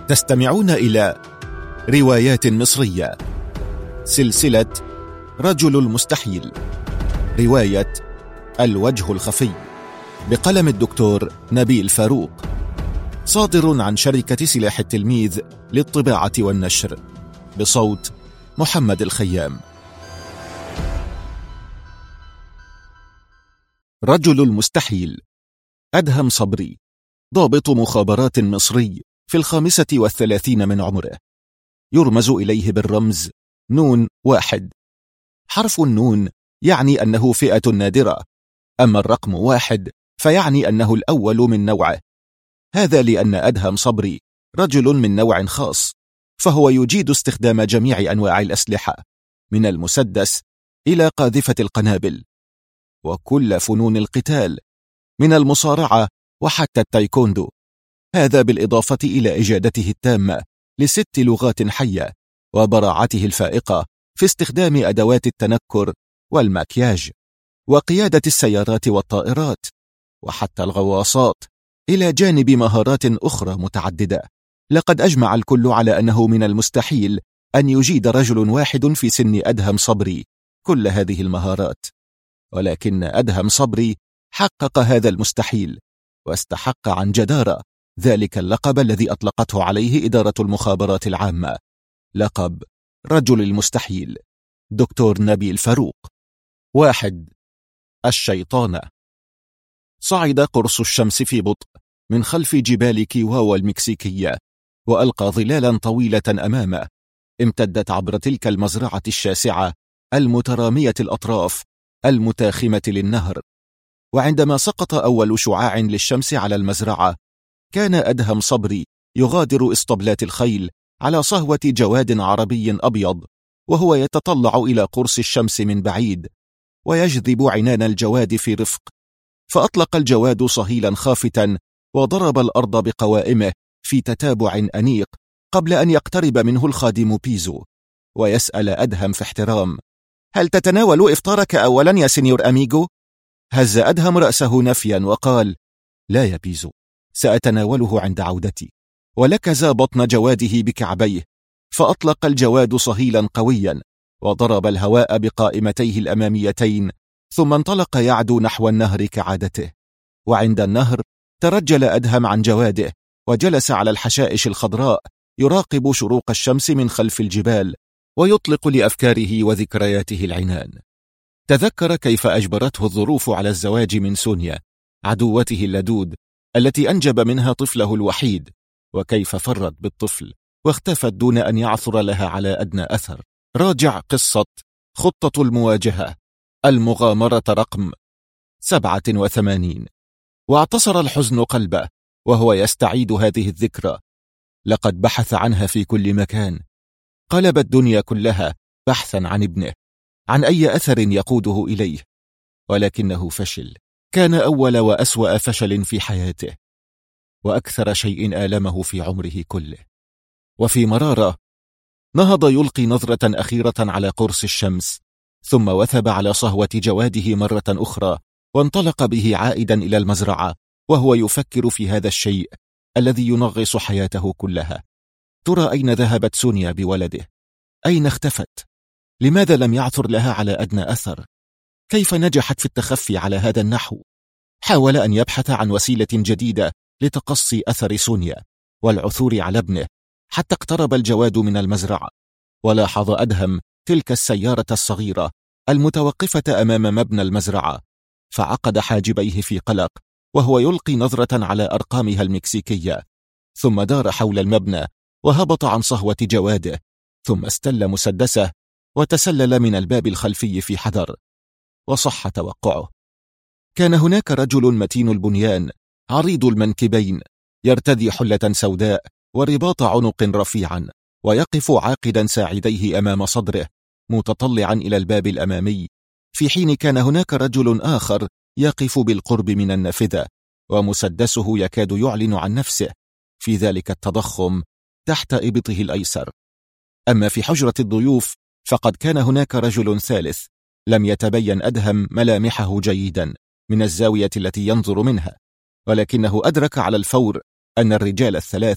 تستمعون إلى روايات مصرية، سلسلة رجل المستحيل، رواية الوجه الخفي، بقلم الدكتور نبيل فاروق، صادر عن شركة سلاح التلميذ للطباعة والنشر، بصوت محمد الخيام. رجل المستحيل. أدهم صبري، ضابط مخابرات مصري في 35 من عمره، يرمز إليه بالرمز نون 1. حرف النون يعني أنه فئة نادرة، أما الرقم 1 فيعني أنه الأول من نوعه. هذا لأن أدهم صبري رجل من نوع خاص، فهو يجيد استخدام جميع أنواع الأسلحة من المسدس إلى قاذفة القنابل، وكل فنون القتال من المصارعة وحتى التايكوندو. هذا بالإضافة إلى إجادته التامة ل6 لغات حية، وبراعته الفائقة في استخدام أدوات التنكر والماكياج، وقيادة السيارات والطائرات، وحتى الغواصات، إلى جانب مهارات أخرى متعددة. لقد أجمع الكل على أنه من المستحيل أن يجيد رجل واحد في سن أدهم صبري كل هذه المهارات، ولكن أدهم صبري حقق هذا المستحيل، واستحق عن جدارة ذلك اللقب الذي أطلقته عليه إدارة المخابرات العامة، لقب رجل المستحيل. دكتور نبيل فاروق. 1. الشيطانة. صعد قرص الشمس في بطء من خلف جبال كيواوا المكسيكية، وألقى ظلالا طويلة أمامه امتدت عبر تلك المزرعة الشاسعة المترامية الأطراف المتاخمة للنهر. وعندما سقط أول شعاع للشمس على المزرعة، كان أدهم صبري يغادر اسطبلات الخيل على صهوة جواد عربي أبيض، وهو يتطلع إلى قرص الشمس من بعيد ويجذب عنان الجواد في رفق. فأطلق الجواد صهيلا خافتا وضرب الأرض بقوائمه في تتابع أنيق قبل أن يقترب منه الخادم بيزو ويسأل أدهم في احترام: هل تتناول إفطارك أولا يا سينيور أميغو؟ هز أدهم رأسه نفيا وقال: لا يا بيزو، سأتناوله عند عودتي. ولكز بطن جواده بكعبيه، فأطلق الجواد صهيلا قويا وضرب الهواء بقائمتيه الأماميتين، ثم انطلق يعدو نحو النهر كعادته. وعند النهر ترجل أدهم عن جواده وجلس على الحشائش الخضراء يراقب شروق الشمس من خلف الجبال، ويطلق لأفكاره وذكرياته العنان. تذكر كيف أجبرته الظروف على الزواج من سونيا، عدوته اللدود التي أنجب منها طفله الوحيد، وكيف فرت بالطفل واختفت دون أن يعثر لها على أدنى أثر. راجع قصة خطة المواجهة، المغامرة رقم 87. واعتصر الحزن قلبه وهو يستعيد هذه الذكرى. لقد بحث عنها في كل مكان، قلب الدنيا كلها بحثا عن ابنه، عن أي أثر يقوده إليه، ولكنه فشل. كان أول وأسوأ فشل في حياته، وأكثر شيء آلمه في عمره كله. وفي مرارة نهض يلقي نظرة أخيرة على قرص الشمس، ثم وثب على صهوة جواده مرة أخرى، وانطلق به عائدا إلى المزرعة، وهو يفكر في هذا الشيء الذي ينغص حياته كلها. ترى أين ذهبت سونيا بولده؟ أين اختفت؟ لماذا لم يعثر لها على أدنى أثر؟ كيف نجحت في التخفي على هذا النحو؟ حاول أن يبحث عن وسيلة جديدة لتقصي أثر سونيا والعثور على ابنه، حتى اقترب الجواد من المزرعة، ولاحظ أدهم تلك السيارة الصغيرة المتوقفة أمام مبنى المزرعة، فعقد حاجبيه في قلق وهو يلقي نظرة على أرقامها المكسيكية، ثم دار حول المبنى وهبط عن صهوة جواده، ثم استل مسدسه وتسلل من الباب الخلفي في حذر. وصح توقعه. كان هناك رجل متين البنيان عريض المنكبين، يرتدي حلة سوداء ورباط عنق رفيعا، ويقف عاقدا ساعديه أمام صدره متطلعا إلى الباب الأمامي، في حين كان هناك رجل آخر يقف بالقرب من النافذة، ومسدسه يكاد يعلن عن نفسه في ذلك التضخم تحت إبطه الأيسر. أما في حجرة الضيوف فقد كان هناك رجل ثالث لم يتبين أدهم ملامحه جيدا من الزاوية التي ينظر منها، ولكنه أدرك على الفور أن الرجال الثلاثة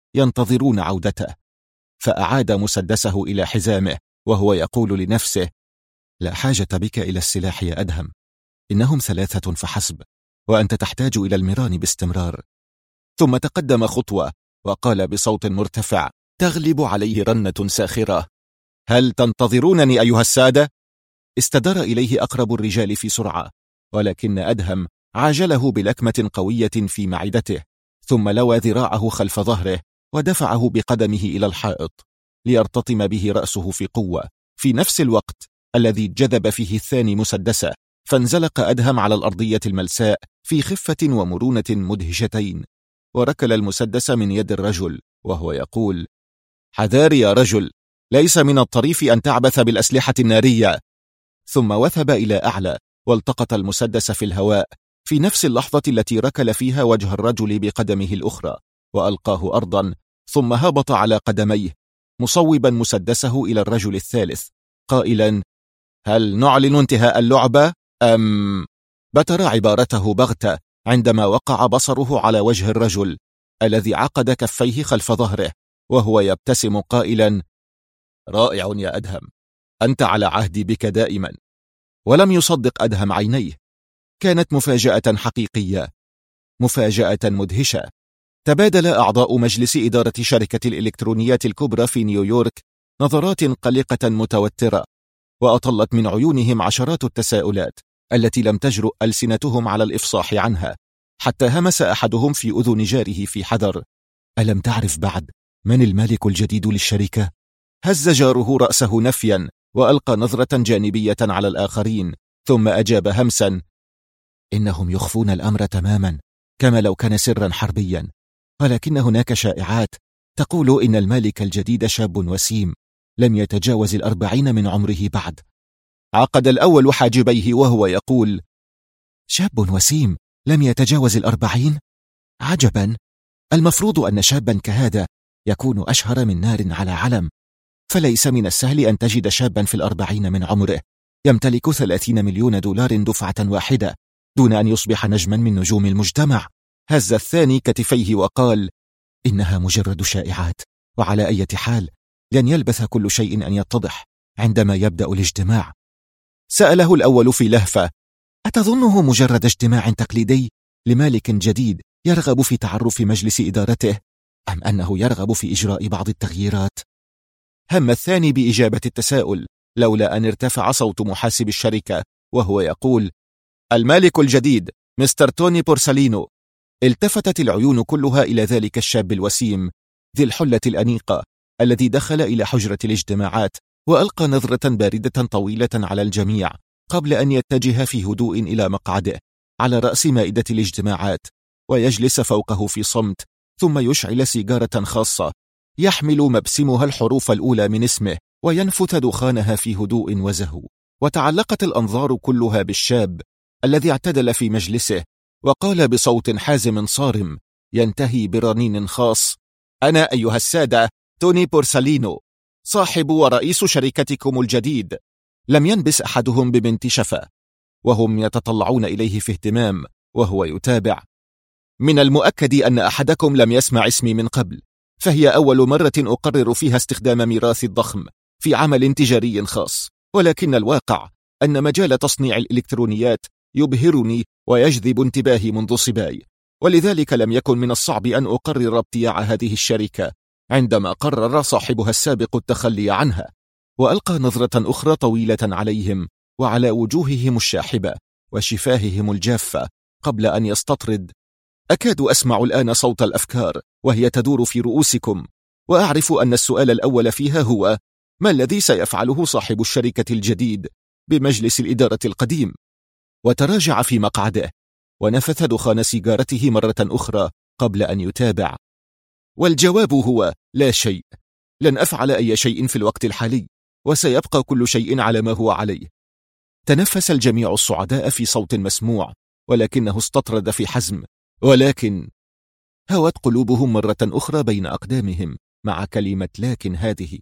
ينتظرون عودته. فأعاد مسدسه إلى حزامه وهو يقول لنفسه: لا حاجة بك إلى السلاح يا أدهم، إنهم 3 فحسب، وأنت تحتاج إلى المران باستمرار. ثم تقدم خطوة وقال بصوت مرتفع تغلب عليه رنة ساخرة: هل تنتظرونني أيها السادة؟ استدار إليه أقرب الرجال في سرعة، ولكن أدهم عاجله بلكمة قوية في معدته، ثم لوى ذراعه خلف ظهره ودفعه بقدمه إلى الحائط ليرتطم به رأسه في قوة، في نفس الوقت الذي جذب فيه الثاني مسدسه. فانزلق أدهم على الأرضية الملساء في خفة ومرونة مدهشتين، وركل المسدس من يد الرجل وهو يقول: حذار يا رجل، ليس من الطريف أن تعبث بالأسلحة النارية. ثم وثب إلى أعلى والتقط المسدس في الهواء في نفس اللحظة التي ركل فيها وجه الرجل بقدمه الأخرى وألقاه أرضا، ثم هبط على قدميه مصوبا مسدسه إلى الرجل الثالث قائلا: هل نعلن انتهاء اللعبة أم؟ بتر عبارته بغتة عندما وقع بصره على وجه الرجل الذي عقد كفيه خلف ظهره وهو يبتسم قائلا: رائع يا أدهم، أنت على عهدي بك دائما. ولم يصدق أدهم عينيه، كانت مفاجأة حقيقية، مفاجأة مدهشة. تبادل أعضاء مجلس إدارة شركة الإلكترونيات الكبرى في نيويورك نظرات قلقة متوترة، وأطلت من عيونهم عشرات التساؤلات التي لم تجرؤ ألسنتهم على الإفصاح عنها، حتى همس أحدهم في أذن جاره في حذر: ألم تعرف بعد من المالك الجديد للشركة؟ هز جاره رأسه نفيا وألقى نظرة جانبية على الآخرين، ثم أجاب همسا: إنهم يخفون الأمر تماما كما لو كان سرا حربيا، ولكن هناك شائعات تقول إن المالك الجديد شاب وسيم لم يتجاوز 40 من عمره بعد. عقد الأول حاجبيه وهو يقول: شاب وسيم لم يتجاوز 40؟ عجبا، المفروض أن شابا كهذا يكون أشهر من نار على علم، فليس من السهل أن تجد شابا في 40 من عمره يمتلك 30 مليون دولار دفعة واحدة دون أن يصبح نجما من نجوم المجتمع. هز الثاني كتفيه وقال: إنها مجرد شائعات، وعلى أي حال لن يلبث كل شيء أن يتضح عندما يبدأ الاجتماع. سأله الأول في لهفة: أتظنه مجرد اجتماع تقليدي لمالك جديد يرغب في تعرف مجلس إدارته، أم أنه يرغب في إجراء بعض التغييرات؟ هم الثاني بإجابة التساؤل، لولا أن ارتفع صوت محاسب الشركة وهو يقول: المالك الجديد مستر توني بورسالينو. التفتت العيون كلها إلى ذلك الشاب الوسيم ذي الحلة الأنيقة الذي دخل إلى حجرة الاجتماعات وألقى نظرة باردة طويلة على الجميع قبل أن يتجه في هدوء إلى مقعده على رأس مائدة الاجتماعات ويجلس فوقه في صمت، ثم يشعل سيجارة خاصة يحمل مبسمها الحروف الأولى من اسمه وينفث دخانها في هدوء وزهو. وتعلقت الأنظار كلها بالشاب الذي اعتدل في مجلسه وقال بصوت حازم صارم ينتهي برنين خاص: أنا أيها السادة توني بورسالينو، صاحب ورئيس شركتكم الجديد. لم ينبس أحدهم ببنت شفا، وهم يتطلعون إليه في اهتمام وهو يتابع: من المؤكد أن أحدكم لم يسمع اسمي من قبل، فهي أول مرة أقرر فيها استخدام ميراثي الضخم في عمل تجاري خاص، ولكن الواقع أن مجال تصنيع الإلكترونيات يبهرني ويجذب انتباهي منذ صباي، ولذلك لم يكن من الصعب أن أقرر ابتياع هذه الشركة عندما قرر صاحبها السابق التخلي عنها. وألقى نظرة أخرى طويلة عليهم وعلى وجوههم الشاحبة وشفاههم الجافة قبل أن يستطرد: أكاد أسمع الآن صوت الأفكار وهي تدور في رؤوسكم، وأعرف أن السؤال الأول فيها هو: ما الذي سيفعله صاحب الشركة الجديد بمجلس الإدارة القديم؟ وتراجع في مقعده ونفث دخان سيجارته مرة أخرى قبل أن يتابع: والجواب هو لا شيء، لن أفعل أي شيء في الوقت الحالي، وسيبقى كل شيء على ما هو عليه. تنفس الجميع الصعداء في صوت مسموع، ولكنه استطرد في حزم: ولكن. هوت قلوبهم مرة أخرى بين أقدامهم مع كلمة لكن هذه،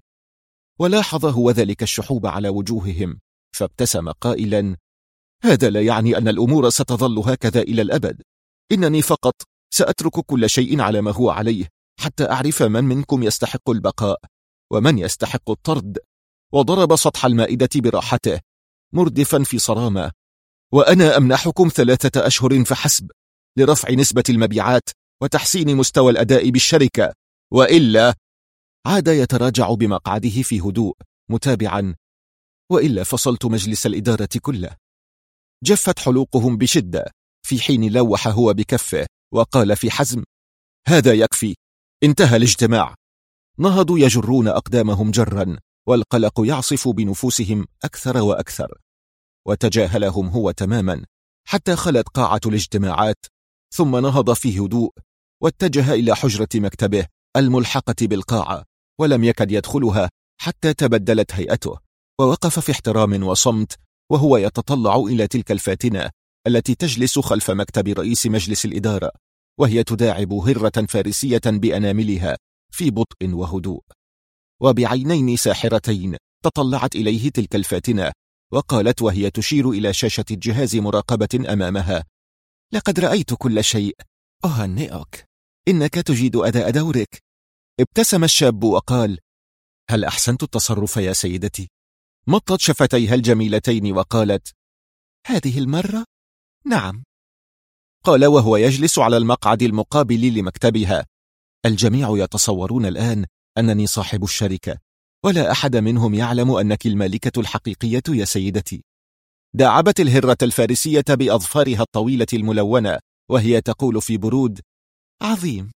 ولاحظ هو ذلك الشحوب على وجوههم فابتسم قائلا: هذا لا يعني أن الأمور ستظل هكذا إلى الأبد، إنني فقط سأترك كل شيء على ما هو عليه حتى أعرف من منكم يستحق البقاء ومن يستحق الطرد. وضرب سطح المائدة براحته مردفا في صرامة: وأنا أمنحكم 3 أشهر فحسب لرفع نسبة المبيعات وتحسين مستوى الأداء بالشركة، وإلا. عاد يتراجع بمقعده في هدوء متابعا: وإلا فصلت مجلس الإدارة كله. جفت حلوقهم بشدة، في حين لوح هو بكفه وقال في حزم: هذا يكفي، انتهى الاجتماع. نهضوا يجرون أقدامهم جرا، والقلق يعصف بنفوسهم أكثر وأكثر، وتجاهلهم هو تماما حتى خلت قاعة الاجتماعات، ثم نهض في هدوء واتجه إلى حجرة مكتبه الملحقة بالقاعة، ولم يكد يدخلها حتى تبدلت هيئته، ووقف في احترام وصمت وهو يتطلع إلى تلك الفاتنة التي تجلس خلف مكتب رئيس مجلس الإدارة، وهي تداعب هرة فارسية بأناملها في بطء وهدوء. وبعينين ساحرتين تطلعت إليه تلك الفاتنة، وقالت وهي تشير إلى شاشة جهاز مراقبة أمامها: لقد رأيت كل شيء، أهنئك، إنك تجيد أداء دورك. ابتسم الشاب وقال: هل أحسنت التصرف يا سيدتي؟ مطت شفتيها الجميلتين وقالت: هذه المرة نعم. قال وهو يجلس على المقعد المقابل لمكتبها: الجميع يتصورون الآن أنني صاحب الشركة، ولا أحد منهم يعلم أنك المالكة الحقيقية يا سيدتي. داعبت الهرة الفارسية بأظفارها الطويلة الملونة وهي تقول في برود: عظيم.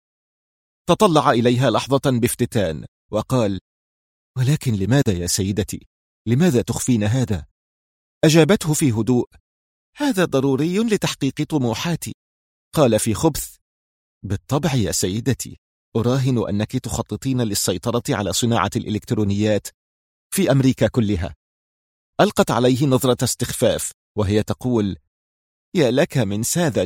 تطلع إليها لحظة بافتتان وقال: ولكن لماذا يا سيدتي؟ لماذا تخفين هذا؟ أجابته في هدوء: هذا ضروري لتحقيق طموحاتي. قال في خبث: بالطبع يا سيدتي، أراهن أنك تخططين للسيطرة على صناعة الإلكترونيات في أمريكا كلها. ألقت عليه نظرة استخفاف وهي تقول: يا لك من ساذج.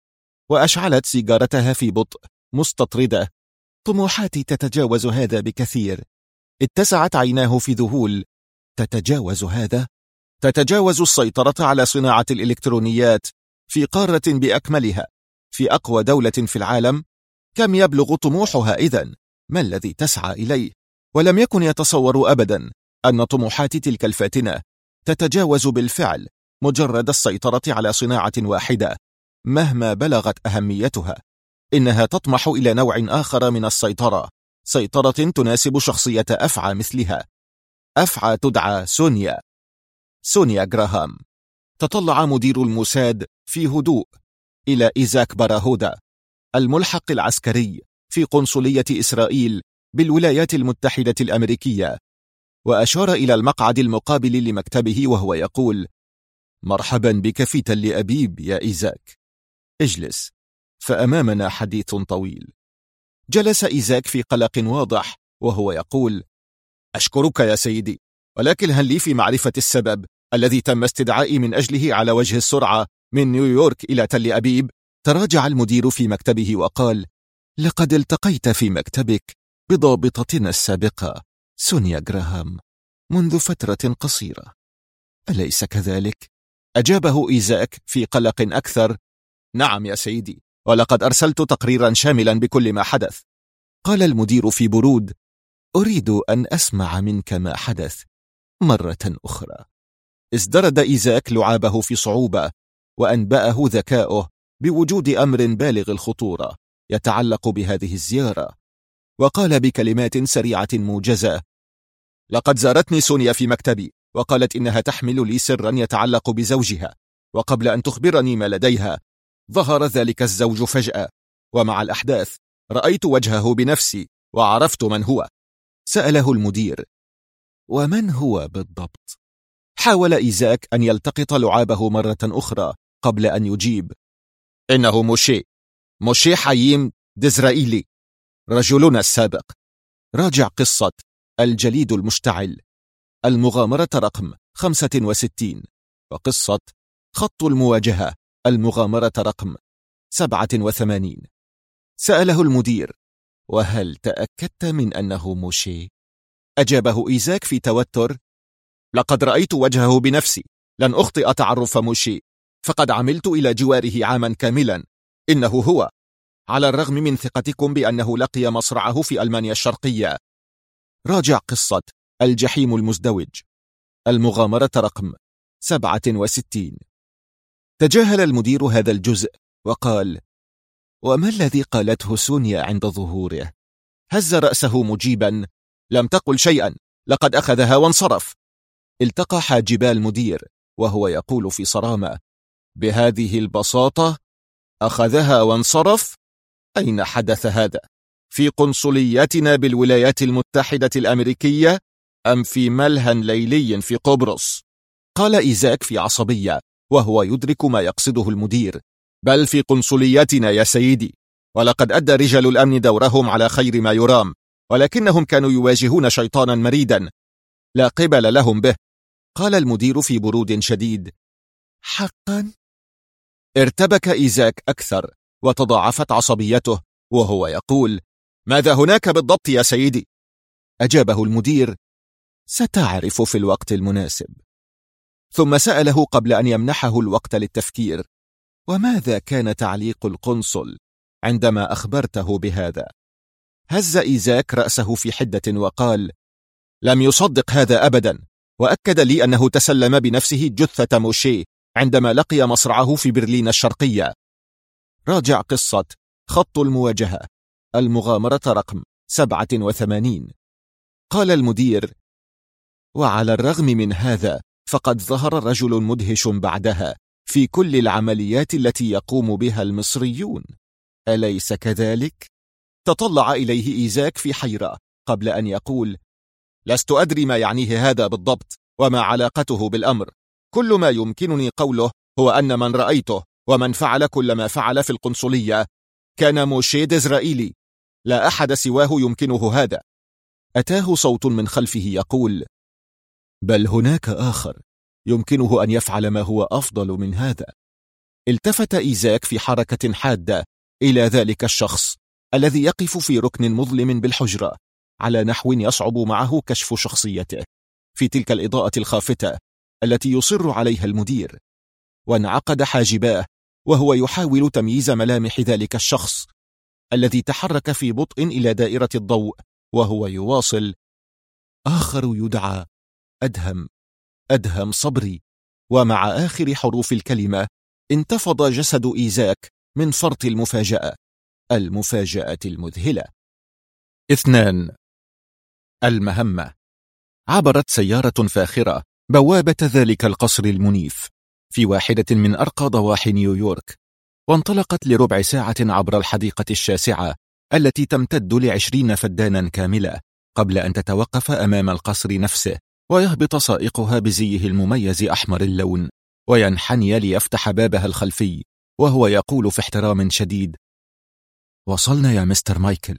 وأشعلت سيجارتها في بطء مستطردة: طموحاتي تتجاوز هذا بكثير. اتسعت عيناه في ذهول: تتجاوز هذا؟ تتجاوز السيطرة على صناعة الإلكترونيات في قارة بأكملها، في أقوى دولة في العالم؟ كم يبلغ طموحها إذن؟ ما الذي تسعى إليه؟ ولم يكن يتصور أبدا أن طموحات تلك الفاتنة تتجاوز بالفعل مجرد السيطرة على صناعة واحدة مهما بلغت أهميتها. إنها تطمح إلى نوع آخر من السيطرة، سيطرة تناسب شخصية أفعى مثلها. أفعى تدعى سونيا جراهام. تطلع مدير الموساد في هدوء إلى إيزاك باراهودا الملحق العسكري في قنصلية إسرائيل بالولايات المتحدة الأمريكية، وأشار إلى المقعد المقابل لمكتبه وهو يقول: مرحبا بك في تل أبيب يا إيزاك، اجلس، فأمامنا حديث طويل. جلس إيزاك في قلق واضح وهو يقول: أشكرك يا سيدي، ولكن هل لي في معرفة السبب الذي تم استدعائي من أجله على وجه السرعة من نيويورك إلى تل أبيب؟ تراجع المدير في مكتبه وقال: لقد التقيت في مكتبك بضابطتنا السابقة سونيا جراهام منذ فترة قصيرة، أليس كذلك؟ أجابه إيزاك في قلق أكثر: نعم يا سيدي، ولقد أرسلت تقريرا شاملا بكل ما حدث. قال المدير في برود: أريد أن أسمع منك ما حدث مرة أخرى. ازدرد إيزاك لعابه في صعوبة، وأنبأه ذكاؤه بوجود أمر بالغ الخطورة يتعلق بهذه الزيارة، وقال بكلمات سريعة موجزة: لقد زارتني سونيا في مكتبي وقالت إنها تحمل لي سرا يتعلق بزوجها، وقبل أن تخبرني ما لديها ظهر ذلك الزوج فجأة، ومع الأحداث رأيت وجهه بنفسي وعرفت من هو. سأله المدير: ومن هو بالضبط؟ حاول إيزاك أن يلتقط لعابه مرة أخرى قبل أن يجيب: إنه موشي حييم ديزرائيلي، رجلنا السابق. راجع قصة الجليد المشتعل، المغامرة رقم 65، وقصة خط المواجهة، المغامرة رقم 87. سأله المدير: وهل تأكدت من أنه موشي؟ أجابه إيزاك في توتر: لقد رأيت وجهه بنفسي، لن أخطئ تعرف موشي، فقد عملت إلى جواره عاما كاملا، إنه هو. على الرغم من ثقتكم بأنه لقي مصرعه في ألمانيا الشرقية. راجع قصة الجحيم المزدوج، المغامرة رقم 67. تجاهل المدير هذا الجزء وقال: وما الذي قالته سونيا عند ظهوره؟ هز رأسه مجيبا: لم تقل شيئا، لقد أخذها وانصرف. التقى حاجبا المدير وهو يقول في صرامة: بهذه البساطة أخذها وانصرف؟ أين حدث هذا؟ في قنصلياتنا بالولايات المتحدة الأمريكية أم في ملهى ليلي في قبرص؟ قال إيزاك في عصبية وهو يدرك ما يقصده المدير: بل في قنصلياتنا يا سيدي، ولقد أدى رجال الأمن دورهم على خير ما يرام، ولكنهم كانوا يواجهون شيطانا مريدا لا قبل لهم به. قال المدير في برود شديد: حقا؟ ارتبك إيزاك أكثر وتضاعفت عصبيته وهو يقول: ماذا هناك بالضبط يا سيدي؟ أجابه المدير: ستعرف في الوقت المناسب. ثم سأله قبل أن يمنحه الوقت للتفكير: وماذا كان تعليق القنصل عندما أخبرته بهذا؟ هز إيزاك رأسه في حدة وقال: لم يصدق هذا أبدا، وأكد لي أنه تسلم بنفسه جثة موشي عندما لقي مصرعه في برلين الشرقية. راجع قصة خط المواجهة، المغامرة رقم 87. قال المدير: وعلى الرغم من هذا فقد ظهر رجل مدهش بعدها في كل العمليات التي يقوم بها المصريون، أليس كذلك؟ تطلع إليه إيزاك في حيرة قبل أن يقول: لست أدري ما يعنيه هذا بالضبط وما علاقته بالأمر. كل ما يمكنني قوله هو أن من رأيته ومن فعل كل ما فعل في القنصلية كان موشي ديزرائيلي، لا أحد سواه يمكنه هذا. أتاه صوت من خلفه يقول: بل هناك آخر يمكنه أن يفعل ما هو أفضل من هذا. التفت إيزاك في حركة حادة إلى ذلك الشخص الذي يقف في ركن مظلم بالحجرة على نحو يصعب معه كشف شخصيته في تلك الإضاءة الخافتة التي يصر عليها المدير، وانعقد حاجباه وهو يحاول تمييز ملامح ذلك الشخص الذي تحرك في بطء إلى دائرة الضوء وهو يواصل: آخر يدعى أدهم صبري. ومع آخر حروف الكلمة انتفض جسد إيزاك من فرط المفاجأة المذهلة. 2. المهمة. عبرت سيارة فاخرة بوابة ذلك القصر المنيف في واحدة من أرقى ضواحي نيويورك، وانطلقت لربع ساعة عبر الحديقة الشاسعة التي تمتد ل20 فدانا كاملة قبل أن تتوقف أمام القصر نفسه، ويهبط سائقها بزيه المميز أحمر اللون وينحني ليفتح بابها الخلفي وهو يقول في احترام شديد: وصلنا يا مستر مايكل.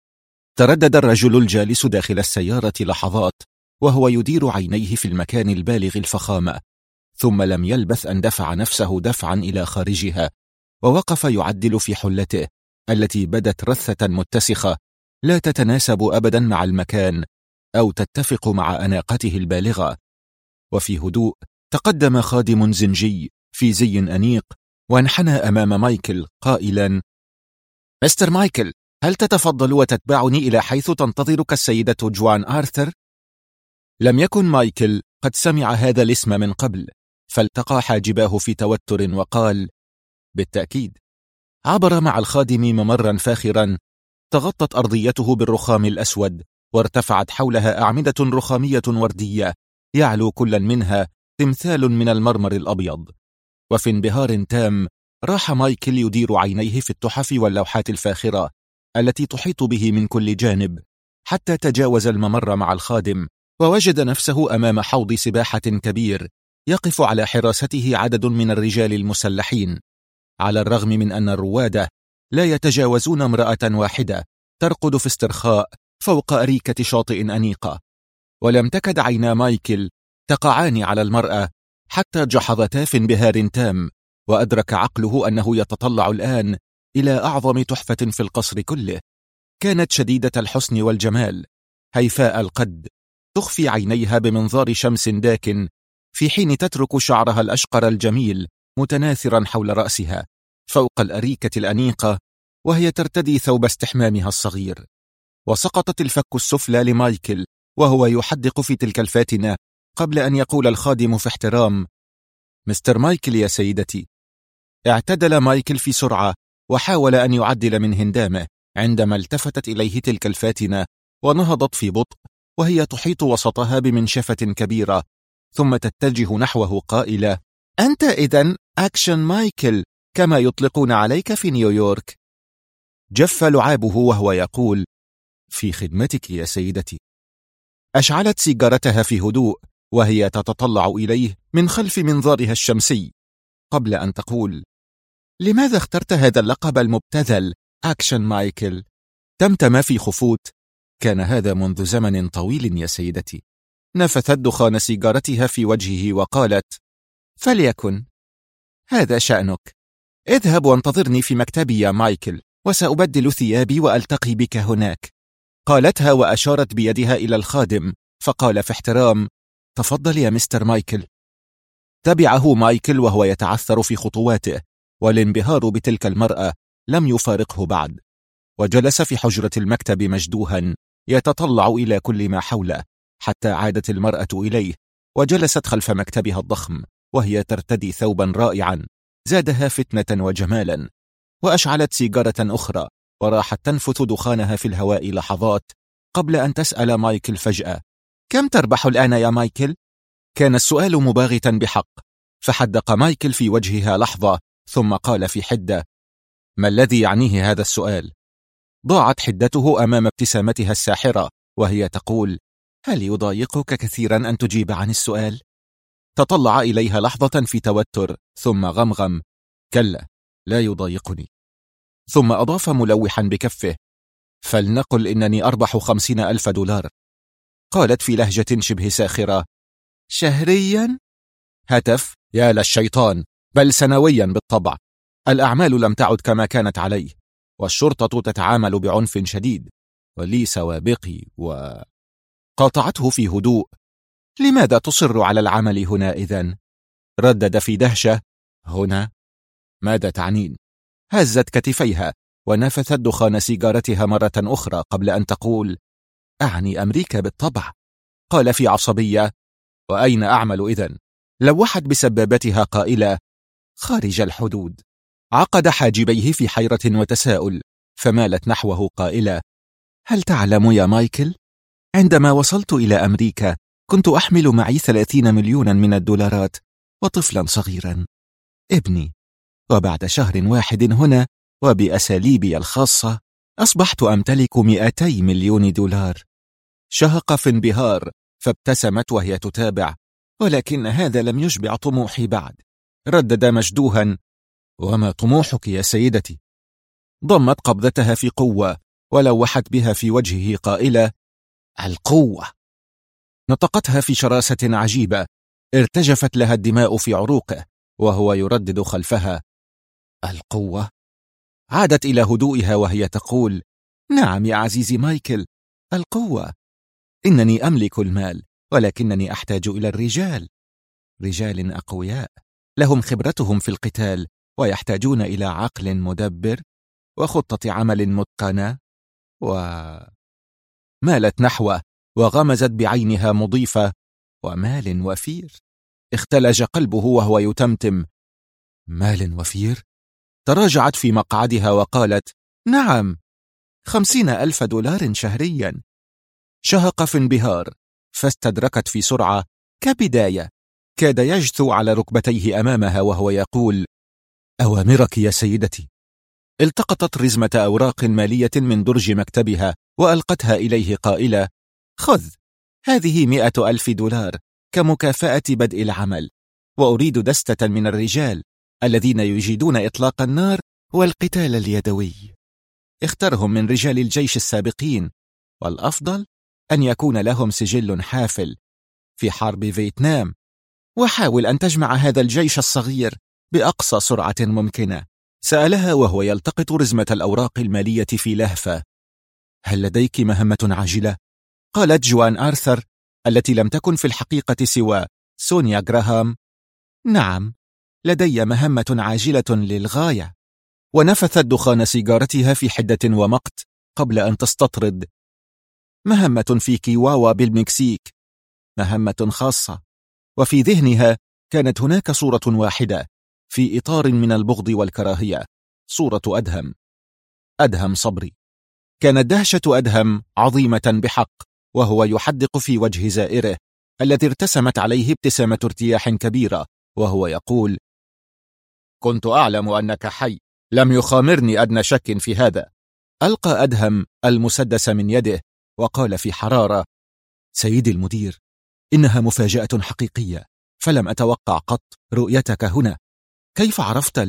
تردد الرجل الجالس داخل السيارة لحظات وهو يدير عينيه في المكان البالغ الفخامة، ثم لم يلبث أن دفع نفسه دفعا إلى خارجها ووقف يعدل في حلته التي بدت رثة متسخة لا تتناسب أبدا مع المكان أو تتفق مع أناقته البالغة. وفي هدوء تقدم خادم زنجي في زي أنيق وانحنى أمام مايكل قائلا: مستر مايكل، هل تتفضل وتتبعني إلى حيث تنتظرك السيدة جوان آرثر؟ لم يكن مايكل قد سمع هذا الاسم من قبل، فالتقى حاجباه في توتر وقال: بالتأكيد. عبر مع الخادم ممرا فاخرا تغطت أرضيته بالرخام الأسود، وارتفعت حولها أعمدة رخامية وردية يعلو كل منها تمثال من المرمر الأبيض. وفي انبهار تام راح مايكل يدير عينيه في التحف واللوحات الفاخرة التي تحيط به من كل جانب، حتى تجاوز الممر مع الخادم ووجد نفسه أمام حوض سباحة كبير يقف على حراسته عدد من الرجال المسلحين، على الرغم من أن الرواد لا يتجاوزون امرأة واحدة ترقد في استرخاء فوق أريكة شاطئ أنيقة. ولم تكد عينا مايكل تقعان على المرأة حتى جحظتا في انبهار تام، وأدرك عقله أنه يتطلع الآن إلى أعظم تحفة في القصر كله. كانت شديدة الحسن والجمال، هيفاء القد، تخفي عينيها بمنظار شمس داكن، في حين تترك شعرها الأشقر الجميل متناثرا حول رأسها فوق الأريكة الأنيقة، وهي ترتدي ثوب استحمامها الصغير. وسقطت الفك السفلى لمايكل وهو يحدق في تلك الفاتنة قبل أن يقول الخادم في احترام: مستر مايكل يا سيدتي. اعتدل مايكل في سرعة وحاول أن يعدل من هندامه عندما التفتت إليه تلك الفاتنة ونهضت في بطء وهي تحيط وسطها بمنشفة كبيرة، ثم تتجه نحوه قائلة: أنت إذن أكشن مايكل كما يطلقون عليك في نيويورك. جف لعابه وهو يقول: في خدمتك يا سيدتي. أشعلت سيجارتها في هدوء وهي تتطلع إليه من خلف منظارها الشمسي قبل أن تقول: لماذا اخترت هذا اللقب المبتذل أكشن مايكل؟ تمتم في خفوت: كان هذا منذ زمن طويل يا سيدتي. نفثت دخان سيجارتها في وجهه وقالت: فليكن، هذا شأنك. اذهب وانتظرني في مكتبي يا مايكل، وسأبدل ثيابي وألتقي بك هناك. قالتها وأشارت بيدها إلى الخادم، فقال في احترام: تفضل يا مستر مايكل. تبعه مايكل وهو يتعثر في خطواته، والانبهار بتلك المرأة لم يفارقه بعد، وجلس في حجرة المكتب مجدوها يتطلع إلى كل ما حوله، حتى عادت المرأة إليه وجلست خلف مكتبها الضخم وهي ترتدي ثوبا رائعا زادها فتنة وجمالا، وأشعلت سيجارة أخرى وراحت تنفث دخانها في الهواء لحظات قبل أن تسأل مايكل فجأة: كم تربح الآن يا مايكل؟ كان السؤال مباغتا بحق، فحدق مايكل في وجهها لحظة ثم قال في حدة: ما الذي يعنيه هذا السؤال؟ ضاعت حدته أمام ابتسامتها الساحرة وهي تقول: هل يضايقك كثيرا أن تجيب عن السؤال؟ تطلع إليها لحظة في توتر ثم غمغم: كلا، لا يضايقني. ثم أضاف ملوحا بكفه: فلنقل إنني أربح 50,000 دولار. قالت في لهجة شبه ساخرة: شهريا؟ هتف: يا للشيطان، بل سنويا بالطبع. الأعمال لم تعد كما كانت عليه، والشرطة تتعامل بعنف شديد، ولي سوابقي قاطعته في هدوء: لماذا تصر على العمل هنا إذن؟ ردد في دهشة: هنا؟ ماذا تعنين؟ هزت كتفيها ونفثت دخان سيجارتها مرة أخرى قبل أن تقول: أعني أمريكا بالطبع. قال في عصبية: وأين أعمل إذن؟ لوحت بسبابتها قائلة: خارج الحدود. عقد حاجبيه في حيرة وتساؤل، فمالت نحوه قائلة: هل تعلم يا مايكل؟ عندما وصلت إلى أمريكا كنت أحمل معي 30 مليونا من الدولارات وطفلا صغيرا، ابني، وبعد شهر واحد هنا وبأساليبي الخاصة أصبحت أمتلك 200 مليون دولار. شهق في انبهار فابتسمت وهي تتابع: ولكن هذا لم يشبع طموحي بعد. ردد مجدوها: وما طموحك يا سيدتي؟ ضمت قبضتها في قوة ولوحت بها في وجهه قائلة: القوة. نطقتها في شراسة عجيبة ارتجفت لها الدماء في عروقه وهو يردد خلفها: القوة. عادت إلى هدوئها وهي تقول: نعم يا عزيزي مايكل، القوة. إنني أملك المال، ولكنني أحتاج إلى الرجال، رجال أقوياء لهم خبرتهم في القتال ويحتاجون إلى عقل مدبر وخطة عمل متقنة مالت نحوه وغمزت بعينها مضيفة: ومال وفير. اختلج قلبه وهو يتمتم: مال وفير؟ تراجعت في مقعدها وقالت: نعم، 50,000 دولار شهريا. شهق في انبهار فاستدركت في سرعة: كبداية. كاد يجثو على ركبتيه أمامها وهو يقول: أوامرك يا سيدتي. التقطت رزمة أوراق مالية من درج مكتبها وألقتها إليه قائلة: خذ، هذه 100,000 دولار كمكافأة بدء العمل، وأريد دستة من الرجال الذين يجيدون إطلاق النار والقتال اليدوي. اخترهم من رجال الجيش السابقين، والأفضل أن يكون لهم سجل حافل في حرب فيتنام، وحاول أن تجمع هذا الجيش الصغير بأقصى سرعة ممكنة. سألها وهو يلتقط رزمة الأوراق المالية في لهفة: هل لديك مهمة عاجلة؟ قالت جوان آرثر التي لم تكن في الحقيقة سوى سونيا غراهام: نعم، لدي مهمة عاجلة للغاية. ونفثت دخان سيجارتها في حدة ومقت قبل أن تستطرد. مهمة في كيواوا بالمكسيك، مهمة خاصة. وفي ذهنها كانت هناك صورة واحدة في إطار من البغض والكراهية، صورة أدهم صبري. كانت دهشة أدهم عظيمة بحق وهو يحدق في وجه زائره الذي ارتسمت عليه ابتسامة ارتياح كبيرة وهو يقول: كنت أعلم أنك حي، لم يخامرني أدنى شك في هذا. ألقى أدهم المسدس من يده وقال في حرارة: سيدي المدير، إنها مفاجأة حقيقية، فلم أتوقع قط رؤيتك هنا. كيف عرفت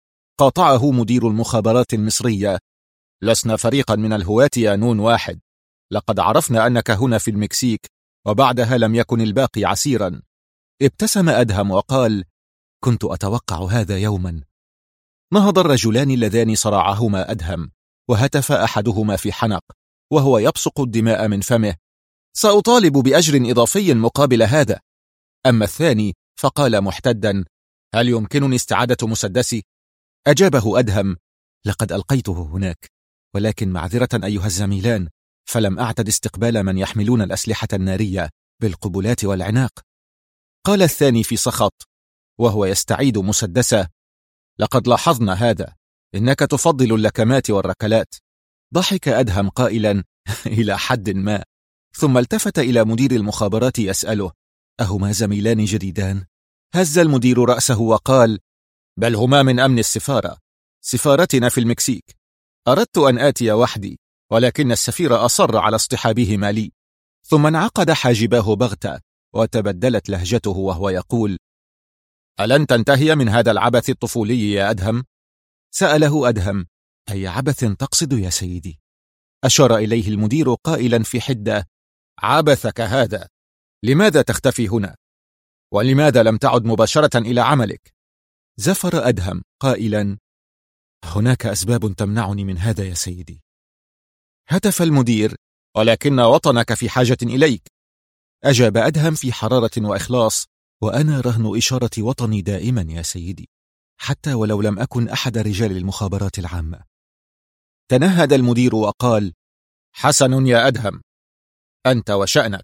قاطعه مدير المخابرات المصرية: لسنا فريقا من الهواة يا نون واحد، لقد عرفنا أنك هنا في المكسيك، وبعدها لم يكن الباقي عسيرا. ابتسم أدهم وقال: كنت أتوقع هذا يوما. نهض الرجلان اللذان صراعهما أدهم، وهتف أحدهما في حنق وهو يبصق الدماء من فمه: سأطالب بأجر إضافي مقابل هذا. أما الثاني فقال محتدا: هل يمكنني استعادة مسدسي؟ أجابه أدهم: لقد ألقيته هناك، ولكن معذرة أيها الزميلان، فلم أعتد استقبال من يحملون الأسلحة النارية بالقبلات والعناق. قال الثاني في سخط وهو يستعيد مسدسه: لقد لاحظنا هذا، إنك تفضل اللكمات والركلات. ضحك أدهم قائلا: إلى حد ما. ثم التفت إلى مدير المخابرات يسأله: أهما زميلان جديدان؟ هز المدير رأسه وقال: بل هما من أمن السفارة، سفارتنا في المكسيك. أردت أن آتي وحدي، ولكن السفير أصر على اصطحابهما لي. ثم انعقد حاجباه بغتة وتبدلت لهجته وهو يقول: ألن تنتهي من هذا العبث الطفولي يا أدهم؟ سأله أدهم: أي عبث تقصد يا سيدي؟ أشار إليه المدير قائلا في حدة: عبثك هذا. لماذا تختفي هنا؟ ولماذا لم تعد مباشرة إلى عملك؟ زفر أدهم قائلا: هناك أسباب تمنعني من هذا يا سيدي. هتف المدير: ولكن وطنك في حاجة إليك. أجاب أدهم في حرارة وإخلاص: وأنا رهن إشارة وطني دائما يا سيدي، حتى ولو لم أكن أحد رجال المخابرات العامة. تنهد المدير وقال: حسن يا أدهم، أنت وشأنك.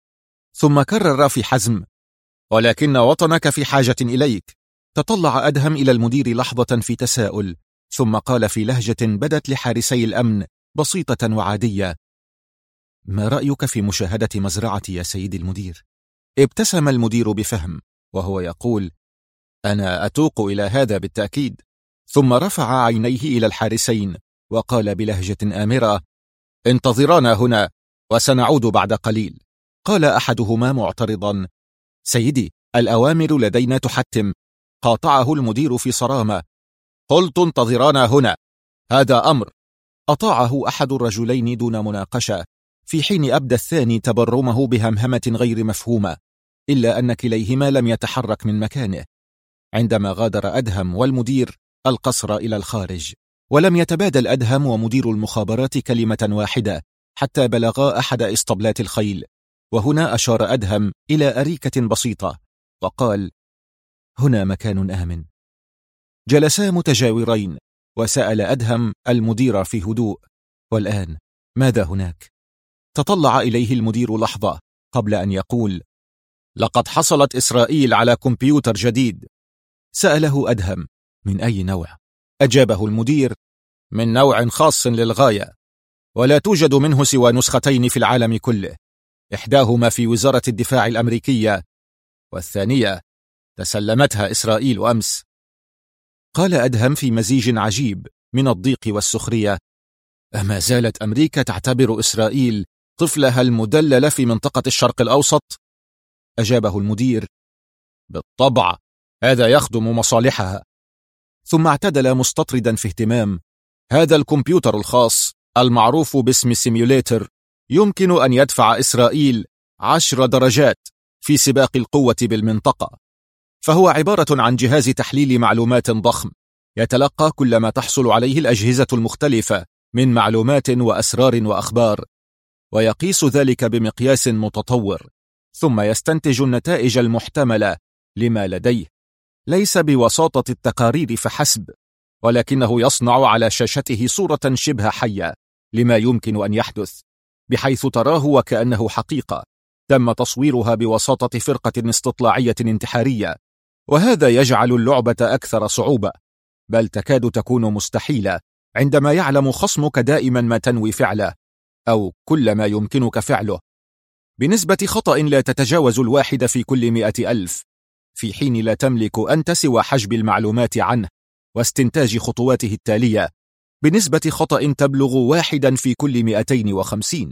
ثم كرر في حزم: ولكن وطنك في حاجة إليك. تطلع أدهم إلى المدير لحظة في تساؤل، ثم قال في لهجة بدت لحارسي الأمن بسيطة وعادية: ما رأيك في مشاهدة مزرعتي يا سيدي المدير؟ ابتسم المدير بفهم وهو يقول: أنا أتوق إلى هذا بالتأكيد. ثم رفع عينيه إلى الحارسين وقال بلهجة آمرة: انتظرانا هنا وسنعود بعد قليل. قال أحدهما معترضا: سيدي، الأوامر لدينا تحتم. قاطعه المدير في صرامة: قلت انتظرانا هنا، هذا أمر. أطاعه أحد الرجلين دون مناقشة، في حين أبدى الثاني تبرمه بهمهمة غير مفهومة، إلا أن كليهما لم يتحرك من مكانه. عندما غادر أدهم والمدير القصر إلى الخارج، ولم يتبادل أدهم ومدير المخابرات كلمة واحدة حتى بلغا أحد إسطبلات الخيل، وهنا أشار أدهم إلى أريكة بسيطة وقال: هنا مكان آمن. جلسا متجاورين، وسأل أدهم المدير في هدوء: والآن ماذا هناك؟ تطلع إليه المدير لحظة قبل أن يقول: لقد حصلت إسرائيل على كمبيوتر جديد. سأله أدهم: من أي نوع؟ أجابه المدير: من نوع خاص للغاية، ولا توجد منه سوى نسختين في العالم كله، إحداهما في وزارة الدفاع الأمريكية، والثانية تسلمتها إسرائيل أمس. قال أدهم في مزيج عجيب من الضيق والسخرية: أما زالت أمريكا تعتبر إسرائيل طفلها المدلل في منطقة الشرق الأوسط؟ أجابه المدير: بالطبع، هذا يخدم مصالحها. ثم اعتدل مستطردا في اهتمام: هذا الكمبيوتر الخاص المعروف باسم سيميوليتر يمكن أن يدفع إسرائيل 10 درجات في سباق القوة بالمنطقة، فهو عبارة عن جهاز تحليل معلومات ضخم يتلقى كل ما تحصل عليه الأجهزة المختلفة من معلومات وأسرار وأخبار، ويقيس ذلك بمقياس متطور، ثم يستنتج النتائج المحتملة لما لديه، ليس بوساطة التقارير فحسب، ولكنه يصنع على شاشته صورة شبه حية لما يمكن أن يحدث، بحيث تراه وكأنه حقيقة تم تصويرها بوساطة فرقة استطلاعية انتحارية، وهذا يجعل اللعبة أكثر صعوبة، بل تكاد تكون مستحيلة عندما يعلم خصمك دائما ما تنوي فعله أو كل ما يمكنك فعله، بنسبة خطأ لا تتجاوز 1 في كل 100,000، في حين لا تملك أنت سوى حجب المعلومات عنه واستنتاج خطواته التالية بنسبة خطأ تبلغ 1 في كل 250.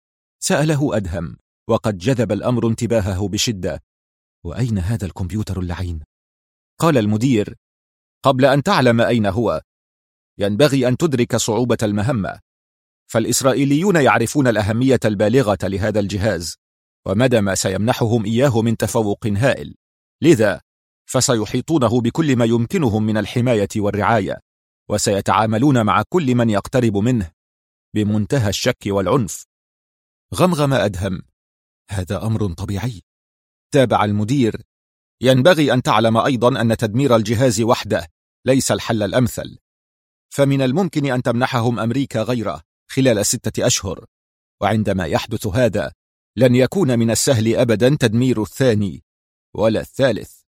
سأله أدهم، وقد جذب الأمر انتباهه بشدة: وأين هذا الكمبيوتر اللعين؟ قال المدير: قبل أن تعلم أين هو ينبغي أن تدرك صعوبة المهمة، فالإسرائيليون يعرفون الأهمية البالغة لهذا الجهاز ومدى ما سيمنحهم إياه من تفوق هائل، لذا فسيحيطونه بكل ما يمكنهم من الحماية والرعاية، وسيتعاملون مع كل من يقترب منه بمنتهى الشك والعنف. غمغم أدهم: هذا أمر طبيعي. تابع المدير: ينبغي أن تعلم أيضا أن تدمير الجهاز وحده ليس الحل الأمثل، فمن الممكن أن تمنحهم أمريكا غيره خلال 6 أشهر، وعندما يحدث هذا لن يكون من السهل أبدا تدمير الثاني ولا الثالث.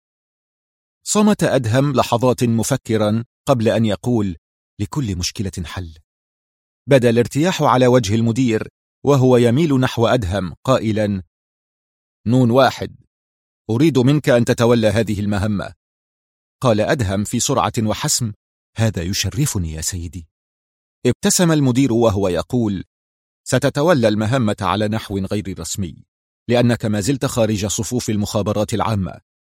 صمت أدهم لحظات مفكرا قبل أن يقول: لكل مشكلة حل. بدا الارتياح على وجه المدير وهو يميل نحو أدهم قائلا: نون 1، أريد منك أن تتولى هذه المهمة. قال أدهم في سرعة وحسم: هذا يشرفني يا سيدي. ابتسم المدير وهو يقول: ستتولى المهمة على نحو غير رسمي، لأنك ما زلت خارج صفوف المخابرات العامة،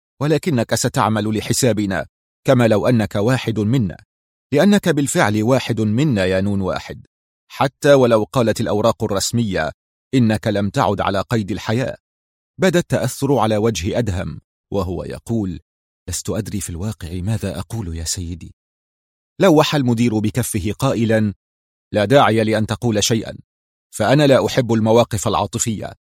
ولكنك ستعمل لحسابنا كما لو أنك واحد منا، لأنك بالفعل واحد منا يا نون 1، حتى ولو قالت الأوراق الرسمية إنك لم تعد على قيد الحياة. بدا التأثر على وجه أدهم وهو يقول: لست أدري في الواقع ماذا أقول يا سيدي. لوح المدير بكفه قائلا: لا داعي لأن تقول شيئا، فأنا لا أحب المواقف العاطفية.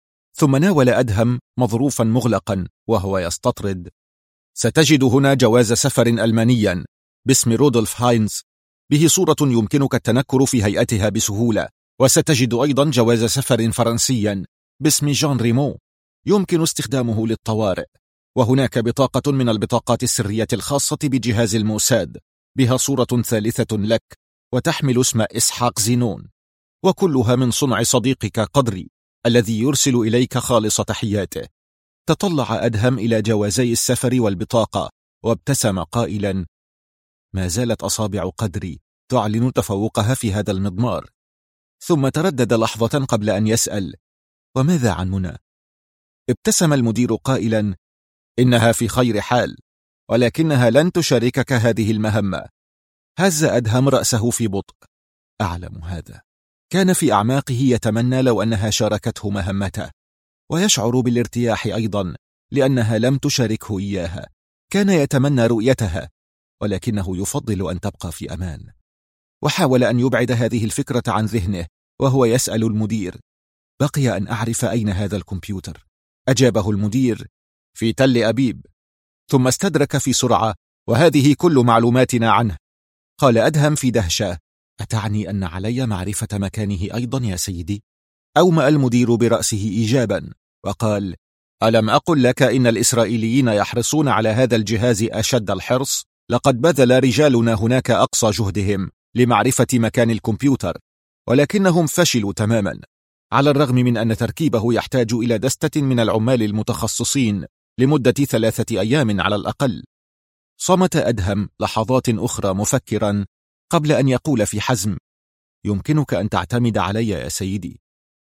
ثم ناول أدهم مظروفا مغلقا وهو يستطرد: ستجد هنا جواز سفر ألمانيا باسم رودولف هاينز، به صورة يمكنك التنكر في هيئتها بسهولة، وستجد أيضا جواز سفر فرنسيا باسم جان ريمو يمكن استخدامه للطوارئ، وهناك بطاقة من البطاقات السرية الخاصة بجهاز الموساد بها صورة ثالثة لك وتحمل اسم إسحاق زينون، وكلها من صنع صديقك قدري الذي يرسل إليك خالص تحياته. تطلع أدهم إلى جوازي السفر والبطاقة وابتسم قائلا: ما زالت أصابع قدري تعلن تفوقها في هذا المضمار. ثم تردد لحظة قبل أن يسأل: وماذا عن منى؟ ابتسم المدير قائلا: إنها في خير حال، ولكنها لن تشاركك هذه المهمة. هز أدهم رأسه في بطء. أعلم هذا. كان في أعماقه يتمنى لو أنها شاركته مهمته، ويشعر بالارتياح أيضا لأنها لم تشاركه إياها. كان يتمنى رؤيتها، ولكنه يفضل أن تبقى في أمان. وحاول أن يبعد هذه الفكرة عن ذهنه وهو يسأل المدير: بقي أن أعرف أين هذا الكمبيوتر. أجابه المدير: في تل أبيب. ثم استدرك في سرعة: وهذه كل معلوماتنا عنه. قال أدهم في دهشة: أتعني أن علي معرفة مكانه أيضا يا سيدي؟ أومأ المدير برأسه إيجابا وقال: ألم أقل لك إن الإسرائيليين يحرصون على هذا الجهاز أشد الحرص؟ لقد بذل رجالنا هناك أقصى جهدهم لمعرفة مكان الكمبيوتر، ولكنهم فشلوا تماما، على الرغم من أن تركيبه يحتاج إلى دستة من العمال المتخصصين لمدة 3 أيام على الأقل. صمت أدهم لحظات أخرى مفكرا قبل أن يقول في حزم: يمكنك أن تعتمد علي يا سيدي،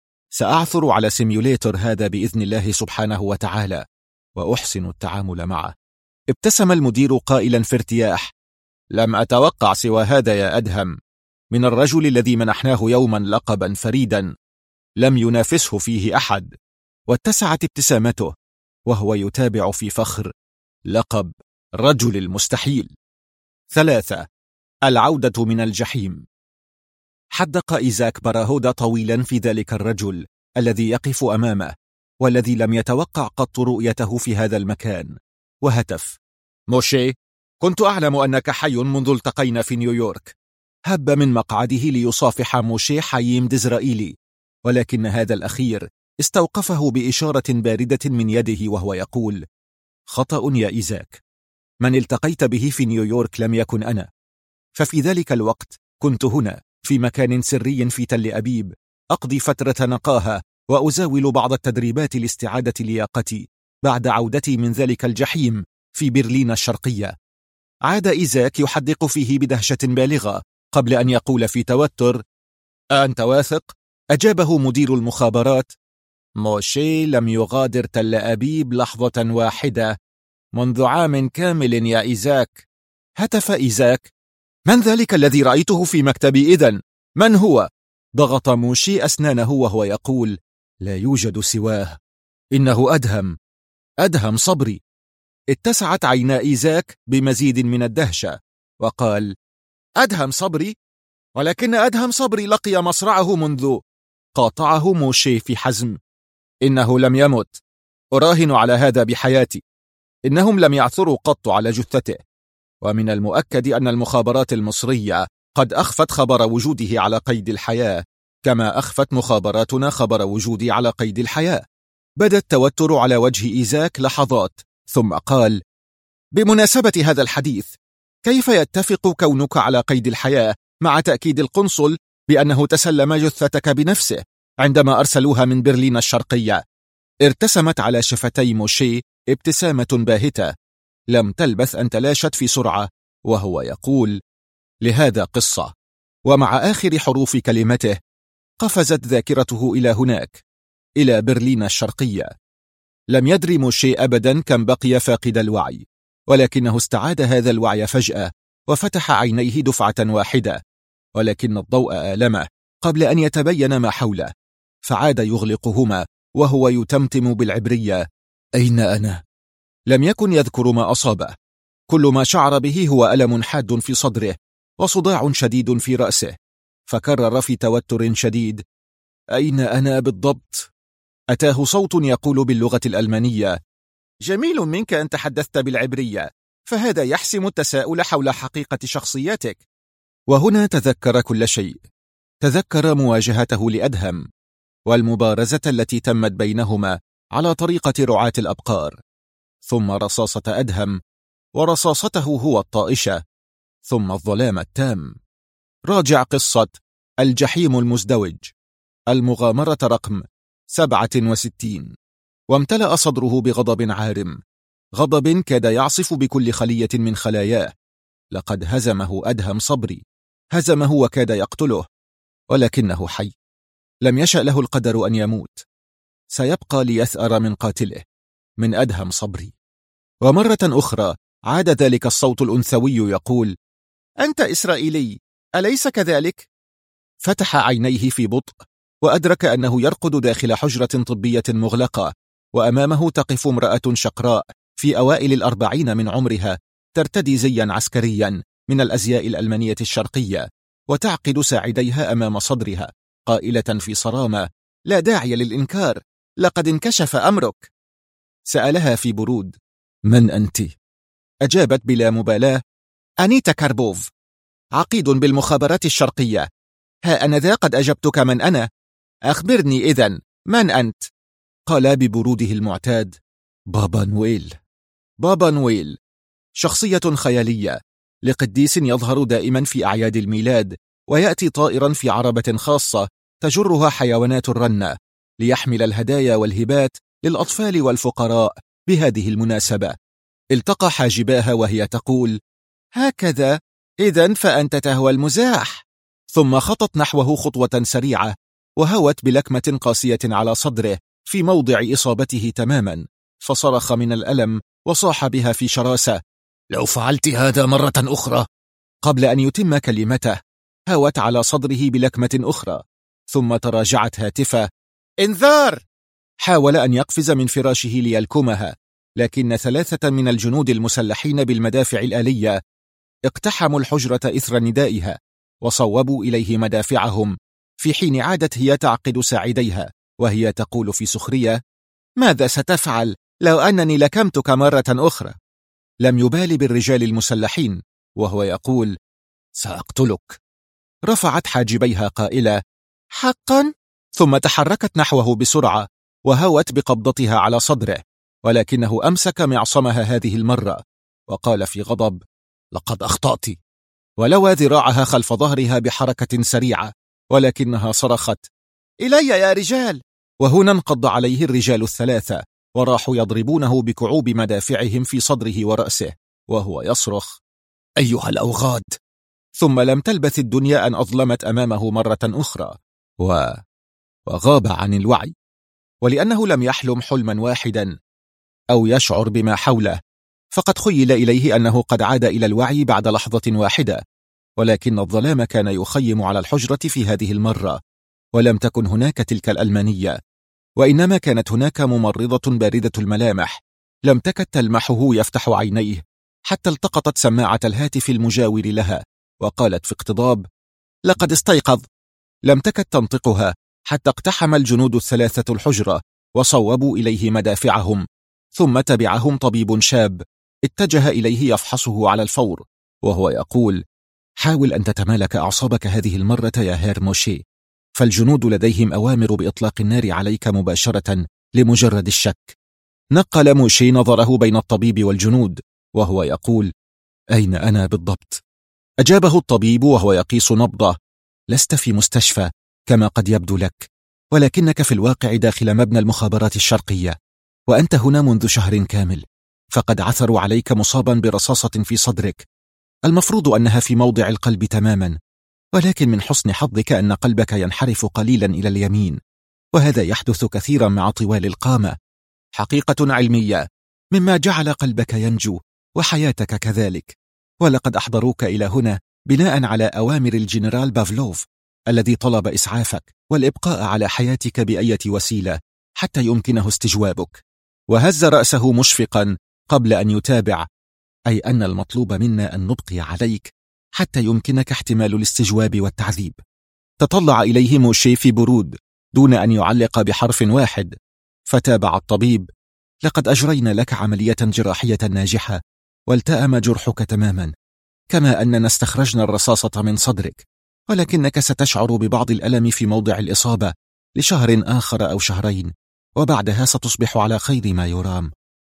سأعثر على سيميوليتر هذا بإذن الله سبحانه وتعالى، وأحسن التعامل معه. ابتسم المدير قائلا في ارتياح: لم أتوقع سوى هذا يا أدهم من الرجل الذي منحناه يوما لقبا فريدا لم ينافسه فيه أحد. واتسعت ابتسامته وهو يتابع في فخر لقب رجل المستحيل. 3. العودة من الجحيم. حدق إيزاك براهودا طويلا في ذلك الرجل الذي يقف أمامه والذي لم يتوقع قط رؤيته في هذا المكان، وهتف: موشي، كنت أعلم أنك حي منذ التقينا في نيويورك. هب من مقعده ليصافح موشي حييم ديزرائيلي، ولكن هذا الأخير استوقفه بإشارة باردة من يده وهو يقول: خطأ يا إيزاك، من التقيت به في نيويورك لم يكن أنا، ففي ذلك الوقت كنت هنا في مكان سري في تل أبيب، أقضي فترة نقاهة وأزاول بعض التدريبات لاستعادة لياقتي بعد عودتي من ذلك الجحيم في برلين الشرقية. عاد إيزاك يحدق فيه بدهشة بالغة قبل أن يقول في توتر: أنت واثق؟ أجابه مدير المخابرات: موشي لم يغادر تل أبيب لحظة واحدة منذ عام كامل يا إيزاك. هتف إيزاك: من ذلك الذي رأيته في مكتبي إذن؟ من هو؟ ضغط موشي أسنانه وهو يقول: لا يوجد سواه، إنه أدهم صبري. اتسعت عينا إيزاك بمزيد من الدهشة وقال: أدهم صبري؟ ولكن أدهم صبري لقي مصرعه منذ... قاطعه موشي في حزم: إنه لم يمت، أراهن على هذا بحياتي. إنهم لم يعثروا قط على جثته، ومن المؤكد أن المخابرات المصرية قد أخفت خبر وجوده على قيد الحياة، كما أخفت مخابراتنا خبر وجودي على قيد الحياة. بدا التوتر على وجه إيزاك لحظات، ثم قال: بمناسبة هذا الحديث، كيف يتفق كونك على قيد الحياة مع تأكيد القنصل بأنه تسلم جثتك بنفسه عندما أرسلوها من برلين الشرقية؟ ارتسمت على شفتي موشي ابتسامة باهتة لم تلبث أن تلاشت في سرعة وهو يقول: لهذا قصة. ومع آخر حروف كلمته قفزت ذاكرته إلى هناك، إلى برلين الشرقية. لم يدري موشي أبدا كم بقي فاقد الوعي، ولكنه استعاد هذا الوعي فجأة وفتح عينيه دفعة واحدة، ولكن الضوء آلمه قبل أن يتبين ما حوله، فعاد يغلقهما وهو يتمتم بالعبرية: أين أنا؟ لم يكن يذكر ما أصابه، كل ما شعر به هو ألم حاد في صدره وصداع شديد في رأسه، فكرر في توتر شديد: أين أنا بالضبط؟ أتاه صوت يقول باللغة الألمانية: جميل منك أن تحدثت بالعبرية، فهذا يحسم التساؤل حول حقيقة شخصيتك. وهنا تذكر كل شيء، تذكر مواجهته لأدهم والمبارزة التي تمت بينهما على طريقة رعاة الأبقار، ثم رصاصة أدهم ورصاصته هو الطائشة، ثم الظلام التام. راجع قصة الجحيم المزدوج، المغامرة رقم 67. وامتلأ صدره بغضب عارم، غضب كاد يعصف بكل خلية من خلاياه. لقد هزمه أدهم صبري، هزمه وكاد يقتله، ولكنه حي. لم يشأ له القدر أن يموت، سيبقى ليثأر من قاتله، من أدهم صبري. ومرة أخرى عاد ذلك الصوت الأنثوي يقول: أنت إسرائيلي، أليس كذلك؟ فتح عينيه في بطء وأدرك أنه يرقد داخل حجرة طبية مغلقة، وأمامه تقف امرأة شقراء في أوائل 40 من عمرها، ترتدي زيا عسكريا من الأزياء الألمانية الشرقية، وتعقد ساعديها أمام صدرها قائلة في صرامة: لا داعي للإنكار، لقد انكشف أمرك. سألها في برود: من أنت؟ أجابت بلا مبالاة: أنيتا كاربوف، عقيد بالمخابرات الشرقية. ها أنا ذا قد أجبتك من أنا، أخبرني إذن من أنت؟ قال ببروده المعتاد: بابا نويل. بابا نويل شخصية خيالية لقديس يظهر دائما في أعياد الميلاد، ويأتي طائرا في عربة خاصة تجرها حيوانات الرنة ليحمل الهدايا والهبات للأطفال والفقراء. بهذه المناسبة التقى حاجباها وهي تقول: هكذا، إذن فأنت تهوى المزاح. ثم خطت نحوه خطوة سريعة وهوت بلكمة قاسية على صدره في موضع إصابته تماما، فصرخ من الألم وصاح بها في شراسة: لو فعلت هذا مرة أخرى. قبل أن يتم كلمته هوت على صدره بلكمة أخرى، ثم تراجعت هاتفة: انذار! حاول أن يقفز من فراشه ليلكمها، لكن 3 من الجنود المسلحين بالمدافع الآلية اقتحموا الحجرة إثر ندائها وصوبوا إليه مدافعهم، في حين عادت هي تعقد ساعديها وهي تقول في سخرية: ماذا ستفعل لو أنني لكمتك مرة أخرى؟ لم يبال بالرجال المسلحين وهو يقول: سأقتلك. رفعت حاجبيها قائلة: حقا؟ ثم تحركت نحوه بسرعة وهوت بقبضتها على صدره، ولكنه أمسك معصمها هذه المرة وقال في غضب: لقد أخطأت. ولوى ذراعها خلف ظهرها بحركة سريعة، ولكنها صرخت: إلي يا رجال. وهنا انقض عليه الرجال الثلاثة وراحوا يضربونه بكعوب مدافعهم في صدره ورأسه وهو يصرخ: أيها الأوغاد. ثم لم تلبث الدنيا أن أظلمت أمامه مرة أخرى وغاب عن الوعي، ولأنه لم يحلم حلما واحدا أو يشعر بما حوله، فقد خيل إليه أنه قد عاد إلى الوعي بعد لحظة واحدة، ولكن الظلام كان يخيم على الحجرة في هذه المرة، ولم تكن هناك تلك الألمانية، وإنما كانت هناك ممرضة باردة الملامح لم تكد تلمحه يفتح عينيه، حتى التقطت سماعة الهاتف المجاور لها وقالت في اقتضاب: لقد استيقظ. لم تكد تنطقها حتى اقتحم الجنود الثلاثة الحجرة وصوبوا إليه مدافعهم، ثم تبعهم طبيب شاب اتجه إليه يفحصه على الفور وهو يقول: حاول أن تتمالك أعصابك هذه المرة يا هير موشي، فالجنود لديهم أوامر بإطلاق النار عليك مباشرة لمجرد الشك. نقل موشي نظره بين الطبيب والجنود وهو يقول: أين أنا بالضبط؟ أجابه الطبيب وهو يقيس نبضه: لست في مستشفى كما قد يبدو لك، ولكنك في الواقع داخل مبنى المخابرات الشرقية، وأنت هنا منذ شهر كامل، فقد عثروا عليك مصابا برصاصة في صدرك، المفروض أنها في موضع القلب تماما، ولكن من حسن حظك أن قلبك ينحرف قليلا إلى اليمين، وهذا يحدث كثيرا مع طوال القامة، حقيقة علمية، مما جعل قلبك ينجو وحياتك كذلك، ولقد أحضروك إلى هنا بناء على أوامر الجنرال بافلوف الذي طلب إسعافك والإبقاء على حياتك بأية وسيلة حتى يمكنه استجوابك. وهز رأسه مشفقا قبل أن يتابع: أي أن المطلوب منا أن نبقي عليك حتى يمكنك احتمال الاستجواب والتعذيب. تطلع إليه موشي في برود دون أن يعلق بحرف واحد، فتابع الطبيب: لقد أجرينا لك عملية جراحية ناجحة والتأم جرحك تماما، كما أننا استخرجنا الرصاصة من صدرك، ولكنك ستشعر ببعض الألم في موضع الإصابة لشهر آخر أو شهرين، وبعدها ستصبح على خير ما يرام.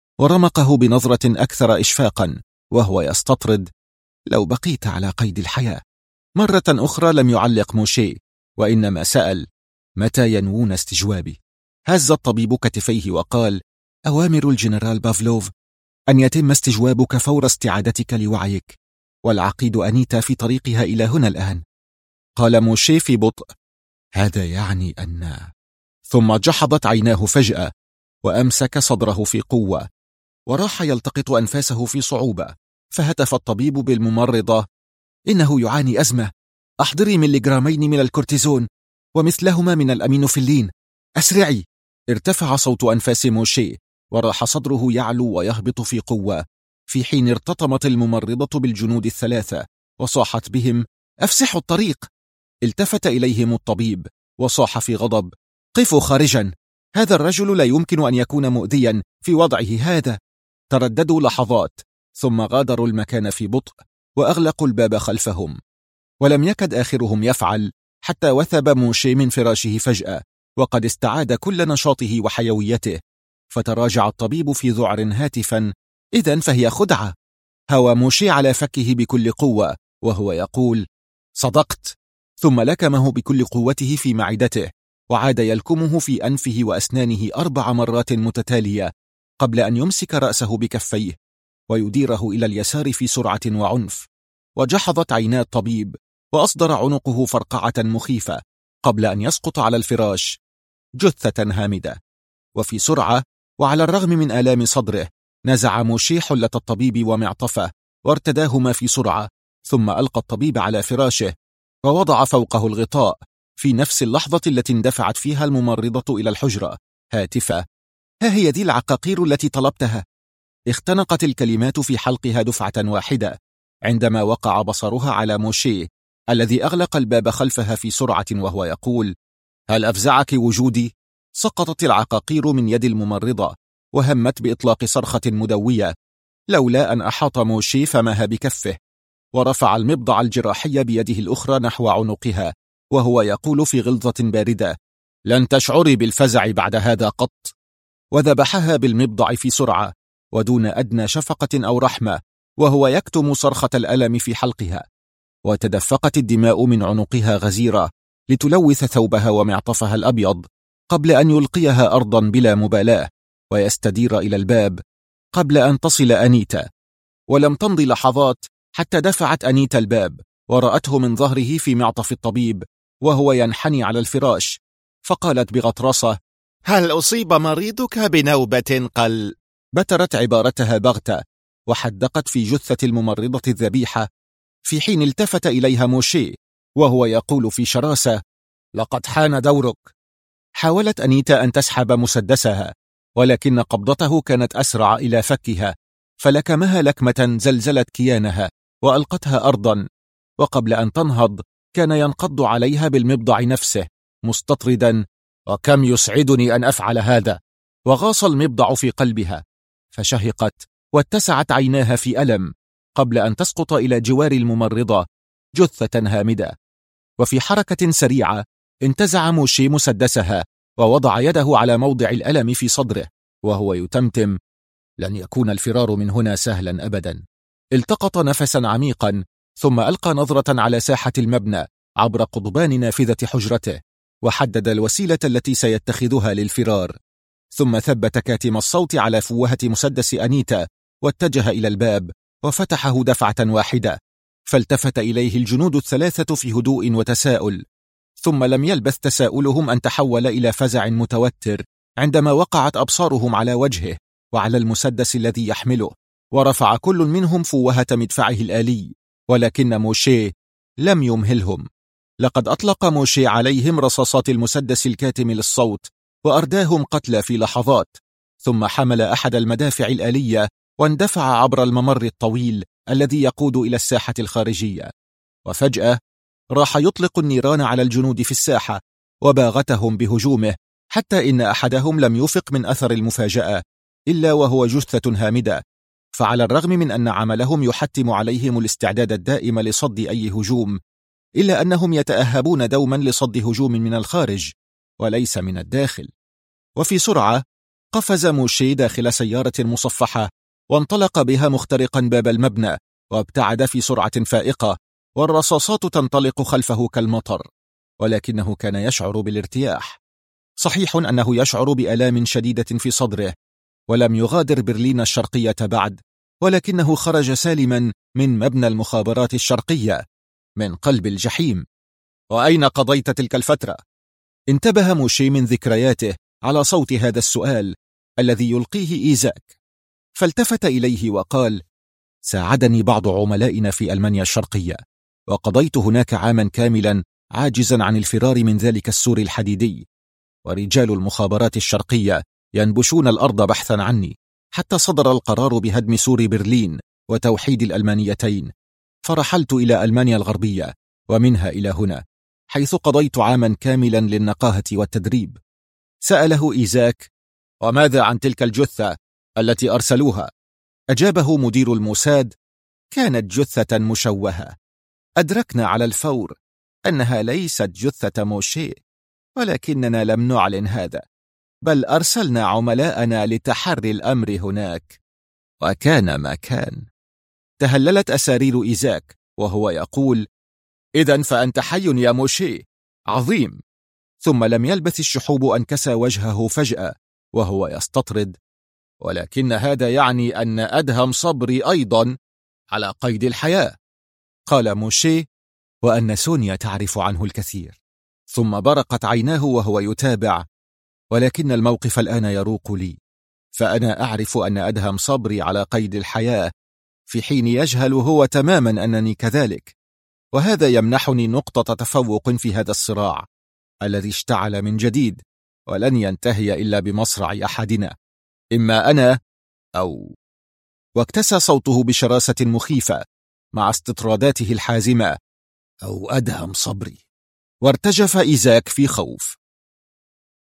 ورمقه بنظرة أكثر إشفاقا وهو يستطرد: لو بقيت على قيد الحياة. مرة أخرى لم يعلق موشي، وإنما سأل: متى ينوون استجوابي؟ هز الطبيب كتفيه وقال: أوامر الجنرال بافلوف أن يتم استجوابك فور استعادتك لوعيك، والعقيد أنيتا في طريقها إلى هنا الآن. قال موشي في بطء: هذا يعني أن... ثم جحظت عيناه فجأة وأمسك صدره في قوة وراح يلتقط أنفاسه في صعوبة، فهتف الطبيب بالممرضة: إنه يعاني أزمة، أحضري مليغرامين من الكورتيزون ومثلهما من الأمينوفيلين، أسرعي. ارتفع صوت أنفاس موشي وراح صدره يعلو ويهبط في قوة، في حين ارتطمت الممرضة بالجنود الثلاثة وصاحت بهم: أفسحوا الطريق. التفت إليهم الطبيب وصاح في غضب: قفوا خارجا، هذا الرجل لا يمكن أن يكون مؤذيا في وضعه هذا. ترددوا لحظات ثم غادروا المكان في بطء وأغلقوا الباب خلفهم، ولم يكد آخرهم يفعل حتى وثب موشي من فراشه فجأة وقد استعاد كل نشاطه وحيويته، فتراجع الطبيب في ذعر هاتفا: إذن فهي خدعة. هوى موشي على فكه بكل قوة وهو يقول: صدقت. ثم لكمه بكل قوته في معدته وعاد يلكمه في أنفه وأسنانه 4 مرات متتالية قبل أن يمسك رأسه بكفيه ويديره إلى اليسار في سرعة وعنف. وجحظت عينا الطبيب وأصدر عنقه فرقعة مخيفة قبل أن يسقط على الفراش جثة هامدة. وفي سرعة وعلى الرغم من آلام صدره نزع موشي حلة الطبيب ومعطفه وارتداهما في سرعة، ثم ألقى الطبيب على فراشه ووضع فوقه الغطاء في نفس اللحظة التي اندفعت فيها الممرضة إلى الحجرة هاتفة: ها هي دي العقاقير التي طلبتها. اختنقت الكلمات في حلقها دفعة واحدة عندما وقع بصرها على موشي الذي أغلق الباب خلفها في سرعة وهو يقول: هل أفزعك وجودي؟ سقطت العقاقير من يد الممرضة وهمت بإطلاق صرخة مدوية، لولا أن أحاط موشي فمها بكفه، ورفع المبضع الجراحي بيده الأخرى نحو عنقها، وهو يقول في غلظة باردة: لن تشعري بالفزع بعد هذا قط. وذبحها بالمبضع في سرعة ودون أدنى شفقة أو رحمة، وهو يكتم صرخة الألم في حلقها. وتدفقت الدماء من عنقها غزيرة لتلوث ثوبها ومعطفها الأبيض، قبل أن يلقيها أرضا بلا مبالاة ويستدير إلى الباب قبل أن تصل أنيتا. ولم تمض لحظات حتى دفعت أنيتا الباب، ورأته من ظهره في معطف الطبيب وهو ينحني على الفراش، فقالت بغطرسة: هل أصيب مريضك بنوبة قل؟ بترت عبارتها بغتة، وحدقت في جثة الممرضة الذبيحة، في حين التفت إليها موشي وهو يقول في شراسة: لقد حان دورك. حاولت أنيتا أن تسحب مسدسها، ولكن قبضته كانت أسرع إلى فكها، فلكمها لكمة زلزلت كيانها وألقتها أرضا، وقبل أن تنهض كان ينقض عليها بالمبضع نفسه مستطردا: وكم يسعدني أن أفعل هذا. وغاص المبضع في قلبها، فشهقت واتسعت عيناها في ألم قبل أن تسقط إلى جوار الممرضة جثة هامدة. وفي حركة سريعة انتزع موشي مسدسها ووضع يده على موضع الألم في صدره وهو يتمتم: لن يكون الفرار من هنا سهلا أبدا. التقط نفسا عميقا، ثم ألقى نظرة على ساحة المبنى عبر قضبان نافذة حجرته، وحدد الوسيلة التي سيتخذها للفرار، ثم ثبت كاتم الصوت على فوهة مسدس أنيتا واتجه إلى الباب وفتحه دفعة واحدة. فالتفت إليه الجنود الثلاثة في هدوء وتساؤل، ثم لم يلبث تساؤلهم أن تحول إلى فزع متوتر عندما وقعت أبصارهم على وجهه وعلى المسدس الذي يحمله، ورفع كل منهم فوهة مدفعه الآلي. ولكن موشي لم يمهلهم. لقد أطلق موشي عليهم رصاصات المسدس الكاتم للصوت وأرداهم قتلى في لحظات، ثم حمل أحد المدافع الآلية واندفع عبر الممر الطويل الذي يقود إلى الساحة الخارجية. وفجأة راح يطلق النيران على الجنود في الساحة وباغتهم بهجومه، حتى إن أحدهم لم يفق من أثر المفاجأة إلا وهو جثة هامدة. فعلى الرغم من أن عملهم يحتم عليهم الاستعداد الدائم لصد أي هجوم، إلا أنهم يتأهبون دوما لصد هجوم من الخارج وليس من الداخل. وفي سرعة قفز موشي داخل سيارة مصفحة وانطلق بها مخترقا باب المبنى، وابتعد في سرعة فائقة، والرصاصات تنطلق خلفه كالمطر، ولكنه كان يشعر بالارتياح. صحيح أنه يشعر بآلام شديدة في صدره، ولم يغادر برلين الشرقية بعد، ولكنه خرج سالما من مبنى المخابرات الشرقية، من قلب الجحيم. وأين قضيت تلك الفترة؟ انتبه موشي من ذكرياته على صوت هذا السؤال الذي يلقيه إيزاك، فالتفت إليه وقال: ساعدني بعض عملائنا في ألمانيا الشرقية، وقضيت هناك عاما كاملا عاجزا عن الفرار من ذلك السور الحديدي، ورجال المخابرات الشرقية ينبشون الأرض بحثا عني، حتى صدر القرار بهدم سور برلين وتوحيد الألمانيتين، فرحلت إلى ألمانيا الغربية ومنها إلى هنا، حيث قضيت عاما كاملا للنقاهة والتدريب. سأله إيزاك: وماذا عن تلك الجثة التي أرسلوها؟ أجابه مدير الموساد: كانت جثة مشوهة. أدركنا على الفور أنها ليست جثة موشي، ولكننا لم نعلن هذا، بل أرسلنا عملاءنا لتحري الأمر هناك، وكان ما كان. تهللت أسارير إيزاك وهو يقول: إذن فأنت حي يا موشي، عظيم. ثم لم يلبث الشحوب أن كسى وجهه فجأة وهو يستطرد: ولكن هذا يعني أن أدهم صبري أيضا على قيد الحياة. قال موشي، وأن سونيا تعرف عنه الكثير. ثم برقت عيناه وهو يتابع: ولكن الموقف الآن يروق لي، فأنا أعرف أن أدهم صبري على قيد الحياة، في حين يجهل هو تماما أنني كذلك، وهذا يمنحني نقطة تفوق في هذا الصراع الذي اشتعل من جديد ولن ينتهي إلا بمصرع أحدنا، إما أنا أو... واكتسى صوته بشراسة مخيفة مع استطراداته الحازمة: أو أدهم صبري. وارتجف إيزاك في خوف.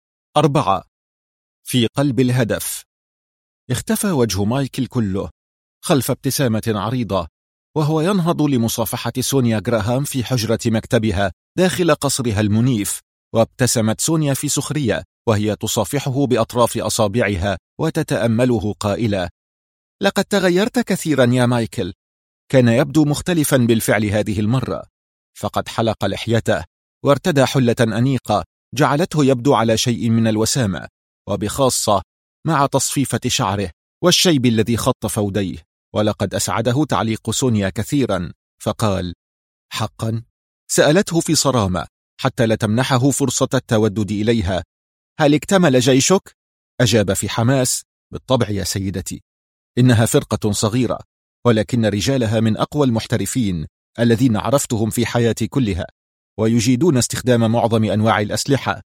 4. في قلب الهدف. اختفى وجه مايكل كله، خلف ابتسامة عريضة، وهو ينهض لمصافحة سونيا غراهام في حجرة مكتبها داخل قصرها المنيف. وابتسمت سونيا في سخرية وهي تصافحه بأطراف أصابعها وتتأمله قائلة: لقد تغيرت كثيرا يا مايكل. كان يبدو مختلفا بالفعل هذه المرة، فقد حلق لحيته وارتدى حلة أنيقة جعلته يبدو على شيء من الوسامة، وبخاصة مع تصفيفة شعره والشيب الذي خط فوديه. ولقد أسعده تعليق سونيا كثيرا، فقال: حقا؟ سألته في صرامة حتى لا تمنحه فرصة التودد إليها. هل اكتمل جيشك؟ أجاب في حماس: بالطبع يا سيدتي، إنها فرقة صغيرة، ولكن رجالها من أقوى المحترفين الذين عرفتهم في حياتي كلها، ويجيدون استخدام معظم أنواع الأسلحة.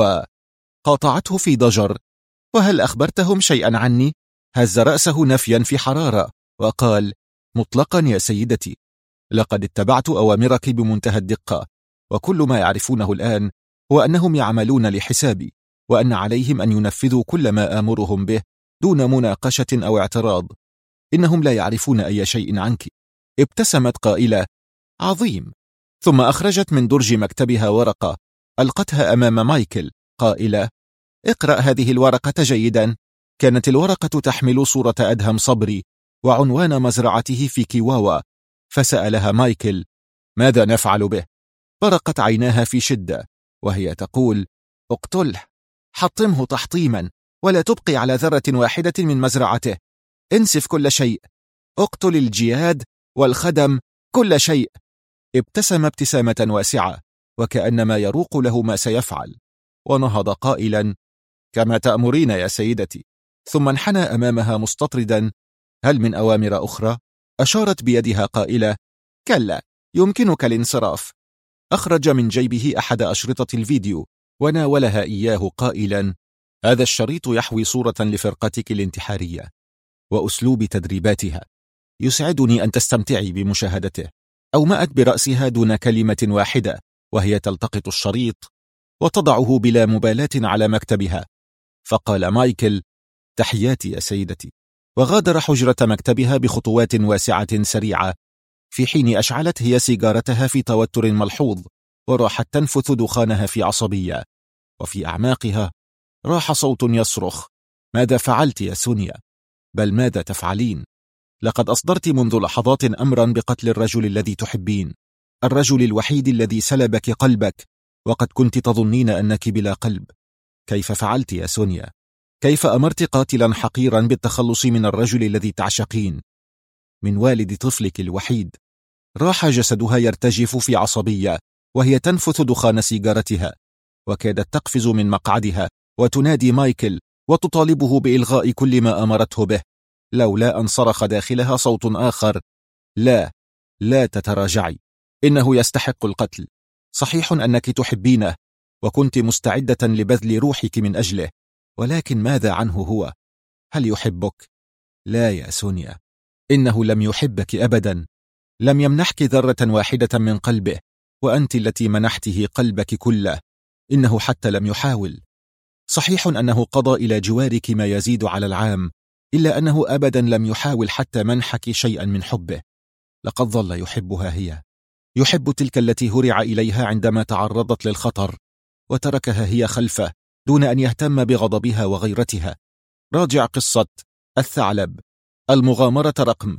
وقاطعته في ضجر: وهل أخبرتهم شيئا عني؟ هز رأسه نفيا في حرارة وقال: مطلقا يا سيدتي، لقد اتبعت أوامرك بمنتهى الدقة، وكل ما يعرفونه الآن هو أنهم يعملون لحسابي، وأن عليهم أن ينفذوا كل ما آمرهم به دون مناقشة أو اعتراض. إنهم لا يعرفون أي شيء عنك. ابتسمت قائلة: عظيم. ثم أخرجت من درج مكتبها ورقة ألقتها أمام مايكل قائلة: اقرأ هذه الورقة جيدا. كانت الورقة تحمل صورة أدهم صبري وعنوان مزرعته في كيواوا. فسألها مايكل: ماذا نفعل به؟ برقت عيناها في شدة وهي تقول: اقتله، حطمه تحطيما، ولا تبقي على ذرة واحدة من مزرعته. انسف كل شيء، اقتل الجياد والخدم، كل شيء. ابتسم ابتسامة واسعة وكأنما يروق له ما سيفعل، ونهض قائلا: كما تأمرين يا سيدتي. ثم انحنى أمامها مستطردا: هل من أوامر أخرى؟ أشارت بيدها قائلة: كلا، يمكنك الانصراف. أخرج من جيبه أحد أشرطة الفيديو وناولها إياه قائلا: هذا الشريط يحوي صورة لفرقتك الانتحارية وأسلوب تدريباتها، يسعدني أن تستمتعي بمشاهدته. أومأت برأسها دون كلمة واحدة وهي تلتقط الشريط وتضعه بلا مبالاة على مكتبها. فقال مايكل: تحياتي يا سيدتي، وغادر حجرة مكتبها بخطوات واسعة سريعة، في حين أشعلت هي سيجارتها في توتر ملحوظ، وراحت تنفث دخانها في عصبية، وفي أعماقها راح صوت يصرخ: ماذا فعلت يا سونيا؟ بل ماذا تفعلين؟ لقد أصدرت منذ لحظات أمرا بقتل الرجل الذي تحبين، الرجل الوحيد الذي سلبك قلبك، وقد كنت تظنين أنك بلا قلب. كيف فعلت يا سونيا؟ كيف أمرت قاتلا حقيرا بالتخلص من الرجل الذي تعشقين، من والد طفلك الوحيد؟ راح جسدها يرتجف في عصبية وهي تنفث دخان سيجارتها، وكادت تقفز من مقعدها وتنادي مايكل وتطالبه بإلغاء كل ما أمرته به، لولا أن صرخ داخلها صوت آخر: لا، لا تتراجعي، إنه يستحق القتل. صحيح أنك تحبينه وكنت مستعدة لبذل روحك من أجله، ولكن ماذا عنه هو؟ هل يحبك؟ لا يا سونيا، إنه لم يحبك أبدا، لم يمنحك ذرة واحدة من قلبه، وأنت التي منحته قلبك كله. إنه حتى لم يحاول. صحيح أنه قضى إلى جوارك ما يزيد على العام، إلا أنه أبدا لم يحاول حتى منحك شيئا من حبه. لقد ظل يحبها هي، يحب تلك التي هرع إليها عندما تعرضت للخطر، وتركها هي خلفه دون أن يهتم بغضبها وغيرتها. راجع قصة الثعلب، المغامرة رقم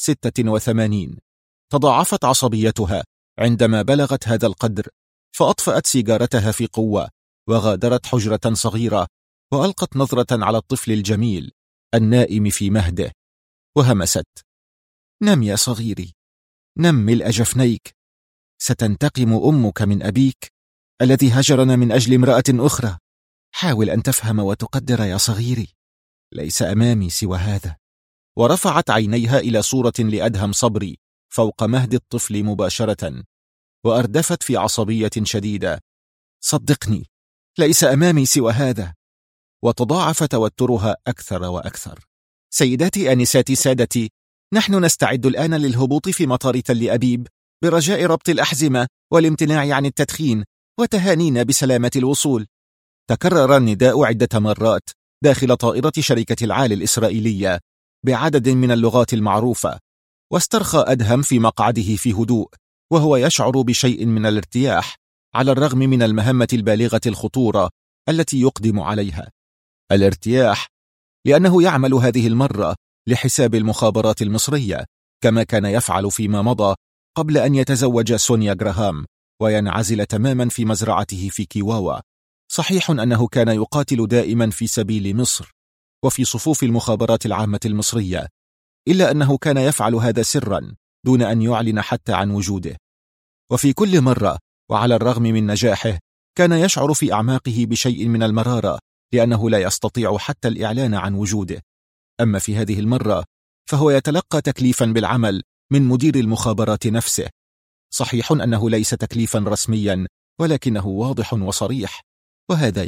86. تضاعفت عصبيتها عندما بلغت هذا القدر، فأطفأت سيجارتها في قوة وغادرت حجرة صغيرة، وألقت نظرة على الطفل الجميل النائم في مهده، وهمست: نم يا صغيري، نم ملء جفنيك، ستنتقم أمك من أبيك الذي هجرنا من أجل امرأة أخرى. حاول أن تفهم وتقدر يا صغيري، ليس أمامي سوى هذا. ورفعت عينيها إلى صورة لأدهم صبري فوق مهد الطفل مباشرة، وأردفت في عصبية شديدة: صدقني، ليس أمامي سوى هذا. وتضاعف توترها أكثر وأكثر. سيداتي، آنساتي، سادتي، نحن نستعد الآن للهبوط في مطار تل أبيب برجاء ربط الأحزمة والامتناع عن التدخين، وتهانينا بسلامة الوصول. تكرر النداء عدة مرات داخل طائرة شركة العال الإسرائيلية، بعدد من اللغات المعروفة، واسترخى أدهم في مقعده في هدوء وهو يشعر بشيء من الارتياح على الرغم من المهمة البالغة الخطورة التي يقدم عليها. الارتياح لأنه يعمل هذه المرة لحساب المخابرات المصرية كما كان يفعل فيما مضى قبل أن يتزوج سونيا جراهام وينعزل تماما في مزرعته في كيواوا. صحيح أنه كان يقاتل دائما في سبيل مصر وفي صفوف المخابرات العامة المصرية، إلا أنه كان يفعل هذا سرا دون أن يعلن حتى عن وجوده. وفي كل مرة وعلى الرغم من نجاحه كان يشعر في أعماقه بشيء من المرارة لأنه لا يستطيع حتى الإعلان عن وجوده. أما في هذه المرة فهو يتلقى تكليفا بالعمل من مدير المخابرات نفسه. صحيح أنه ليس تكليفا رسميا ولكنه واضح وصريح، وهذا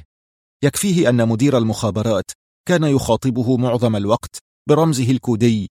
يكفيه أن مدير المخابرات كان يخاطبه معظم الوقت برمزه الكودي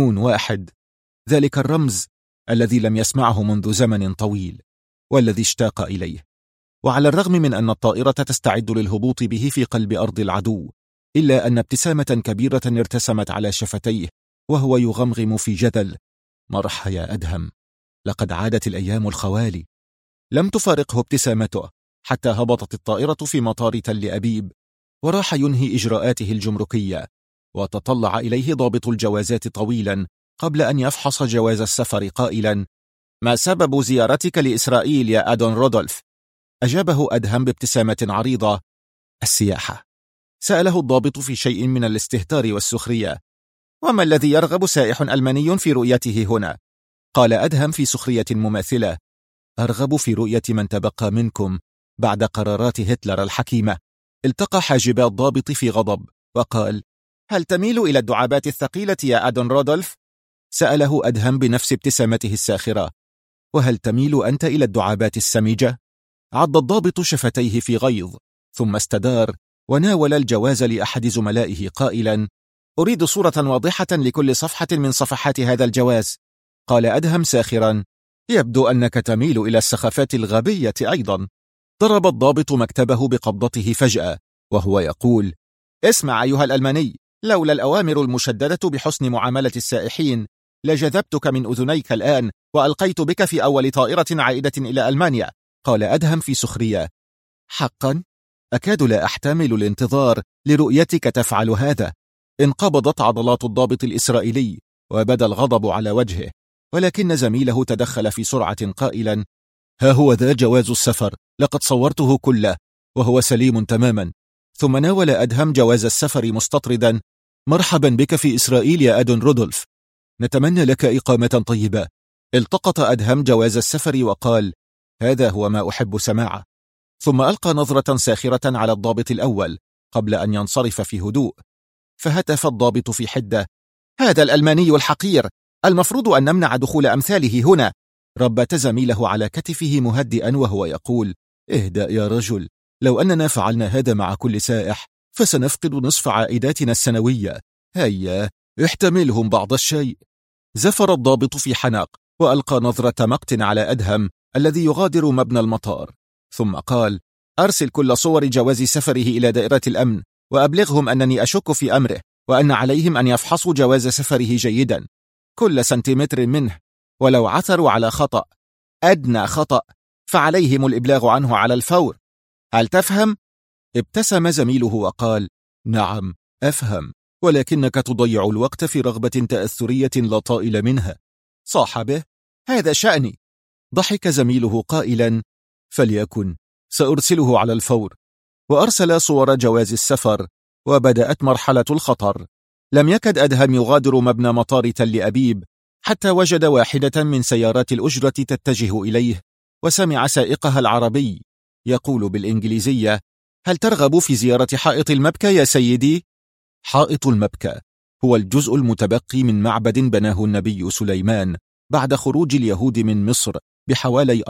ن1، ذلك الرمز الذي لم يسمعه منذ زمن طويل والذي اشتاق إليه. وعلى الرغم من أن الطائرة تستعد للهبوط به في قلب أرض العدو، إلا أن ابتسامة كبيرة ارتسمت على شفتيه وهو يغمغم في جدل: مرحى يا أدهم، لقد عادت الأيام الخوالي. لم تفارقه ابتسامته حتى هبطت الطائرة في مطار تل أبيب، وراح ينهي إجراءاته الجمركية، وتطلع إليه ضابط الجوازات طويلا قبل أن يفحص جواز السفر قائلا: ما سبب زيارتك لإسرائيل يا أدون رودولف؟ أجابه أدهم بابتسامة عريضة: السياحة. سأله الضابط في شيء من الاستهتار والسخرية: وما الذي يرغب سائح ألماني في رؤيته هنا؟ قال أدهم في سخرية مماثلة: أرغب في رؤية من تبقى منكم بعد قرارات هتلر الحكيمة. التقى حاجب الضابط في غضب وقال: هل تميل إلى الدعابات الثقيلة يا أدون رودولف؟ سأله أدهم بنفس ابتسامته الساخرة: وهل تميل أنت إلى الدعابات السمجة؟ عض الضابط شفتيه في غيظ ثم استدار وناول الجواز لأحد زملائه قائلا: أريد صورة واضحة لكل صفحة من صفحات هذا الجواز. قال أدهم ساخرا: يبدو أنك تميل إلى السخافات الغبية أيضا. ضرب الضابط مكتبه بقبضته فجأة وهو يقول: اسمع أيها الألماني، لولا الأوامر المشددة بحسن معاملة السائحين لجذبتك من أذنيك الآن وألقيت بك في أول طائرة عائدة إلى ألمانيا. قال أدهم في سخرية: حقا؟ أكاد لا أحتمل الانتظار لرؤيتك تفعل هذا. انقبضت عضلات الضابط الإسرائيلي وبدا الغضب على وجهه، ولكن زميله تدخل في سرعة قائلا: ها هو ذا جواز السفر، لقد صورته كله وهو سليم تماما. ثم ناول أدهم جواز السفر مستطردا: مرحبا بك في إسرائيل يا أدون رودولف، نتمنى لك إقامة طيبة. التقط أدهم جواز السفر وقال: هذا هو ما أحب سماعه. ثم ألقى نظرة ساخرة على الضابط الأول قبل أن ينصرف في هدوء، فهتف الضابط في حدة: هذا الألماني الحقير، المفروض أن نمنع دخول أمثاله هنا. ربت زميله على كتفه مهدئا وهو يقول: اهدأ يا رجل، لو أننا فعلنا هذا مع كل سائح فسنفقد نصف عائداتنا السنوية. هيا احتملهم بعض الشيء. زفر الضابط في حناق وألقى نظرة مقت على أدهم الذي يغادر مبنى المطار، ثم قال: أرسل كل صور جواز سفره إلى دائرة الأمن وأبلغهم أنني أشك في أمره وأن عليهم أن يفحصوا جواز سفره جيدا، كل سنتيمتر منه، ولو عثروا على خطأ، أدنى خطأ، فعليهم الإبلاغ عنه على الفور. هل تفهم؟ ابتسم زميله وقال: نعم أفهم، ولكنك تضيع الوقت في رغبة تأثرية لا طائل منها. صاح به، هذا شأني. ضحك زميله قائلا: فليكن، سأرسله على الفور. وأرسل صور جواز السفر، وبدأت مرحلة الخطر. لم يكد أدهم يغادر مبنى مطار تل أبيب حتى وجد واحدة من سيارات الأجرة تتجه إليه، وسمع سائقها العربي يقول بالإنجليزية: هل ترغب في زيارة حائط المبكى يا سيدي؟ حائط المبكى هو الجزء المتبقي من معبد بناه النبي سليمان بعد خروج اليهود من مصر بحوالي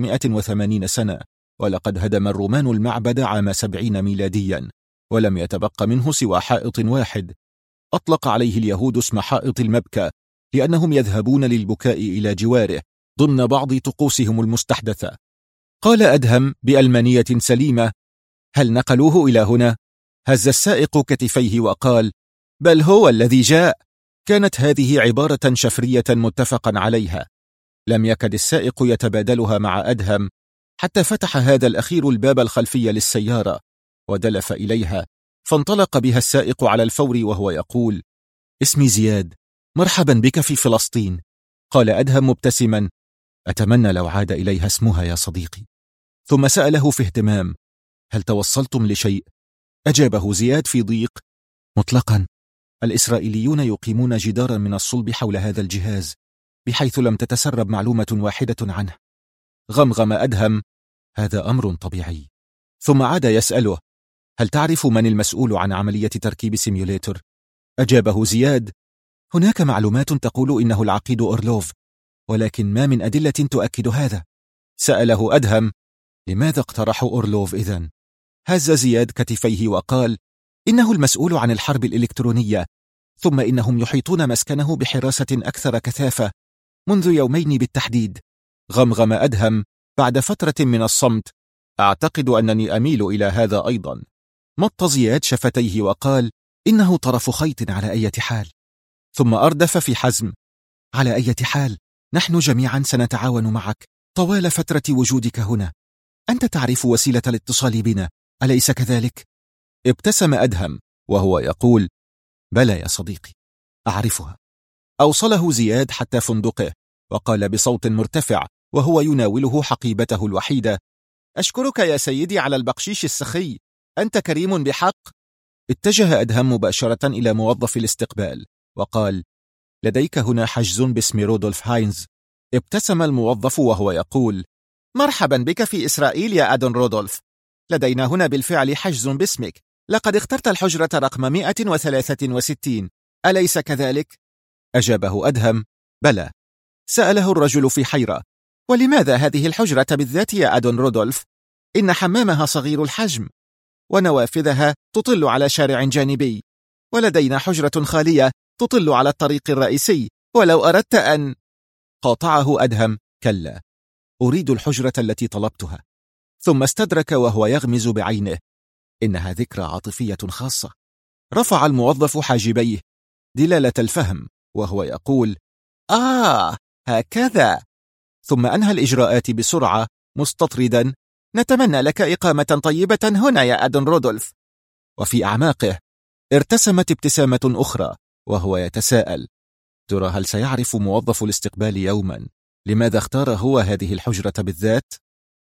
480 سنة، ولقد هدم الرومان المعبد عام 70 ميلاديا، ولم يتبق منه سوى حائط واحد. أطلق عليه اليهود اسم حائط المبكى لأنهم يذهبون للبكاء إلى جواره ضمن بعض طقوسهم المستحدثة. قال أدهم بألمانية سليمة: هل نقلوه إلى هنا؟ هز السائق كتفيه وقال: بل هو الذي جاء. كانت هذه عبارة شفرية متفقا عليها. لم يكد السائق يتبادلها مع أدهم حتى فتح هذا الأخير الباب الخلفي للسيارة ودلف إليها، فانطلق بها السائق على الفور وهو يقول: اسمي زياد، مرحبا بك في فلسطين. قال أدهم مبتسما: أتمنى لو عاد إليها اسمها يا صديقي. ثم سأله في اهتمام: هل توصلتم لشيء؟ أجابه زياد في ضيق: مطلقا، الإسرائيليون يقيمون جدارا من الصلب حول هذا الجهاز بحيث لم تتسرب معلومة واحدة عنه. غمغم أدهم: هذا أمر طبيعي. ثم عاد يسأله: هل تعرف من المسؤول عن عملية تركيب سيميوليتر؟ أجابه زياد: هناك معلومات تقول إنه العقيد أورلوف، ولكن ما من أدلة تؤكد هذا. سأله أدهم: لماذا اقترحوا أورلوف إذن؟ هز زياد كتفيه وقال: إنه المسؤول عن الحرب الإلكترونية، ثم إنهم يحيطون مسكنه بحراسة أكثر كثافة منذ يومين بالتحديد. غمغم أدهم بعد فترة من الصمت: أعتقد أنني أميل إلى هذا أيضا. مط زياد شفتيه وقال: إنه طرف خيط على أي حال. ثم أردف في حزم: على أي حال، نحن جميعا سنتعاون معك طوال فترة وجودك هنا. أنت تعرف وسيلة الاتصال بنا، أليس كذلك؟ ابتسم أدهم وهو يقول: بلى يا صديقي، أعرفها. أوصله زياد حتى فندقه وقال بصوت مرتفع وهو يناوله حقيبته الوحيدة: أشكرك يا سيدي على البقشيش السخي، أنت كريم بحق. اتجه أدهم مباشرة إلى موظف الاستقبال وقال: لديك هنا حجز باسم رودولف هاينز. ابتسم الموظف وهو يقول: مرحبا بك في إسرائيل يا أدون رودولف، لدينا هنا بالفعل حجز باسمك، لقد اخترت الحجرة رقم 163، أليس كذلك؟ أجابه أدهم: بلى. سأله الرجل في حيرة: ولماذا هذه الحجرة بالذات يا أدون رودولف؟ إن حمامها صغير الحجم ونوافذها تطل على شارع جانبي، ولدينا حجرة خالية تطل على الطريق الرئيسي، ولو أردت أن... قاطعه أدهم: كلا، أريد الحجرة التي طلبتها. ثم استدرك وهو يغمز بعينه: إنها ذكرى عاطفية خاصة. رفع الموظف حاجبيه دلالة الفهم وهو يقول: هكذا. ثم أنهى الإجراءات بسرعة مستطردا: نتمنى لك إقامة طيبة هنا يا أدون رودولف. وفي أعماقه ارتسمت ابتسامة أخرى وهو يتساءل: ترى هل سيعرف موظف الاستقبال يوما لماذا اختار هو هذه الحجرة بالذات؟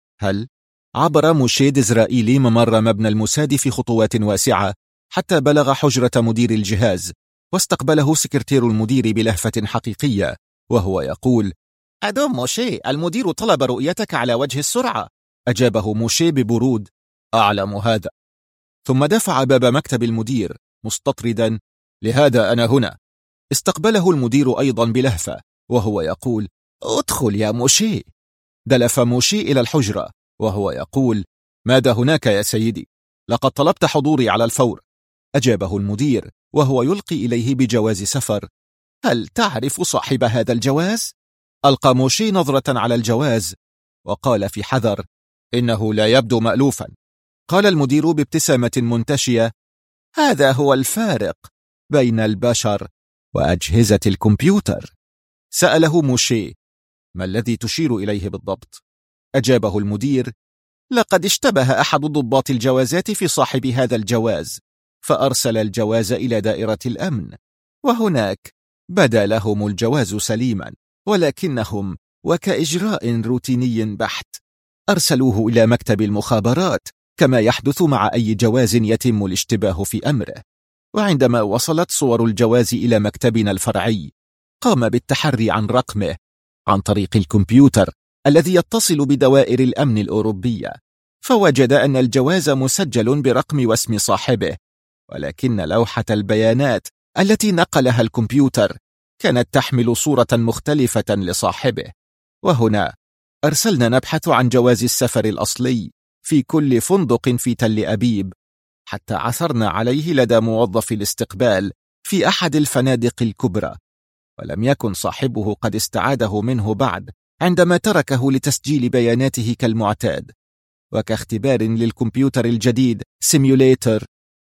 هل عبر موشيد إسرائيلي ممر مبنى الموساد في خطوات واسعة حتى بلغ حجرة مدير الجهاز، واستقبله سكرتير المدير بلهفة حقيقية وهو يقول: أدون موشي، المدير طلب رؤيتك على وجه السرعة. أجابه موشي ببرود: أعلم هذا. ثم دفع باب مكتب المدير مستطردا: لهذا أنا هنا. استقبله المدير أيضا بلهفة وهو يقول: ادخل يا موشي. دلف موشي إلى الحجرة وهو يقول: ماذا هناك يا سيدي؟ لقد طلبت حضوري على الفور. أجابه المدير وهو يلقي إليه بجواز سفر: هل تعرف صاحب هذا الجواز؟ ألقى موشي نظرة على الجواز وقال في حذر: إنه لا يبدو مألوفا. قال المدير بابتسامة منتشية: هذا هو الفارق بين البشر وأجهزة الكمبيوتر. سأله موشي: ما الذي تشير إليه بالضبط؟ أجابه المدير: لقد اشتبه أحد ضباط الجوازات في صاحب هذا الجواز، فأرسل الجواز إلى دائرة الأمن، وهناك بدا لهم الجواز سليما، ولكنهم وكإجراء روتيني بحت أرسلوه إلى مكتب المخابرات كما يحدث مع أي جواز يتم الاشتباه في أمره. وعندما وصلت صور الجواز إلى مكتبنا الفرعي، قام بالتحري عن رقمه عن طريق الكمبيوتر الذي يتصل بدوائر الأمن الأوروبية، فوجد أن الجواز مسجل برقم واسم صاحبه، ولكن لوحة البيانات التي نقلها الكمبيوتر كانت تحمل صورة مختلفة لصاحبه. وهنا أرسلنا نبحث عن جواز السفر الأصلي في كل فندق في تل أبيب، حتى عثرنا عليه لدى موظف الاستقبال في أحد الفنادق الكبرى، ولم يكن صاحبه قد استعاده منه بعد عندما تركه لتسجيل بياناته كالمعتاد. وكاختبار للكمبيوتر الجديد سيميوليتر،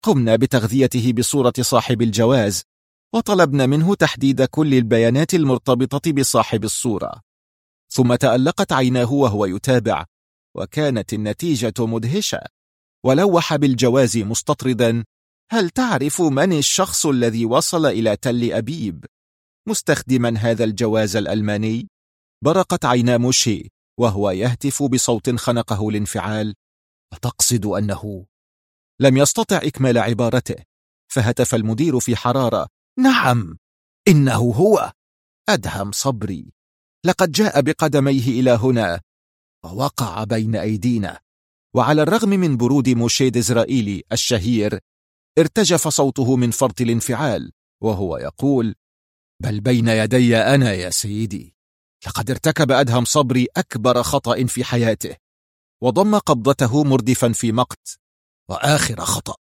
قمنا بتغذيته بصورة صاحب الجواز، وطلبنا منه تحديد كل البيانات المرتبطة بصاحب الصورة. ثم تألقت عيناه وهو يتابع، وكانت النتيجة مدهشة. ولوح بالجواز مستطردا: هل تعرف من الشخص الذي وصل إلى تل أبيب مستخدما هذا الجواز الألماني؟ برقت عينا موشي وهو يهتف بصوت خنقه الانفعال: أتقصد أنه؟ لم يستطع إكمال عبارته، فهتف المدير في حرارة: نعم، إنه هو أدهم صبري. لقد جاء بقدميه إلى هنا ووقع بين أيدينا. وعلى الرغم من برود موشي ديزرائيلي الشهير، ارتجف صوته من فرط الانفعال وهو يقول: بل بين يدي أنا يا سيدي. لقد ارتكب أدهم صبري أكبر خطأ في حياته، وضم قبضته مردفا في مقت: وآخر خطأ.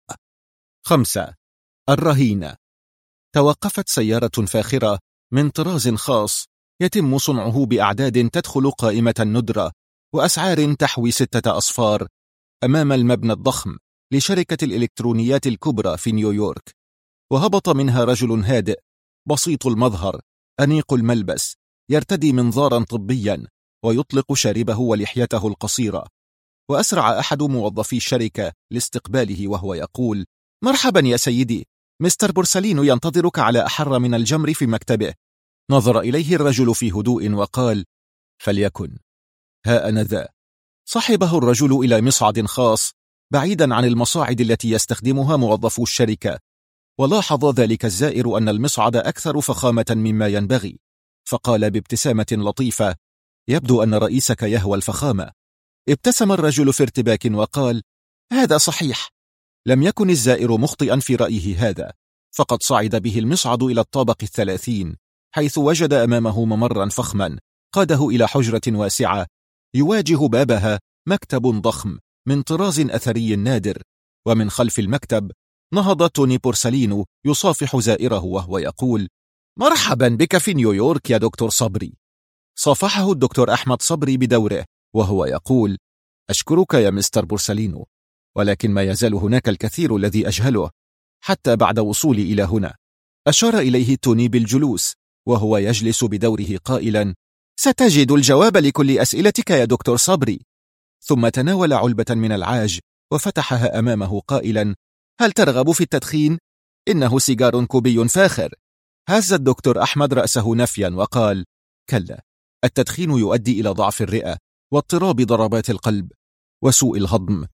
5. الرهينة. توقفت سيارة فاخرة من طراز خاص يتم صنعه بأعداد تدخل قائمة الندرة وأسعار تحوي 6 أصفار أمام المبنى الضخم لشركة الإلكترونيات الكبرى في نيويورك. وهبط منها رجل هادئ بسيط المظهر أنيق الملبس، يرتدي منظارا طبيا ويطلق شاربه ولحيته القصيرة. وأسرع أحد موظفي الشركة لاستقباله وهو يقول: مرحبا يا سيدي، مستر بورسالينو ينتظرك على أحر من الجمر في مكتبه. نظر إليه الرجل في هدوء وقال: فليكن. ها أنا ذا. صحبه الرجل إلى مصعد خاص بعيدا عن المصاعد التي يستخدمها موظفو الشركة، ولاحظ ذلك الزائر أن المصعد أكثر فخامة مما ينبغي، فقال بابتسامة لطيفة: يبدو أن رئيسك يهوى الفخامة. ابتسم الرجل في ارتباك وقال: هذا صحيح. لم يكن الزائر مخطئا في رأيه هذا، فقد صعد به المصعد إلى الطابق 30، حيث وجد أمامه ممرا فخما قاده إلى حجرة واسعة يواجه بابها مكتب ضخم من طراز أثري نادر. ومن خلف المكتب نهض توني بورسالينو يصافح زائره وهو يقول: مرحبا بك في نيويورك يا دكتور صبري. صافحه الدكتور أحمد صبري بدوره وهو يقول: أشكرك يا مستر بورسالينو، ولكن ما يزال هناك الكثير الذي أجهله حتى بعد وصولي إلى هنا. أشار إليه توني بالجلوس وهو يجلس بدوره قائلا: ستجد الجواب لكل أسئلتك يا دكتور صبري. ثم تناول علبة من العاج وفتحها أمامه قائلا: هل ترغب في التدخين؟ إنه سيجار كوبي فاخر. هز الدكتور أحمد رأسه نفيا وقال: كلا، التدخين يؤدي إلى ضعف الرئة واضطراب ضربات القلب وسوء الهضم.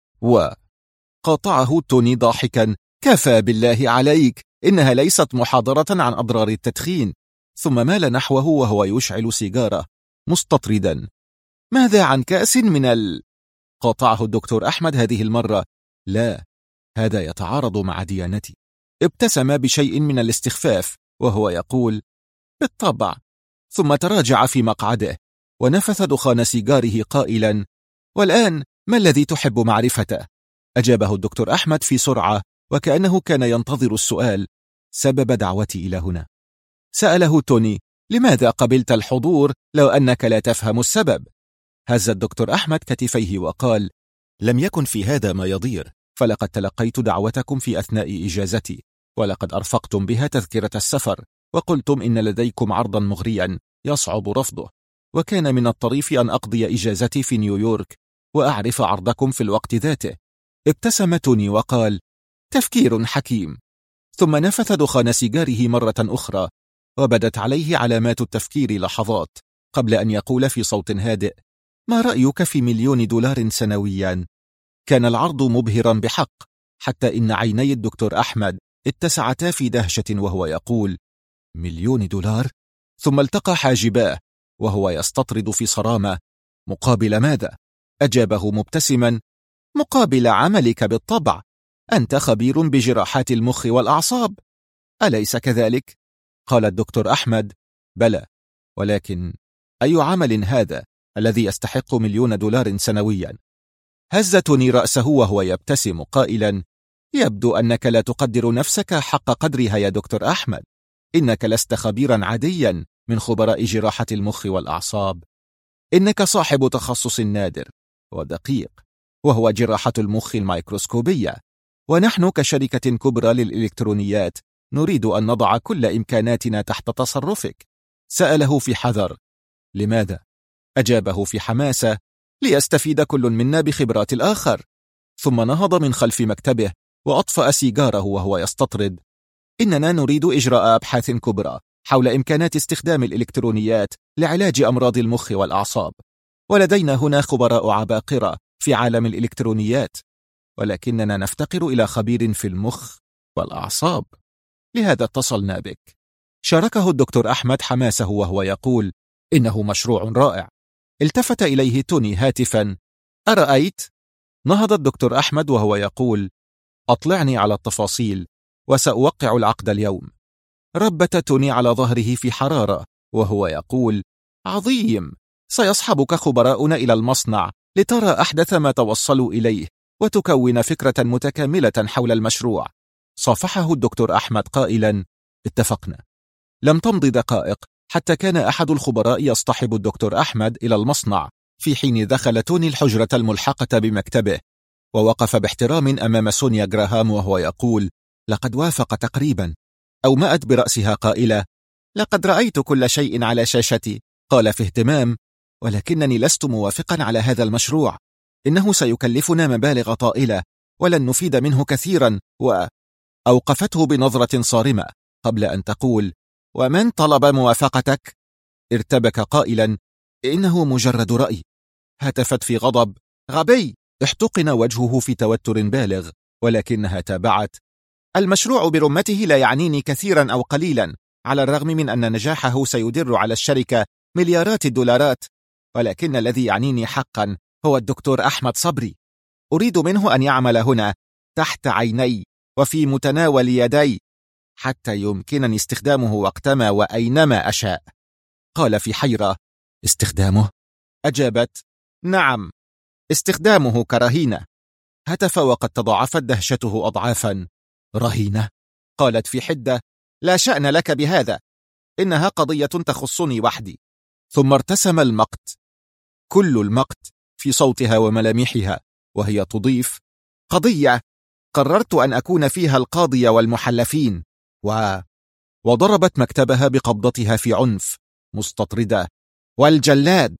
وقاطعه توني ضاحكا: كفى بالله عليك، إنها ليست محاضرة عن أضرار التدخين. ثم مال نحوه وهو يشعل سيجارة مستطردا: ماذا عن كأس من قاطعه الدكتور أحمد هذه المرة: لا، هذا يتعارض مع ديانتي. ابتسم بشيء من الاستخفاف وهو يقول: بالطبع. ثم تراجع في مقعده ونفث دخان سيجاره قائلا: والآن ما الذي تحب معرفته؟ أجابه الدكتور أحمد في سرعة وكأنه كان ينتظر السؤال: سبب دعوتي إلى هنا. سأله توني: لماذا قبلت الحضور لو أنك لا تفهم السبب؟ هز الدكتور أحمد كتفيه وقال: لم يكن في هذا ما يضير، فلقد تلقيت دعوتكم في أثناء إجازتي، ولقد أرفقتم بها تذكرة السفر، وقلتم إن لديكم عرضا مغريا يصعب رفضه، وكان من الطريف أن أقضي إجازتي في نيويورك وأعرف عرضكم في الوقت ذاته. ابتسم توني وقال: تفكير حكيم. ثم نفث دخان سيجاره مرة أخرى، وبدت عليه علامات التفكير لحظات قبل أن يقول في صوت هادئ: ما رأيك في $1,000,000 سنويا؟ كان العرض مبهرا بحق، حتى إن عيني الدكتور أحمد اتسعتا في دهشة وهو يقول: $1,000,000؟ ثم التقى حاجباه وهو يستطرد في صرامة: مقابل ماذا؟ أجابه مبتسما: مقابل عملك بالطبع، أنت خبير بجراحات المخ والأعصاب، أليس كذلك؟ قال الدكتور أحمد: بلى، ولكن أي عمل هذا الذي يستحق $1,000,000 سنويا؟ هز توني رأسه وهو يبتسم قائلا: يبدو أنك لا تقدر نفسك حق قدرها يا دكتور أحمد، إنك لست خبيرا عاديا من خبراء جراحة المخ والأعصاب، إنك صاحب تخصص نادر ودقيق، وهو جراحة المخ الميكروسكوبية، ونحن كشركة كبرى للإلكترونيات نريد أن نضع كل إمكاناتنا تحت تصرفك. سأله في حذر. لماذا؟ أجابه في حماسة. ليستفيد كل منا بخبرات الآخر. ثم نهض من خلف مكتبه وأطفأ سيجاره وهو يستطرد. إننا نريد إجراء أبحاث كبرى حول إمكانات استخدام الإلكترونيات لعلاج أمراض المخ والأعصاب، ولدينا هنا خبراء عباقرة في عالم الإلكترونيات، ولكننا نفتقر إلى خبير في المخ والأعصاب، لهذا اتصلنا بك. شاركه الدكتور أحمد حماسه وهو يقول: إنه مشروع رائع. التفت إليه توني هاتفا: أرأيت؟ نهض الدكتور أحمد وهو يقول: أطلعني على التفاصيل وسأوقع العقد اليوم. ربت توني على ظهره في حرارة وهو يقول: عظيم، سيصحبك خبراؤنا إلى المصنع لترى أحدث ما توصلوا إليه وتكون فكرة متكاملة حول المشروع. صافحه الدكتور أحمد قائلا: اتفقنا. لم تمض دقائق حتى كان أحد الخبراء يصطحب الدكتور أحمد إلى المصنع، في حين دخل توني الحجرة الملحقة بمكتبه ووقف باحترام أمام سونيا جراهام وهو يقول: لقد وافق تقريبا. أومأت برأسها قائلة: لقد رأيت كل شيء على شاشتي. قال في اهتمام: ولكنني لست موافقا على هذا المشروع، إنه سيكلفنا مبالغ طائلة ولن نفيد منه كثيرا. وأوقفته بنظرة صارمة قبل أن تقول: ومن طلب موافقتك؟ ارتبك قائلا: إنه مجرد رأي. هتفت في غضب: غبي. احتقن وجهه في توتر بالغ، ولكنها تابعت: المشروع برمته لا يعنيني كثيرا أو قليلا، على الرغم من أن نجاحه سيدر على الشركة مليارات الدولارات، ولكن الذي يعنيني حقا هو الدكتور أحمد صبري. أريد منه أن يعمل هنا تحت عيني وفي متناول يدي، حتى يمكنني استخدامه وقتما وأينما أشاء. قال في حيرة: استخدامه؟ أجابت: نعم، استخدامه كرهينة. هتف وقد تضاعفت دهشته أضعافا: رهينة؟ قالت في حدة: لا شأن لك بهذا، إنها قضية تخصني وحدي. ثم ارتسم المقت، كل المقت، في صوتها وملامحها، وهي تضيف: قضية قررت أن أكون فيها القاضية والمحلفين. وضربت مكتبها بقبضتها في عنف مستطردة: والجلاد.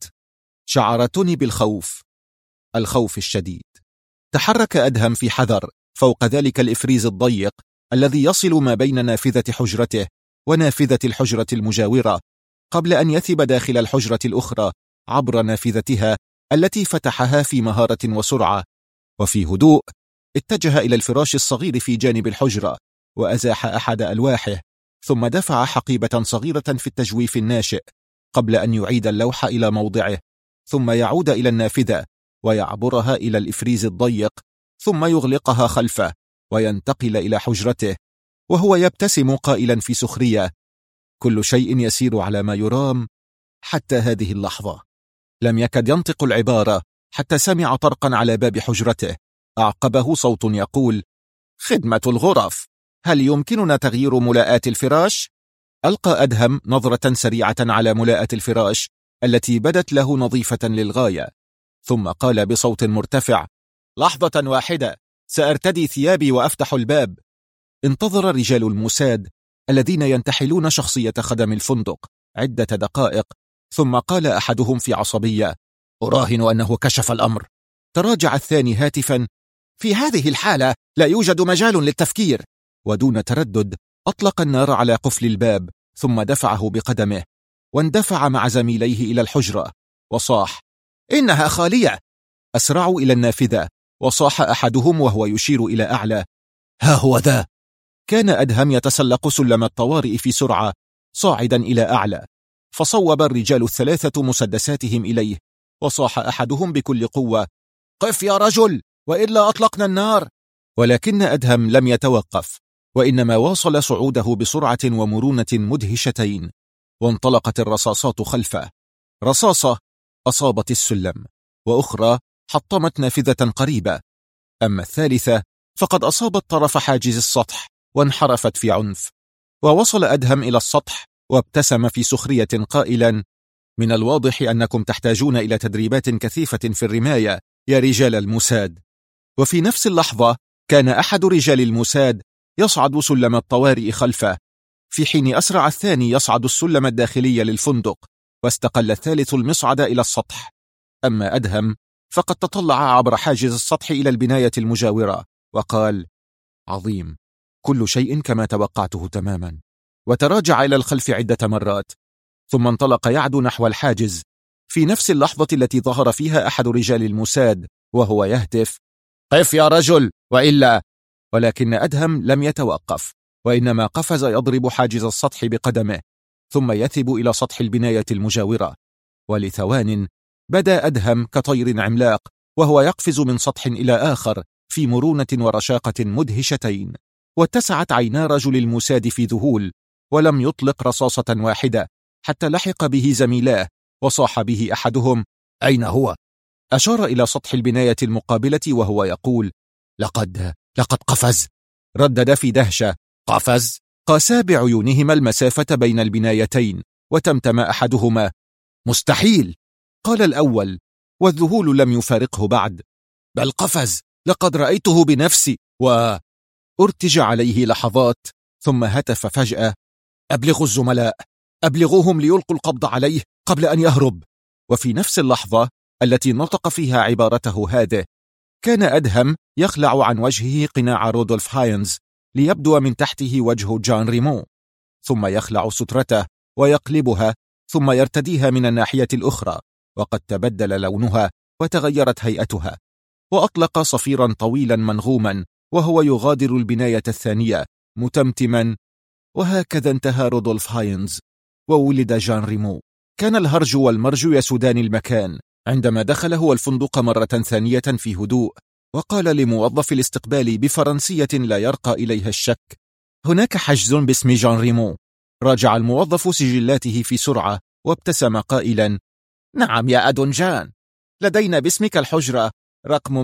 شعرتني بالخوف، الخوف الشديد. تحرك أدهم في حذر فوق ذلك الإفريز الضيق الذي يصل ما بين نافذة حجرته ونافذة الحجرة المجاورة، قبل أن يثب داخل الحجرة الأخرى عبر نافذتها التي فتحها في مهارة وسرعة. وفي هدوء اتجه إلى الفراش الصغير في جانب الحجرة وأزاح أحد ألواحه، ثم دفع حقيبة صغيرة في التجويف الناشئ قبل أن يعيد اللوح إلى موضعه، ثم يعود إلى النافذة ويعبرها إلى الإفريز الضيق، ثم يغلقها خلفه وينتقل إلى حجرته وهو يبتسم قائلا في سخرية: كل شيء يسير على ما يرام حتى هذه اللحظة. لم يكد ينطق العبارة حتى سمع طرقا على باب حجرته، أعقبه صوت يقول: خدمة الغرف، هل يمكننا تغيير ملاءات الفراش؟ ألقى أدهم نظرة سريعة على ملاءة الفراش التي بدت له نظيفة للغاية، ثم قال بصوت مرتفع: لحظة واحدة، سأرتدي ثيابي وأفتح الباب. انتظر رجال الموساد الذين ينتحلون شخصية خدم الفندق عدة دقائق، ثم قال أحدهم في عصبية: أراهن أنه كشف الأمر. تراجع الثاني هاتفا: في هذه الحالة لا يوجد مجال للتفكير. ودون تردد أطلق النار على قفل الباب، ثم دفعه بقدمه واندفع مع زميليه إلى الحجرة وصاح: إنها خالية. أسرعوا إلى النافذة وصاح أحدهم وهو يشير إلى أعلى: ها هو ذا. كان أدهم يتسلق سلم الطوارئ في سرعة صاعدا إلى أعلى، فصوب الرجال الثلاثة مسدساتهم إليه، وصاح أحدهم بكل قوة: قف يا رجل وإلا أطلقنا النار. ولكن أدهم لم يتوقف، وإنما واصل صعوده بسرعة ومرونة مدهشتين، وانطلقت الرصاصات خلفه. رصاصة أصابت السلم، وأخرى حطمت نافذة قريبة، أما الثالثة فقد أصابت طرف حاجز السطح وانحرفت في عنف. ووصل أدهم إلى السطح وابتسم في سخرية قائلا: من الواضح أنكم تحتاجون إلى تدريبات كثيفة في الرماية يا رجال الموساد. وفي نفس اللحظة كان أحد رجال الموساد يصعد سلم الطوارئ خلفه، في حين أسرع الثاني يصعد السلم الداخلي للفندق، واستقل الثالث المصعد إلى السطح. أما أدهم فقد تطلع عبر حاجز السطح إلى البناية المجاورة وقال: عظيم، كل شيء كما توقعته تماما. وتراجع إلى الخلف عدة مرات، ثم انطلق يعدو نحو الحاجز في نفس اللحظة التي ظهر فيها أحد رجال الموساد وهو يهتف: قف يا رجل وإلا. ولكن أدهم لم يتوقف، وإنما قفز يضرب حاجز السطح بقدمه، ثم يثب إلى سطح البناية المجاورة. ولثوان بدا أدهم كطير عملاق وهو يقفز من سطح إلى آخر في مرونة ورشاقة مدهشتين. واتسعت عينا رجل الموساد في ذهول، ولم يطلق رصاصة واحدة حتى لحق به زميلاه، وصاح به أحدهم: أين هو؟ أشار إلى سطح البناية المقابلة وهو يقول: لقد قفز. ردد في دهشة: قفز؟ قاسا بعيونهما المسافة بين البنايتين، وتمتم أحدهما: مستحيل. قال الأول، والذهول لم يفارقه بعد: بل قفز، لقد رأيته بنفسي. وارتج عليه لحظات، ثم هتف فجأة: أبلغوا الزملاء، أبلغوهم ليلقوا القبض عليه قبل أن يهرب. وفي نفس اللحظة التي نطق فيها عبارته هذه، كان أدهم يخلع عن وجهه قناع رودولف هاينز ليبدو من تحته وجه جان ريمو، ثم يخلع سترته ويقلبها، ثم يرتديها من الناحية الأخرى، وقد تبدل لونها وتغيرت هيئتها، وأطلق صفيرا طويلا منغوما وهو يغادر البناية الثانية متمتما. وهكذا انتهى رودولف هاينز وولد جان ريمو. كان الهرج والمرج يسودان المكان عندما دخل هو الفندق مرة ثانية في هدوء، وقال لموظف الاستقبال بفرنسية لا يرقى إليها الشك: هناك حجز باسم جان ريمو. راجع الموظف سجلاته في سرعة وابتسم قائلا: نعم يا أدونجان، لدينا باسمك الحجرة رقم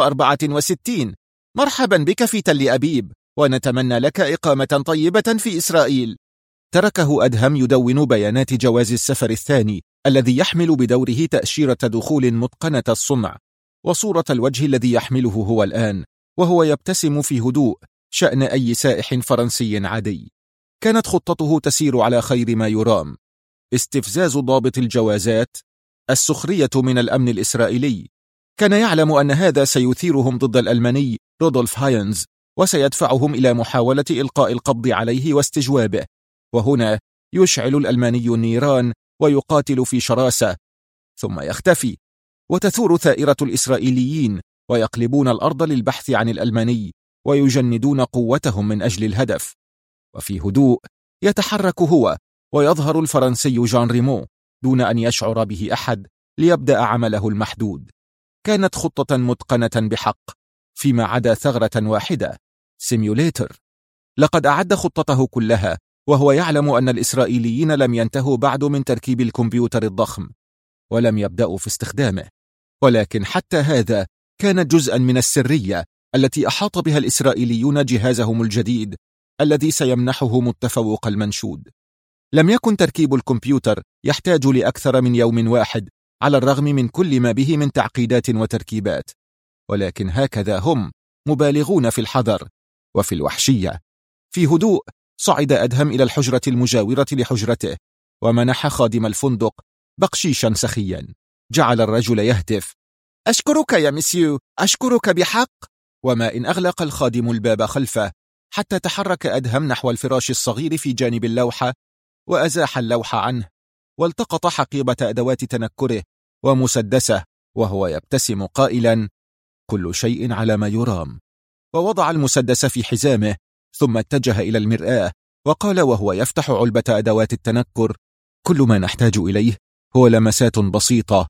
164. مرحبا بك في تل أبيب، ونتمنى لك إقامة طيبة في إسرائيل. تركه أدهم يدون بيانات جواز السفر الثاني الذي يحمل بدوره تأشيرة دخول متقنة الصنع، وصورة الوجه الذي يحمله هو الآن، وهو يبتسم في هدوء شأن أي سائح فرنسي عادي. كانت خطته تسير على خير ما يرام: استفزاز ضابط الجوازات، السخرية من الأمن الإسرائيلي. كان يعلم أن هذا سيثيرهم ضد الألماني رودولف هاينز، وسيدفعهم إلى محاولة إلقاء القبض عليه واستجوابه، وهنا يشعل الألماني النيران ويقاتل في شراسة، ثم يختفي، وتثور ثائرة الإسرائيليين ويقلبون الأرض للبحث عن الألماني، ويجندون قوتهم من أجل الهدف. وفي هدوء يتحرك هو ويظهر الفرنسي جان ريمو دون أن يشعر به أحد ليبدأ عمله المحدود. كانت خطة متقنة بحق، فيما عدا ثغرة واحدة: سيميوليتر. لقد أعد خطته كلها وهو يعلم أن الإسرائيليين لم ينتهوا بعد من تركيب الكمبيوتر الضخم، ولم يبدأوا في استخدامه، ولكن حتى هذا كان جزءا من السرية التي أحاط بها الإسرائيليون جهازهم الجديد الذي سيمنحهم التفوق المنشود. لم يكن تركيب الكمبيوتر يحتاج لأكثر من يوم واحد، على الرغم من كل ما به من تعقيدات وتركيبات، ولكن هكذا هم مبالغون في الحذر وفي الوحشية. في هدوء صعد أدهم إلى الحجرة المجاورة لحجرته، ومنح خادم الفندق بقشيشا سخيا. جعل الرجل يهتف: أشكرك يا مسيو، أشكرك بحق. وما إن أغلق الخادم الباب خلفه، حتى تحرك أدهم نحو الفراش الصغير في جانب اللوحة، وأزاح اللوحة عنه، والتقط حقيبة أدوات تنكره ومسدسه وهو يبتسم قائلا: كل شيء على ما يرام. ووضع المسدس في حزامه، ثم اتجه إلى المرآة وقال وهو يفتح علبة أدوات التنكر: كل ما نحتاج إليه هو لمسات بسيطة.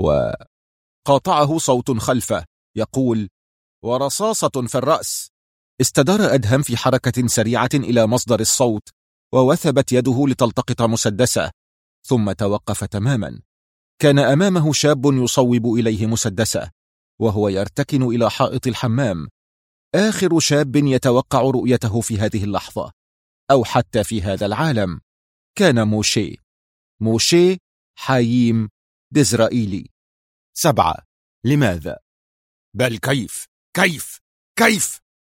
وقاطعه صوت خلفه يقول: ورصاصة في الرأس. استدار أدهم في حركة سريعة إلى مصدر الصوت، ووثبت يده لتلتقط مسدسه، ثم توقف تماما. كان أمامه شاب يصوب إليه مسدسه، وهو يرتكن إلى حائط الحمام، آخر شاب يتوقع رؤيته في هذه اللحظة أو حتى في هذا العالم. كان موشي حاييم ديزرائيلي. 7. لماذا؟ بل كيف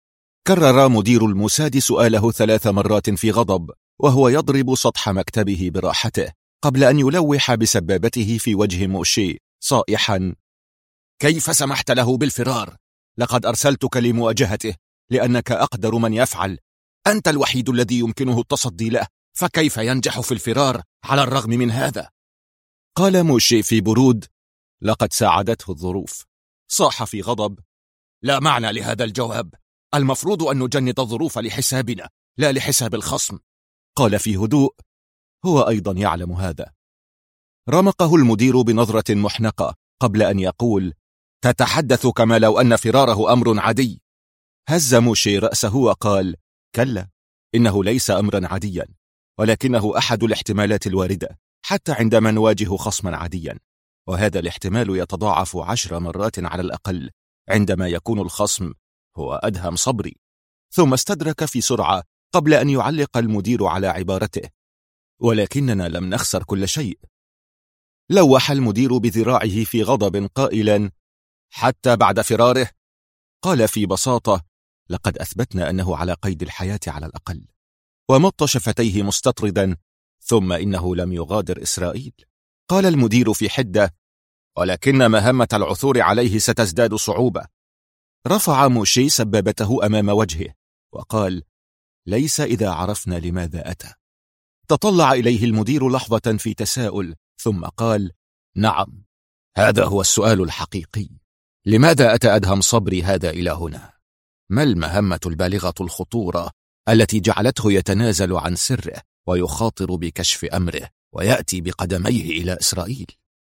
كرر مدير الموساد سؤاله 3 مرات في غضب، وهو يضرب سطح مكتبه براحته قبل أن يلوح بسبابته في وجه موشي صائحا: كيف سمحت له بالفرار؟ لقد أرسلتك لمواجهته لأنك أقدر من يفعل. أنت الوحيد الذي يمكنه التصدي له، فكيف ينجح في الفرار على الرغم من هذا؟ قال موشي في برود: لقد ساعدته الظروف. صاح في غضب: لا معنى لهذا الجواب، المفروض أن نجند الظروف لحسابنا لا لحساب الخصم. قال في هدوء: هو أيضا يعلم هذا. رمقه المدير بنظرة محنقة قبل أن يقول: تتحدث كما لو أن فراره أمر عادي. هز موشي رأسه وقال: كلا، إنه ليس أمرا عاديا، ولكنه أحد الاحتمالات الواردة حتى عندما نواجه خصما عاديا، وهذا الاحتمال يتضاعف 10 مرات على الأقل عندما يكون الخصم هو أدهم صبري. ثم استدرك في سرعة قبل أن يعلق المدير على عبارته: ولكننا لم نخسر كل شيء. لوح المدير بذراعه في غضب قائلا: حتى بعد فراره؟ قال في بساطة: لقد أثبتنا أنه على قيد الحياة على الأقل. ومط شفتيه مستطردا: ثم إنه لم يغادر إسرائيل. قال المدير في حدة: ولكن مهمة العثور عليه ستزداد صعوبة. رفع موشي سبابته أمام وجهه وقال: ليس إذا عرفنا لماذا أتى. تطلع إليه المدير لحظة في تساؤل، ثم قال: نعم، هذا هو السؤال الحقيقي. لماذا أتى أدهم صبري هذا إلى هنا؟ ما المهمة البالغة الخطورة التي جعلته يتنازل عن سره ويخاطر بكشف أمره ويأتي بقدميه إلى إسرائيل؟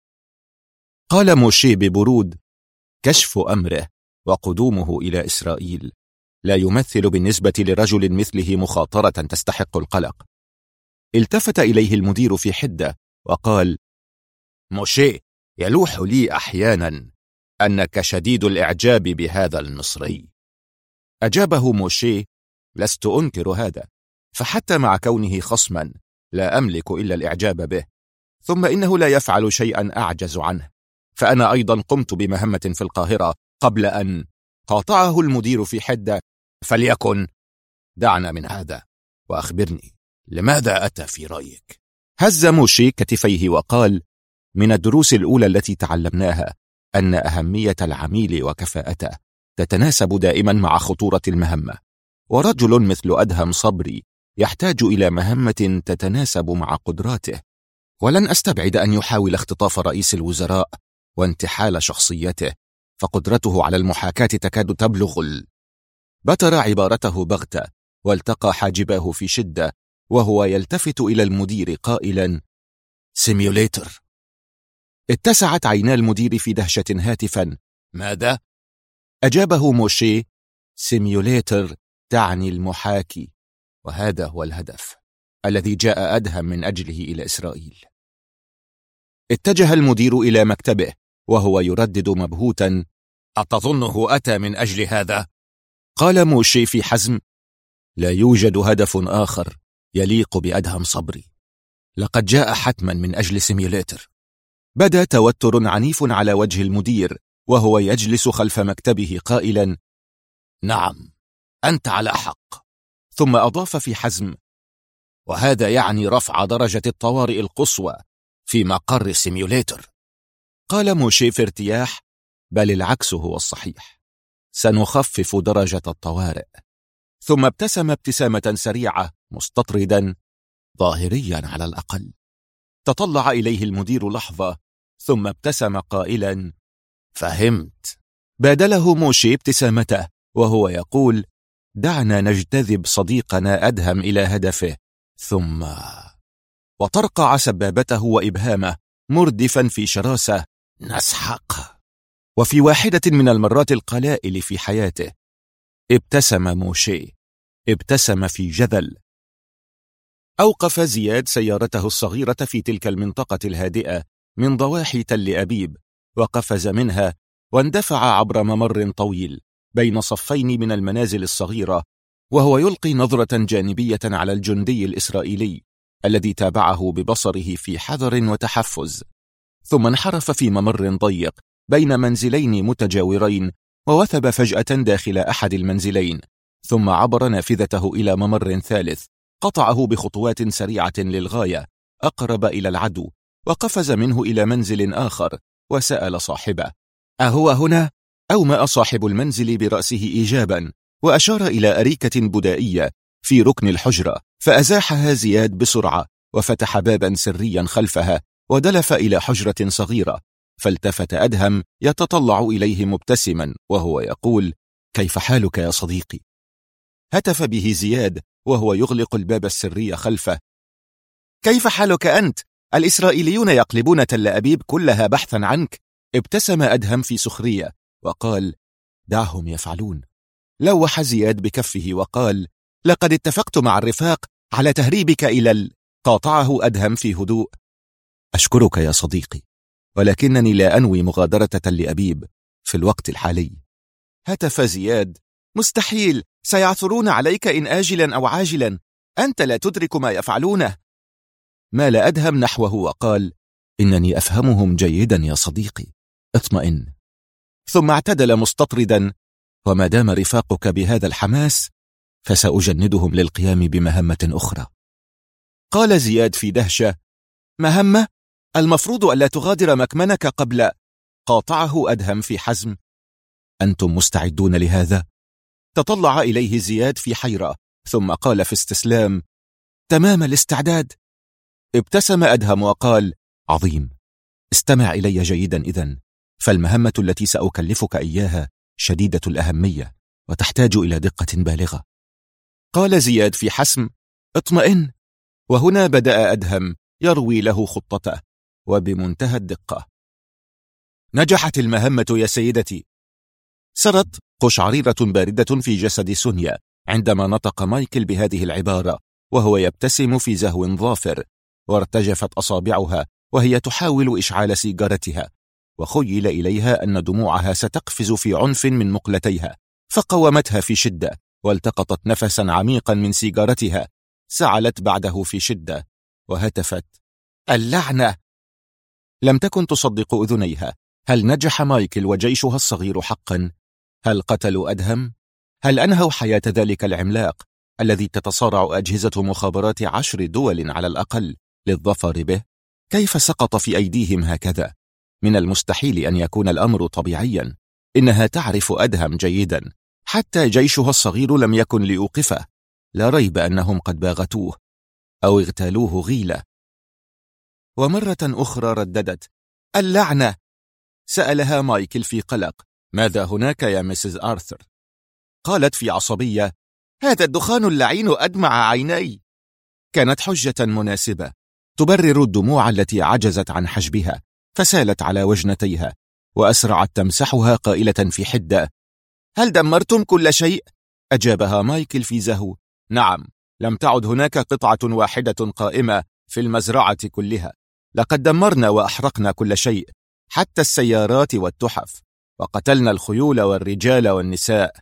قال موشي ببرود: كشف أمره وقدومه إلى إسرائيل لا يمثل بالنسبة لرجل مثله مخاطرة تستحق القلق. التفت إليه المدير في حدة وقال: موشي، يلوح لي أحيانا أنك شديد الإعجاب بهذا المصري. أجابه موشي: لست أنكر هذا، فحتى مع كونه خصما لا أملك إلا الإعجاب به، ثم إنه لا يفعل شيئا أعجز عنه، فأنا أيضا قمت بمهمة في القاهرة قبل أن... قاطعه المدير في حدة: فليكن، دعنا من هذا وأخبرني لماذا أتى في رأيك؟ هز موشي كتفيه وقال: من الدروس الأولى التي تعلمناها أن أهمية العميل وكفاءته تتناسب دائما مع خطورة المهمة، ورجل مثل أدهم صبري يحتاج إلى مهمة تتناسب مع قدراته، ولن أستبعد أن يحاول اختطاف رئيس الوزراء وانتحال شخصيته، فقدرته على المحاكاة تكاد تبلغ بتر عبارته بغتة والتقى حاجباه في شدة وهو يلتفت إلى المدير قائلا: سيميوليتر. اتسعت عينا المدير في دهشة هاتفا: ماذا؟ أجابه موشي: سيميوليتر تعني المحاكي، وهذا هو الهدف الذي جاء أدهم من أجله إلى إسرائيل. اتجه المدير إلى مكتبه وهو يردد مبهوتا: أتظنه أتى من أجل هذا؟ قال موشي في حزم: لا يوجد هدف آخر يليق بأدهم صبري، لقد جاء حتما من أجل سيميوليتر. بدا توتر عنيف على وجه المدير وهو يجلس خلف مكتبه قائلا: نعم، أنت على حق. ثم أضاف في حزم: وهذا يعني رفع درجة الطوارئ القصوى في مقر سيميوليتر. قال موشي في ارتياح: بل العكس هو الصحيح، سنخفف درجة الطوارئ. ثم ابتسم ابتسامة سريعة مستطردا: ظاهريا على الأقل. تطلع إليه المدير لحظة ثم ابتسم قائلا: فهمت. بادله موشي ابتسامته وهو يقول: دعنا نجتذب صديقنا أدهم إلى هدفه. ثم... وطرقع سبابته وإبهامه مردفا في شراسة: نسحق. وفي واحدة من المرات القلائل في حياته ابتسم موشي، ابتسم في جذل. أوقف زياد سيارته الصغيرة في تلك المنطقة الهادئة من ضواحي تل أبيب، وقفز منها واندفع عبر ممر طويل بين صفين من المنازل الصغيرة، وهو يلقي نظرة جانبية على الجندي الإسرائيلي الذي تابعه ببصره في حذر وتحفز، ثم انحرف في ممر ضيق بين منزلين متجاورين، ووثب فجأة داخل أحد المنزلين، ثم عبر نافذته إلى ممر ثالث قطعه بخطوات سريعة للغاية أقرب إلى العدو، وقفز منه إلى منزل آخر وسأل صاحبه: أهو هنا؟ أومأ صاحب المنزل برأسه إيجابا، وأشار إلى أريكة بدائية في ركن الحجرة، فأزاحها زياد بسرعة وفتح بابا سريا خلفها ودلف إلى حجرة صغيرة، فالتفت أدهم يتطلع إليه مبتسما وهو يقول: كيف حالك يا صديقي؟ هتف به زياد وهو يغلق الباب السري خلفه: كيف حالك أنت؟ الإسرائيليون يقلبون تل أبيب كلها بحثا عنك. ابتسم أدهم في سخرية وقال: دعهم يفعلون. لوح زياد بكفه وقال: لقد اتفقت مع الرفاق على تهريبك إلى قاطعه أدهم في هدوء: أشكرك يا صديقي، ولكنني لا أنوي مغادرة تل أبيب في الوقت الحالي. هتف زياد: مستحيل، سيعثرون عليك إن آجلا أو عاجلا، أنت لا تدرك ما يفعلونه. مال أدهم نحوه وقال: إنني أفهمهم جيدا يا صديقي، اطمئن. ثم اعتدل مستطردا: وما دام رفاقك بهذا الحماس فسأجندهم للقيام بمهمة أخرى. قال زياد في دهشة: مهمة؟ المفروض ألا تغادر مكمنك قبل. قاطعه أدهم في حزم: أنتم مستعدون لهذا؟ تطلع إليه زياد في حيرة ثم قال في استسلام: تمام الاستعداد. ابتسم أدهم وقال: عظيم، استمع إلي جيدا إذن، فالمهمة التي سأكلفك إياها شديدة الأهمية وتحتاج إلى دقة بالغة. قال زياد في حسم: اطمئن. وهنا بدأ أدهم يروي له خطته وبمنتهى الدقة. نجحت المهمة يا سيدتي. سرت قشعريرة باردة في جسد سونيا عندما نطق مايكل بهذه العبارة وهو يبتسم في زهو ظافر، وارتجفت أصابعها وهي تحاول إشعال سيجارتها، وخيل إليها أن دموعها ستقفز في عنف من مقلتيها، فقومتها في شدة والتقطت نفسا عميقا من سيجارتها، سعلت بعده في شدة وهتفت: اللعنة! لم تكن تصدق أذنيها. هل نجح مايكل وجيشها الصغير حقا؟ هل قتلوا أدهم؟ هل أنهوا حياة ذلك العملاق الذي تتصارع أجهزة مخابرات 10 دول على الأقل للظفر به؟ كيف سقط في أيديهم هكذا؟ من المستحيل أن يكون الأمر طبيعيا. إنها تعرف أدهم جيدا، حتى جيشها الصغير لم يكن ليوقفه. لا ريب أنهم قد باغتوه أو اغتالوه غيلة. ومرة أخرى رددت: اللعنة! سألها مايكل في قلق: ماذا هناك يا مسز آرثر؟ قالت في عصبية: هذا الدخان اللعين أدمع عيني. كانت حجة مناسبة تبرر الدموع التي عجزت عن حجبها، فسالت على وجنتيها وأسرعت تمسحها قائلة في حدة: هل دمرتم كل شيء؟ أجابها مايكل في زهو: نعم، لم تعد هناك قطعة واحدة قائمة في المزرعة كلها، لقد دمرنا وأحرقنا كل شيء، حتى السيارات والتحف، وقتلنا الخيول والرجال والنساء.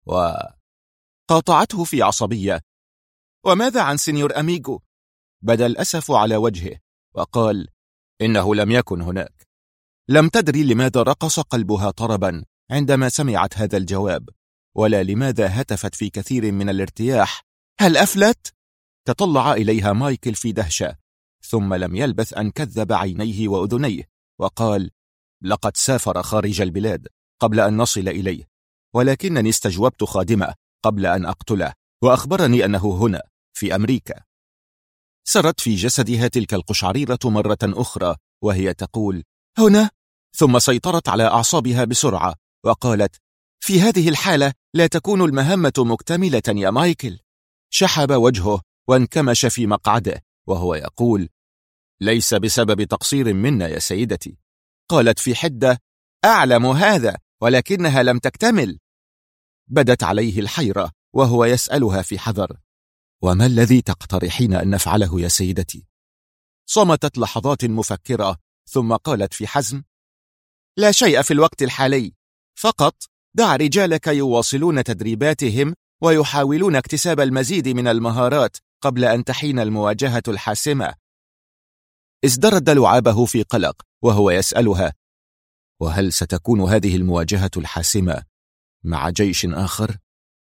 قاطعته في عصبية: وماذا عن سينيور أميغو؟ بدا الأسف على وجهه وقال: إنه لم يكن هناك. لم تدري لماذا رقص قلبها طربا عندما سمعت هذا الجواب، ولا لماذا هتفت في كثير من الارتياح: هل أفلت؟ تطلع إليها مايكل في دهشة، ثم لم يلبث أن كذب عينيه وأذنيه وقال: لقد سافر خارج البلاد قبل أن نصل إليه، ولكنني استجوبت خادمه قبل أن أقتله، وأخبرني أنه هنا في أمريكا. سرت في جسدها تلك القشعريرة مرة أخرى وهي تقول: هنا؟ ثم سيطرت على أعصابها بسرعة وقالت: في هذه الحالة لا تكون المهمة مكتملة يا مايكل. شحب وجهه وانكمش في مقعده وهو يقول: ليس بسبب تقصير منا يا سيدتي. قالت في حدة: أعلم هذا، ولكنها لم تكتمل. بدت عليه الحيرة وهو يسألها في حذر: وما الذي تقترحين أن نفعله يا سيدتي؟ صمتت لحظات مفكرة ثم قالت في حزم: لا شيء في الوقت الحالي، فقط دع رجالك يواصلون تدريباتهم ويحاولون اكتساب المزيد من المهارات قبل أن تحين المواجهة الحاسمة. ازدرد لعابه في قلق وهو يسألها: وهل ستكون هذه المواجهة الحاسمة مع جيش آخر؟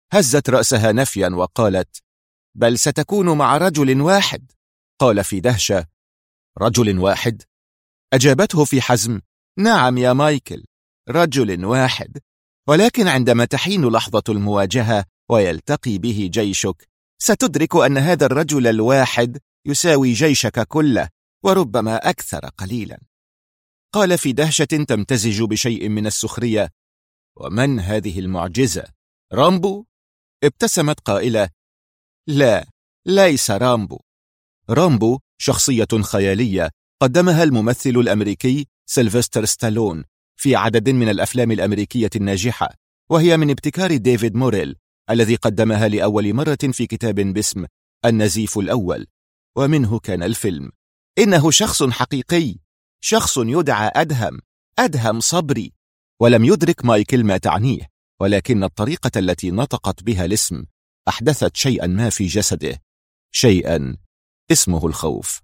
هزت رأسها نفيا وقالت: بل ستكون مع رجل واحد. قال في دهشة: رجل واحد؟ أجابته في حزم: نعم يا مايكل، رجل واحد، ولكن عندما تحين لحظة المواجهة ويلتقي به جيشك ستدرك أن هذا الرجل الواحد يساوي جيشك كله، وربما أكثر قليلا. قال في دهشة تمتزج بشيء من السخرية: ومن هذه المعجزة؟ رامبو؟ ابتسمت قائلة: لا، ليس رامبو. رامبو شخصية خيالية قدمها الممثل الأمريكي سيلفستر ستالون في عدد من الأفلام الأمريكية الناجحة، وهي من ابتكار ديفيد موريل الذي قدمها لأول مرة في كتاب باسم النزيف الأول، ومنه كان الفيلم. إنه شخص حقيقي، شخص يدعى أدهم صبري. ولم يدرك مايكل ما تعنيه، ولكن الطريقة التي نطقت بها الاسم أحدثت شيئا ما في جسده، شيئا اسمه الخوف.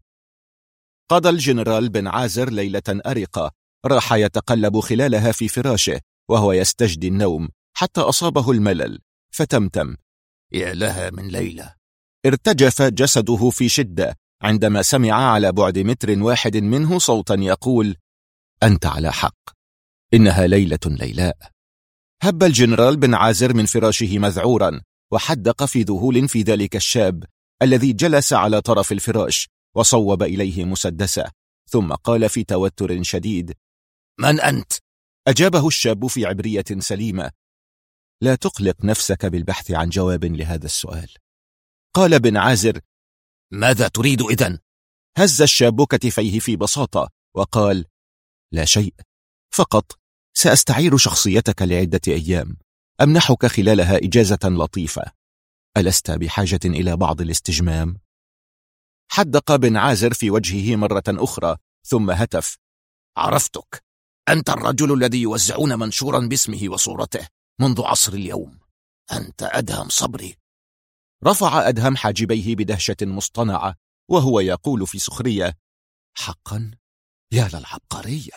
قضى الجنرال بن عازر ليلة أرقة راح يتقلب خلالها في فراشه وهو يستجدي النوم حتى أصابه الملل، فتمتم: يا لها من ليلة. ارتجف جسده في شدة عندما سمع على بعد 1 متر منه صوتا يقول: أنت على حق، إنها ليلة ليلاء. هب الجنرال بن عازر من فراشه مذعورا وحدق في ذهول في ذلك الشاب الذي جلس على طرف الفراش وصوب إليه مسدسه، ثم قال في توتر شديد: من أنت؟ أجابه الشاب في عبرية سليمة: لا تقلق نفسك بالبحث عن جواب لهذا السؤال. قال بن عازر: ماذا تريد إذن؟ هز الشاب كتفيه في بساطة وقال: لا شيء، فقط سأستعير شخصيتك لعدة أيام، أمنحك خلالها إجازة لطيفة. ألست بحاجة إلى بعض الاستجمام؟ حدق بن عازر في وجهه مرة أخرى ثم هتف: عرفتك، أنت الرجل الذي يوزعون منشورا باسمه وصورته منذ عصر اليوم، أنت أدهم صبري. رفع أدهم حاجبيه بدهشة مصطنعة وهو يقول في سخرية: حقا؟ يا للعبقرية.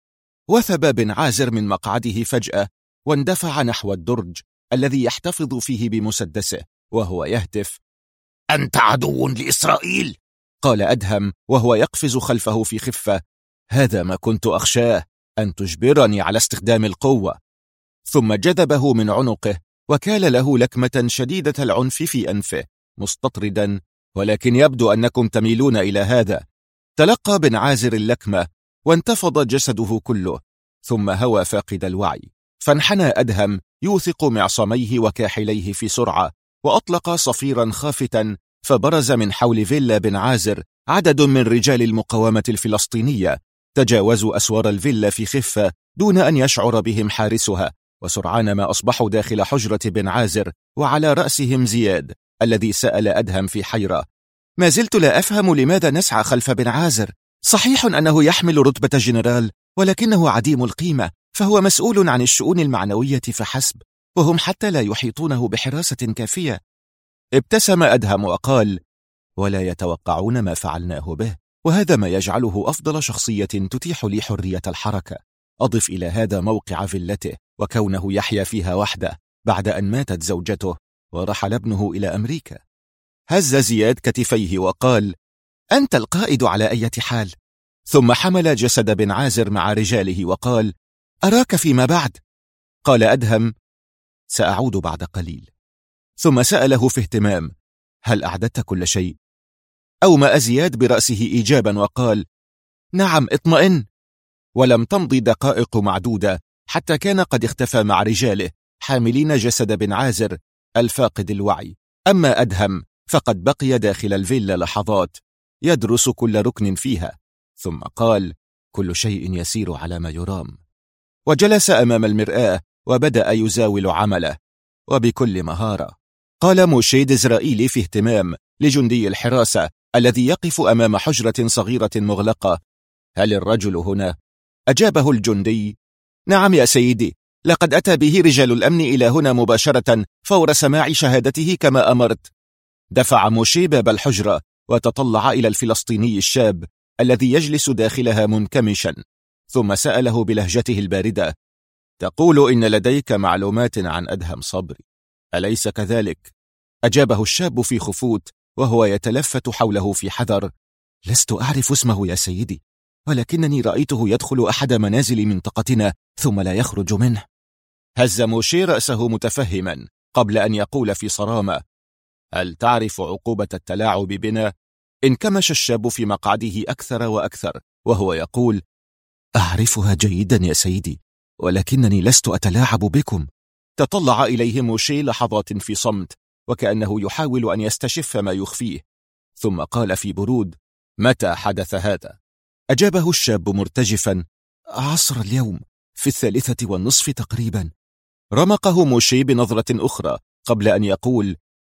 وثب بن عازر من مقعده فجأة واندفع نحو الدرج الذي يحتفظ فيه بمسدسه وهو يهتف: أنت عدو لإسرائيل. قال أدهم وهو يقفز خلفه في خفة: هذا ما كنت أخشاه، أن تجبرني على استخدام القوة. ثم جذبه من عنقه وكال له لكمة شديدة العنف في أنفه مستطردا: ولكن يبدو أنكم تميلون إلى هذا. تلقى بن عازر اللكمة وانتفض جسده كله، ثم هوى فاقد الوعي، فانحنى أدهم يوثق معصميه وكاحليه في سرعة، وأطلق صفيرا خافتا، فبرز من حول فيلا بن عازر عدد من رجال المقاومة الفلسطينية، تجاوزوا أسوار الفيلا في خفة دون أن يشعر بهم حارسها، وسرعان ما أصبحوا داخل حجرة بن عازر، وعلى رأسهم زياد الذي سأل أدهم في حيرة: ما زلت لا أفهم لماذا نسعى خلف بن عازر؟ صحيح أنه يحمل رتبة جنرال، ولكنه عديم القيمة، فهو مسؤول عن الشؤون المعنوية فحسب، وهم حتى لا يحيطونه بحراسة كافية. ابتسم أدهم وقال: ولا يتوقعون ما فعلناه به، وهذا ما يجعله أفضل شخصية تتيح لي حرية الحركة. أضف إلى هذا موقع فيلته وكونه يحيا فيها وحده بعد أن ماتت زوجته ورحل ابنه إلى أمريكا. هز زياد كتفيه وقال: أنت القائد على أي حال. ثم حمل جسد بن عازر مع رجاله وقال: أراك فيما بعد. قال أدهم: سأعود بعد قليل. ثم سأله في اهتمام: هل أعددت كل شيء؟ أومأ زياد برأسه إيجابا وقال: نعم، اطمئن. ولم تمض دقائق معدودة حتى كان قد اختفى مع رجاله حاملين جسد بن عازر الفاقد الوعي. أما أدهم فقد بقي داخل الفيلا لحظات يدرس كل ركن فيها، ثم قال: كل شيء يسير على ما يرام. وجلس أمام المرآة وبدأ يزاول عمله وبكل مهارة. قال موشي ديزرائيلي في اهتمام لجندي الحراسة الذي يقف أمام حجرة صغيرة مغلقة: هل الرجل هنا؟ أجابه الجندي: نعم يا سيدي، لقد أتى به رجال الأمن إلى هنا مباشرة فور سماع شهادته كما أمرت. دفع موشي باب الحجرة وتطلع إلى الفلسطيني الشاب الذي يجلس داخلها منكمشا، ثم سأله بلهجته الباردة: تقول إن لديك معلومات عن أدهم صبري، أليس كذلك؟ أجابه الشاب في خفوت وهو يتلفت حوله في حذر. لست أعرف اسمه يا سيدي، ولكنني رأيته يدخل أحد منازل منطقتنا ثم لا يخرج منه. هز موشي رأسه متفهما قبل أن يقول في صرامة: هل تعرف عقوبة التلاعب بنا؟ انكمش الشاب في مقعده أكثر وأكثر وهو يقول: أعرفها جيدا يا سيدي، ولكنني لست أتلاعب بكم. تطلع إليه موشي لحظات في صمت وكأنه يحاول أن يستشف ما يخفيه، ثم قال في برود: متى حدث هذا؟ أجابه الشاب مرتجفا: عصر اليوم في 3:30 تقريبا. رمقه موشي بنظرة أخرى قبل أن يقول: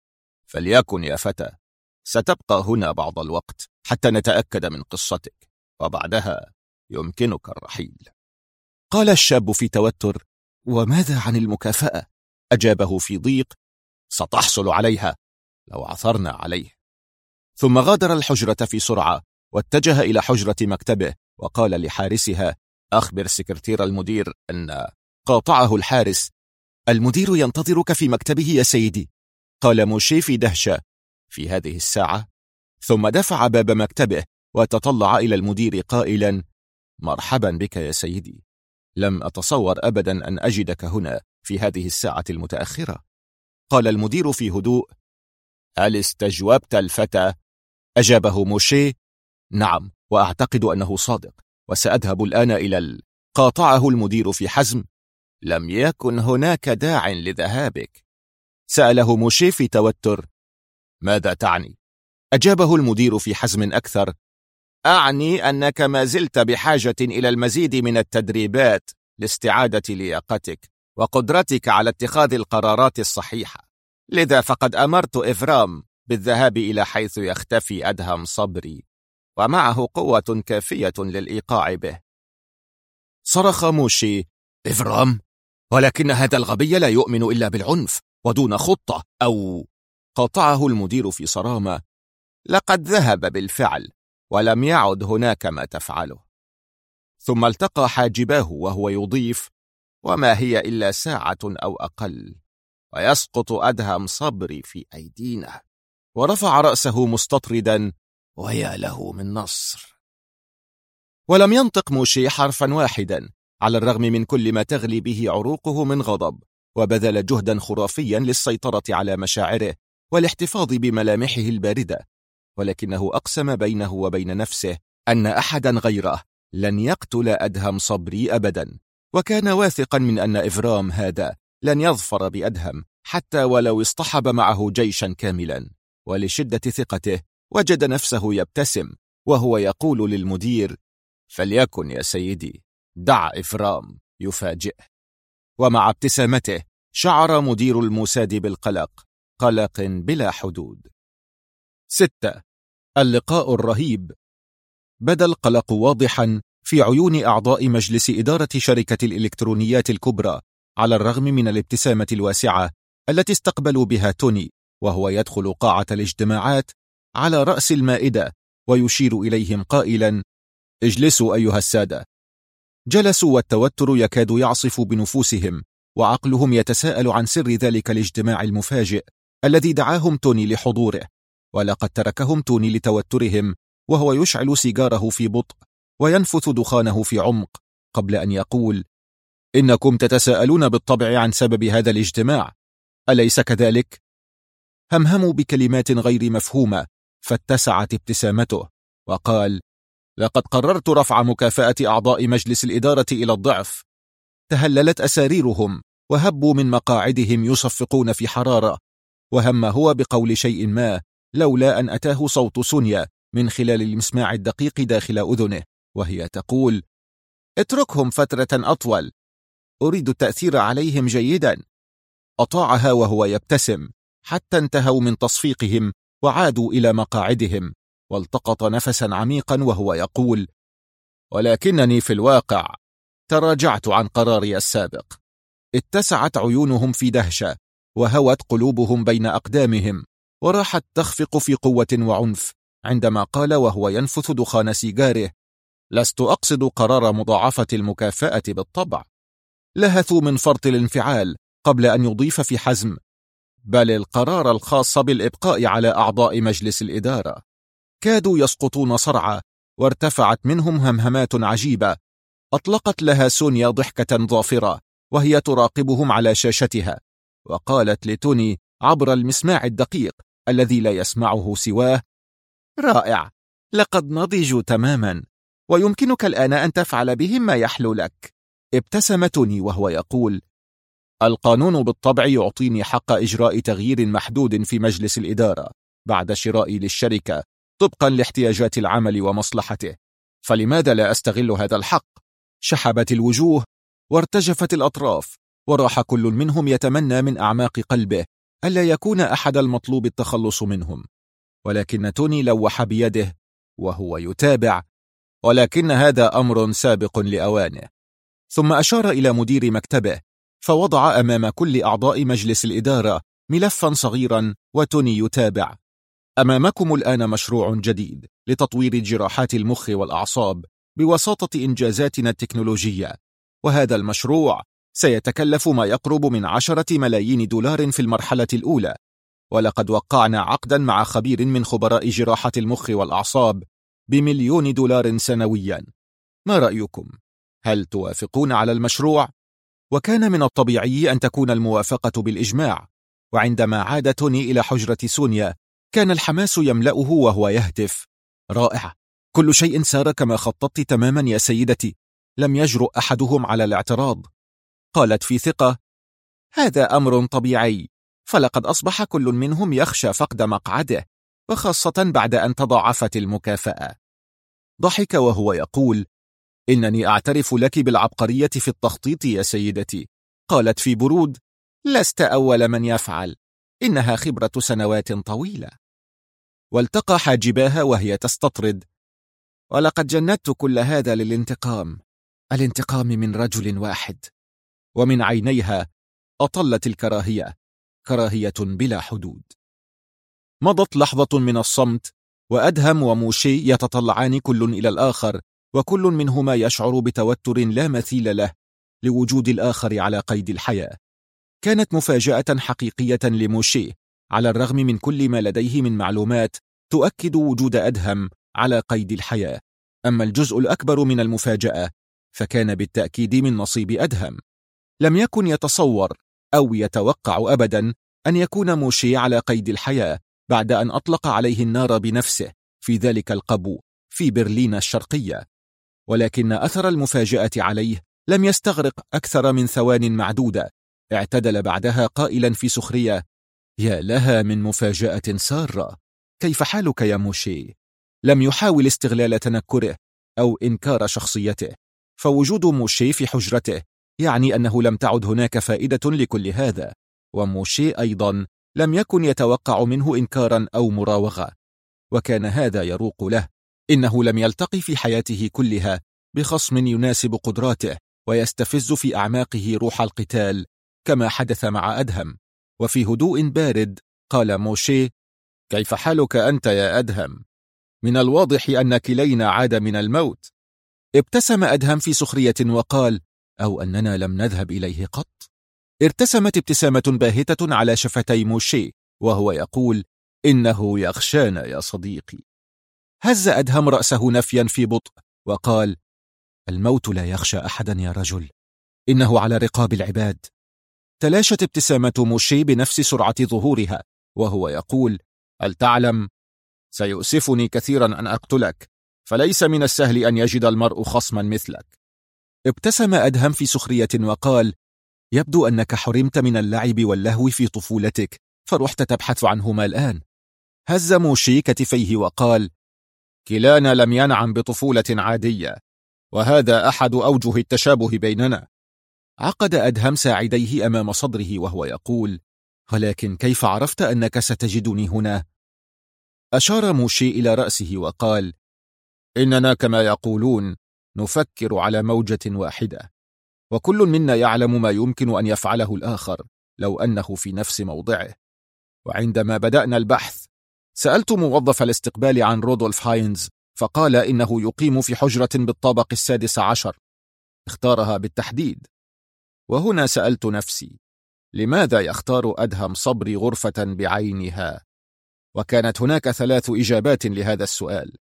فليكن يا فتى، ستبقى هنا بعض الوقت حتى نتأكد من قصتك، وبعدها يمكنك الرحيل. قال الشاب في توتر: وماذا عن المكافأة؟ أجابه في ضيق: ستحصل عليها لو عثرنا عليه. ثم غادر الحجرة في سرعة واتجه إلى حجرة مكتبه وقال لحارسها: أخبر سكرتير المدير أن... قاطعه الحارس: المدير ينتظرك في مكتبه يا سيدي. قال موشي في دهشة: في هذه الساعة؟ ثم دفع باب مكتبه وتطلع إلى المدير قائلا: مرحبا بك يا سيدي، لم أتصور أبدا أن أجدك هنا في هذه الساعة المتأخرة. قال المدير في هدوء: هل استجوبت الفتى؟ أجابه موشي: نعم، وأعتقد أنه صادق، وسأذهب الآن قاطعه المدير في حزم: لم يكن هناك داع لذهابك. سأله موشي في توتر: ماذا تعني؟ أجابه المدير في حزم أكثر: أعني أنك ما زلت بحاجة إلى المزيد من التدريبات لاستعادة لياقتك وقدرتك على اتخاذ القرارات الصحيحة، لذا فقد أمرت إفرام بالذهاب إلى حيث يختفي أدهم صبري، ومعه قوة كافية للإيقاع به. صرخ موشي: إفرام؟ ولكن هذا الغبي لا يؤمن إلا بالعنف ودون خطة أو... قاطعه المدير في صرامة: لقد ذهب بالفعل، ولم يعد هناك ما تفعله. ثم التقى حاجباه وهو يضيف: وما هي إلا ساعة أو أقل، ويسقط أدهم صبري في أيدينا. ورفع رأسه مستطردا: ويا له من نصر. ولم ينطق موشي حرفا واحدا على الرغم من كل ما تغلي به عروقه من غضب، وبذل جهدا خرافيا للسيطرة على مشاعره والاحتفاظ بملامحه الباردة، ولكنه أقسم بينه وبين نفسه أن أحدا غيره لن يقتل أدهم صبري أبدا، وكان واثقا من أن إفرام هذا لن يظفر بأدهم حتى ولو اصطحب معه جيشا كاملا. ولشدة ثقته وجد نفسه يبتسم وهو يقول للمدير: فليكن يا سيدي، دع إفرام يفاجئه. ومع ابتسامته شعر مدير الموساد بالقلق، قلق بلا حدود. 6. اللقاء الرهيب. بدا القلق واضحا في عيون أعضاء مجلس إدارة شركة الإلكترونيات الكبرى، على الرغم من الابتسامة الواسعة التي استقبلوا بها توني وهو يدخل قاعة الاجتماعات على رأس المائدة ويشير إليهم قائلا: اجلسوا أيها السادة. جلسوا والتوتر يكاد يعصف بنفوسهم، وعقلهم يتساءل عن سر ذلك الاجتماع المفاجئ الذي دعاهم توني لحضوره. ولقد تركهم توني لتوترهم وهو يشعل سيجاره في بطء وينفث دخانه في عمق قبل أن يقول: إنكم تتساءلون بالطبع عن سبب هذا الاجتماع، أليس كذلك؟ همهموا بكلمات غير مفهومة، فاتسعت ابتسامته وقال: لقد قررت رفع مكافأة أعضاء مجلس الإدارة إلى الضعف. تهللت أساريرهم وهبوا من مقاعدهم يصفقون في حرارة، وهم هو بقول شيء ما لولا أن أتاه صوت سونيا من خلال المسماع الدقيق داخل أذنه وهي تقول: اتركهم فترة أطول، أريد التأثير عليهم جيدا. أطاعها وهو يبتسم حتى انتهوا من تصفيقهم وعادوا إلى مقاعدهم، والتقط نفسا عميقا وهو يقول: ولكنني في الواقع تراجعت عن قراري السابق. اتسعت عيونهم في دهشة وهوت قلوبهم بين أقدامهم، وراحت تخفق في قوة وعنف عندما قال وهو ينفث دخان سيجاره: لست أقصد قرار مضاعفة المكافأة بالطبع. لهثوا من فرط الانفعال قبل أن يضيف في حزم: بل القرار الخاص بالإبقاء على أعضاء مجلس الإدارة. كادوا يسقطون صرعى، وارتفعت منهم همهمات عجيبة أطلقت لها سونيا ضحكة ظافرة وهي تراقبهم على شاشتها، وقالت لتوني عبر المسماع الدقيق الذي لا يسمعه سواه: رائع، لقد نضجوا تماما، ويمكنك الآن أن تفعل بهم ما يحلو لك. ابتسم توني وهو يقول: القانون بالطبع يعطيني حق إجراء تغيير محدود في مجلس الإدارة بعد شرائي للشركة طبقا لاحتياجات العمل ومصلحته، فلماذا لا أستغل هذا الحق؟ شحبت الوجوه وارتجفت الأطراف، وراح كل منهم يتمنى من أعماق قلبه ألا يكون أحد المطلوب التخلص منهم. ولكن توني لوح بيده وهو يتابع: ولكن هذا أمر سابق لأوانه. ثم أشار إلى مدير مكتبه، فوضع أمام كل أعضاء مجلس الإدارة ملفا صغيرا، وتوني يتابع: أمامكم الآن مشروع جديد لتطوير جراحات المخ والأعصاب بواسطة إنجازاتنا التكنولوجية، وهذا المشروع سيتكلف ما يقرب من 10 ملايين دولار في المرحلة الأولى، ولقد وقعنا عقدا مع خبير من خبراء جراحة المخ والأعصاب ب1,000,000 دولار سنويا. ما رأيكم؟ هل توافقون على المشروع؟ وكان من الطبيعي أن تكون الموافقة بالإجماع، وعندما عاد توني إلى حجرة سونيا كان الحماس يملأه وهو يهتف: رائع، كل شيء سار كما خططت تماما يا سيدتي، لم يجرؤ أحدهم على الاعتراض. قالت في ثقة: هذا أمر طبيعي، فلقد أصبح كل منهم يخشى فقد مقعده، وخاصة بعد أن تضاعفت المكافأة. ضحك وهو يقول: إنني أعترف لك بالعبقرية في التخطيط يا سيدتي. قالت في برود: لست أول من يفعل، إنها خبرة سنوات طويلة. والتقى حاجباها وهي تستطرد: ولقد جندت كل هذا للانتقام، الانتقام من رجل واحد. ومن عينيها أطلت الكراهية، كراهية بلا حدود. مضت لحظة من الصمت، وأدهم وموشي يتطلعان كل إلى الآخر، وكل منهما يشعر بتوتر لا مثيل له لوجود الآخر على قيد الحياة. كانت مفاجأة حقيقية لموشي، على الرغم من كل ما لديه من معلومات تؤكد وجود أدهم على قيد الحياة. أما الجزء الأكبر من المفاجأة فكان بالتأكيد من نصيب أدهم. لم يكن يتصور أو يتوقع أبدا أن يكون موشي على قيد الحياة بعد أن أطلق عليه النار بنفسه في ذلك القبو في برلين الشرقية. ولكن أثر المفاجأة عليه لم يستغرق أكثر من ثوان معدودة. اعتدل بعدها قائلا في سخرية: يا لها من مفاجأة سارة، كيف حالك يا موشي؟ لم يحاول استغلال تنكره أو إنكار شخصيته، فوجود موشي في حجرته يعني أنه لم تعد هناك فائدة لكل هذا، وموشي أيضا لم يكن يتوقع منه إنكارا أو مراوغة، وكان هذا يروق له. إنه لم يلتقي في حياته كلها بخصم يناسب قدراته ويستفز في أعماقه روح القتال كما حدث مع أدهم. وفي هدوء بارد قال موشي: كيف حالك أنت يا أدهم؟ من الواضح أن كلينا عاد من الموت. ابتسم أدهم في سخرية وقال: أو أننا لم نذهب إليه قط. ارتسمت ابتسامة باهتة على شفتي موشي وهو يقول: إنه يخشانا يا صديقي. هز أدهم رأسه نفيا في بطء وقال: الموت لا يخشى أحدا يا رجل، إنه على رقاب العباد. تلاشت ابتسامة موشي بنفس سرعة ظهورها وهو يقول: هل تعلم، سيؤسفني كثيرا أن أقتلك، فليس من السهل أن يجد المرء خصما مثلك. ابتسم أدهم في سخرية وقال: يبدو أنك حرمت من اللعب واللهو في طفولتك، فرحت تبحث عنهما الآن. هز موشي كتفيه وقال: كلانا لم ينعم بطفولة عادية، وهذا أحد أوجه التشابه بيننا. عقد أدهم ساعديه أمام صدره وهو يقول: ولكن كيف عرفت أنك ستجدني هنا؟ أشار موشي إلى رأسه وقال: إننا كما يقولون نفكر على موجة واحدة، وكل منا يعلم ما يمكن أن يفعله الآخر لو أنه في نفس موضعه. وعندما بدأنا البحث سألت موظف الاستقبال عن رودولف هاينز، فقال إنه يقيم في حجرة بالطابق 16، اختارها بالتحديد. وهنا سألت نفسي: لماذا يختار أدهم صبري غرفة بعينها؟ وكانت هناك 3 إجابات لهذا السؤال.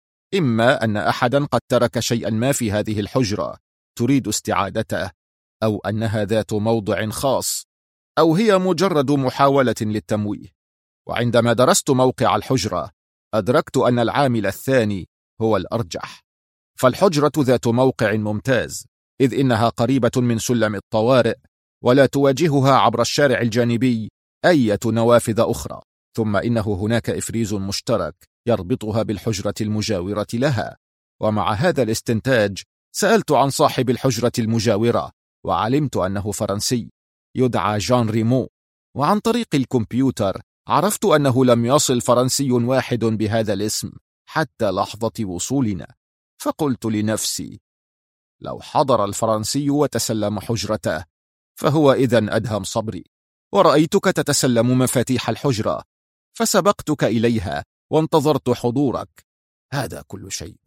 إما أن أحدا قد ترك شيئا ما في هذه الحجرة تريد استعادته، أو أنها ذات موضع خاص، أو هي مجرد محاولة للتمويه. وعندما درست موقع الحجرة أدركت أن العامل الثاني هو الأرجح، فالحجرة ذات موقع ممتاز، إذ إنها قريبة من سلم الطوارئ ولا تواجهها عبر الشارع الجانبي أي نوافذ أخرى، ثم إنه هناك إفريز مشترك يربطها بالحجرة المجاورة لها. ومع هذا الاستنتاج سألت عن صاحب الحجرة المجاورة وعلمت أنه فرنسي يدعى جان ريمو، وعن طريق الكمبيوتر عرفت أنه لم يصل فرنسي واحد بهذا الاسم حتى لحظة وصولنا. فقلت لنفسي: لو حضر الفرنسي وتسلم حجرته فهو إذن أدهم صبري، ورأيتك تتسلم مفاتيح الحجرة فسبقتك إليها وانتظرت حضورك. هذا كل شيء.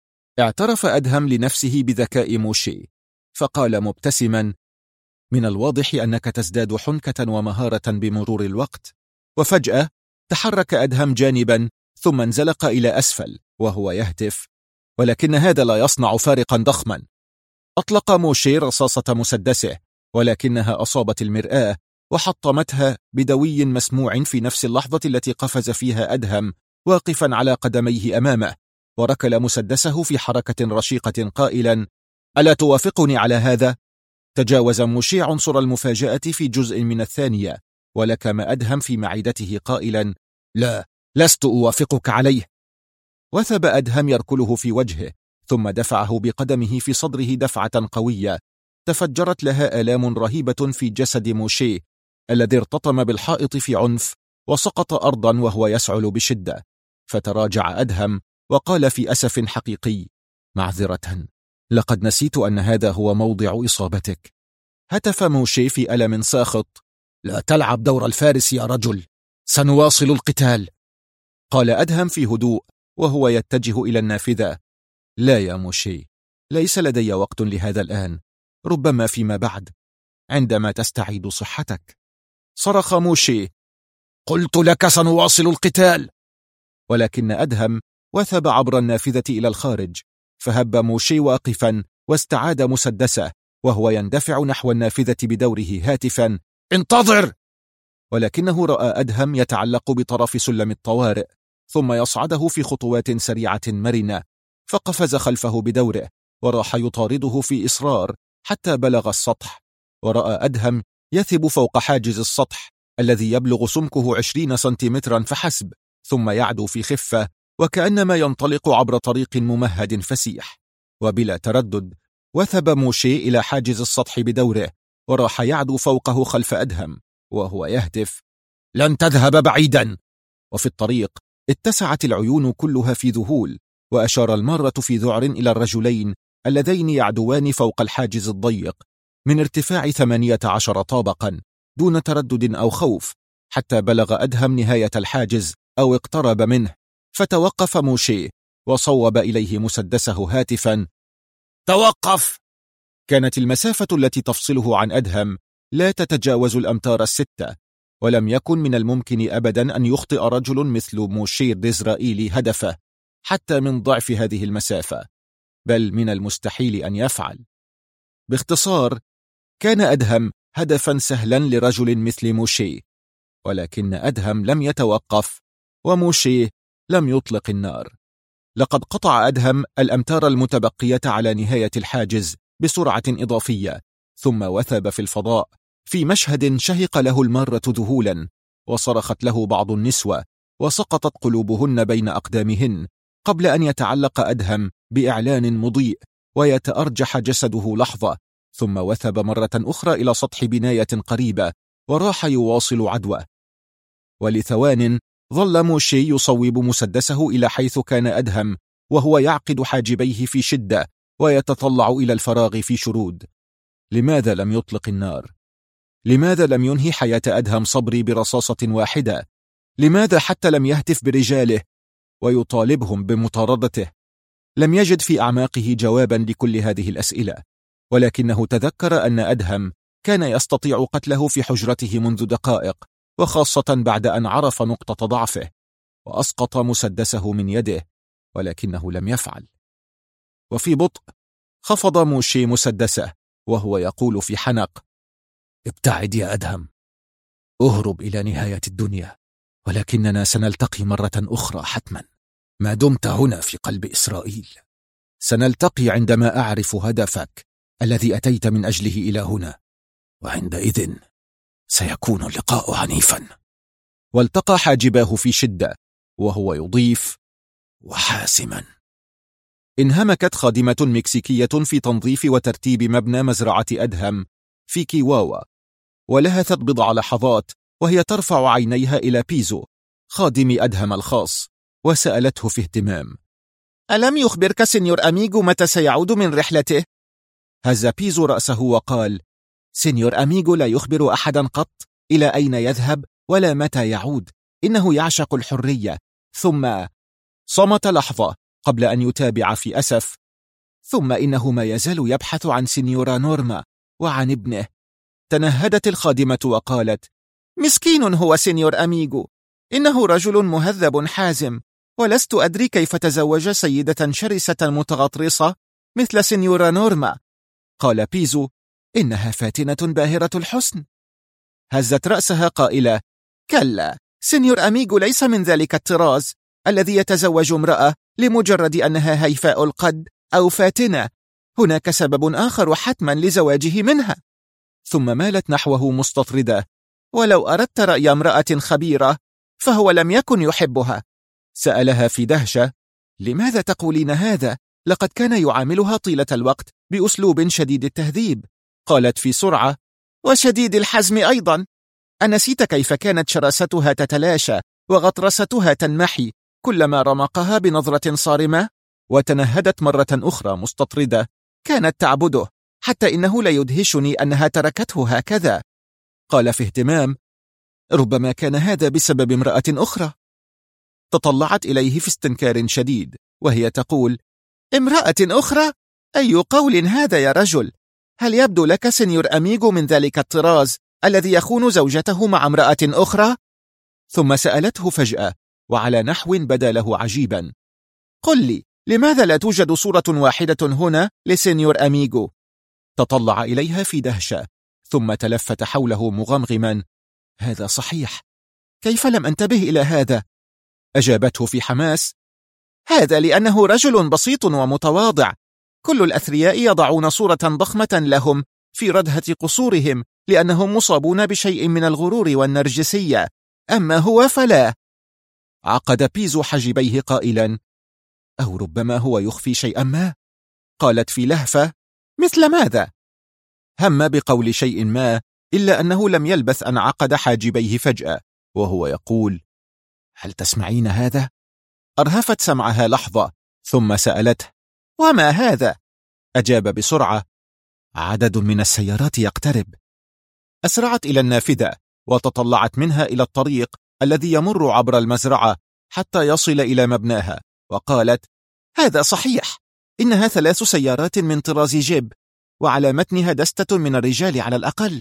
اعترف أدهم لنفسه بذكاء موشي، فقال مبتسما: من الواضح أنك تزداد حنكة ومهارة بمرور الوقت. وفجأة تحرك أدهم جانبا ثم انزلق إلى أسفل وهو يهتف: ولكن هذا لا يصنع فارقا ضخما. أطلق موشي رصاصة مسدسه، ولكنها أصابت المرآة وحطمتها بدوي مسموع في نفس اللحظة التي قفز فيها أدهم واقفا على قدميه أمامه، وركل مسدسه في حركة رشيقة قائلا: ألا توافقني على هذا؟ تجاوز موشي عنصر المفاجأة في جزء من الثانية، ولكم أدهم في معدته قائلا: لا، لست أوافقك عليه. وثب أدهم يركله في وجهه، ثم دفعه بقدمه في صدره دفعة قوية تفجرت لها آلام رهيبة في جسد موشي الذي ارتطم بالحائط في عنف وسقط أرضا وهو يسعل بشدة. فتراجع أدهم وقال في أسف حقيقي: معذرة، لقد نسيت أن هذا هو موضع إصابتك. هتف موشي في ألم ساخط: لا تلعب دور الفارس يا رجل، سنواصل القتال. قال أدهم في هدوء وهو يتجه إلى النافذة: لا يا موشي، ليس لدي وقت لهذا الآن، ربما فيما بعد عندما تستعيد صحتك. صرخ موشي: قلت لك سنواصل القتال. ولكن أدهم وثب عبر النافذة إلى الخارج، فهب موشي واقفا واستعاد مسدسه وهو يندفع نحو النافذة بدوره هاتفا: انتظر! ولكنه رأى أدهم يتعلق بطرف سلم الطوارئ ثم يصعده في خطوات سريعة مرنة، فقفز خلفه بدوره وراح يطارده في إصرار حتى بلغ السطح. ورأى أدهم يثب فوق حاجز السطح الذي يبلغ سمكه 20 سنتيمترا فحسب، ثم يعدو في خفة وكأنما ينطلق عبر طريق ممهد فسيح. وبلا تردد وثب موشي إلى حاجز السطح بدوره وراح يعدو فوقه خلف أدهم وهو يهتف: لن تذهب بعيدا. وفي الطريق اتسعت العيون كلها في ذهول، وأشار المارة في ذعر إلى الرجلين اللذين يعدوان فوق الحاجز الضيق من ارتفاع 18 طابقا دون تردد أو خوف، حتى بلغ أدهم نهاية الحاجز أو اقترب منه، فتوقف موشي وصوب إليه مسدسه هاتفا: توقف! كانت المسافة التي تفصله عن أدهم لا تتجاوز الأمتار 6، ولم يكن من الممكن أبدا أن يخطئ رجل مثل موشي الإسرائيلي هدفه حتى من ضعف هذه المسافة، بل من المستحيل أن يفعل. باختصار، كان أدهم هدفا سهلا لرجل مثل موشي، ولكن أدهم لم يتوقف وموشي لم يطلق النار. لقد قطع أدهم الأمتار المتبقية على نهاية الحاجز بسرعة إضافية، ثم وثب في الفضاء في مشهد شهق له المارة ذهولا، وصرخت له بعض النسوة وسقطت قلوبهن بين أقدامهن قبل أن يتعلق أدهم بإعلان مضيء ويتأرجح جسده لحظة، ثم وثب مرة أخرى إلى سطح بناية قريبة وراح يواصل عدوه. ولثوان ظل موشي يصوب مسدسه إلى حيث كان أدهم وهو يعقد حاجبيه في شدة ويتطلع إلى الفراغ في شرود. لماذا لم يطلق النار؟ لماذا لم ينهي حياة أدهم صبري برصاصة واحدة؟ لماذا حتى لم يهتف برجاله ويطالبهم بمطاردته؟ لم يجد في أعماقه جوابا لكل هذه الأسئلة، ولكنه تذكر أن أدهم كان يستطيع قتله في حجرته منذ دقائق، وخاصة بعد أن عرف نقطة ضعفه، وأسقط مسدسه من يده، ولكنه لم يفعل. وفي بطء خفض موشي مسدسه وهو يقول في حنق: ابتعد يا أدهم، اهرب إلى نهاية الدنيا، ولكننا سنلتقي مرة أخرى حتما ما دمت هنا في قلب إسرائيل. سنلتقي عندما أعرف هدفك الذي أتيت من أجله إلى هنا، وعندئذ سيكون اللقاء عنيفا. والتقى حاجباه في شدة وهو يضيف: وحاسما. انهمكت خادمة مكسيكية في تنظيف وترتيب مبنى مزرعة أدهم في كيواوا، ولهثت بضع لحظات وهي ترفع عينيها إلى بيزو خادم أدهم الخاص، وسألته في اهتمام: ألم يخبرك سينيور أميغو متى سيعود من رحلته؟ هز بيزو رأسه وقال: سينيور أميغو لا يخبر أحدا قط إلى أين يذهب ولا متى يعود، إنه يعشق الحرية. ثم صمت لحظة قبل أن يتابع في أسف: ثم إنه ما يزال يبحث عن سينيورا نورما وعن ابنه. تنهدت الخادمة وقالت: مسكين هو سينيور أميغو، إنه رجل مهذب حازم، ولست أدري كيف تزوج سيدة شرسة متغطرسة مثل سينيورا نورما. قال بيزو: إنها فاتنة باهرة الحسن. هزت رأسها قائلة: كلا، سينيور أميغو ليس من ذلك الطراز الذي يتزوج امرأة لمجرد أنها هيفاء القد أو فاتنة، هناك سبب آخر حتما لزواجه منها. ثم مالت نحوه مستطردة: ولو أردت رأي امرأة خبيرة فهو لم يكن يحبها. سألها في دهشة: لماذا تقولين هذا؟ لقد كان يعاملها طيلة الوقت بأسلوب شديد التهذيب. قالت في سرعة: وشديد الحزم أيضا. أنسيت كيف كانت شراستها تتلاشى وغطرستها تنمحي كلما رمقها بنظرة صارمة؟ وتنهدت مرة أخرى مستطردة: كانت تعبده، حتى إنه لا يدهشني أنها تركته هكذا. قال في اهتمام: ربما كان هذا بسبب امرأة أخرى. تطلعت إليه في استنكار شديد وهي تقول: امرأة أخرى؟ أي قول هذا يا رجل؟ هل يبدو لك سينيور أميغو من ذلك الطراز الذي يخون زوجته مع امرأة أخرى؟ ثم سألته فجأة وعلى نحو بدا له عجيبا: قل لي، لماذا لا توجد صورة واحدة هنا لسينيور أميغو؟ تطلع إليها في دهشة ثم تلفت حوله مغمغما: هذا صحيح، كيف لم أنتبه إلى هذا؟ أجابته في حماس: هذا لأنه رجل بسيط ومتواضع، كل الأثرياء يضعون صورة ضخمة لهم في ردهة قصورهم لأنهم مصابون بشيء من الغرور والنرجسية، أما هو فلا. عقد بيزو حجبيه قائلا: أو ربما هو يخفي شيئا ما. قالت في لهفة: مثل ماذا؟ هم بقول شيء ما، إلا أنه لم يلبث أن عقد حاجبيه فجأة وهو يقول: هل تسمعين هذا؟ أرهفت سمعها لحظة ثم سألته: وما هذا؟ أجاب بسرعة: عدد من السيارات يقترب. أسرعت إلى النافذة وتطلعت منها إلى الطريق الذي يمر عبر المزرعة حتى يصل إلى مبناها، وقالت: هذا صحيح، إنها 3 سيارات من طراز جيب، وعلى متنها دستة من الرجال على الأقل.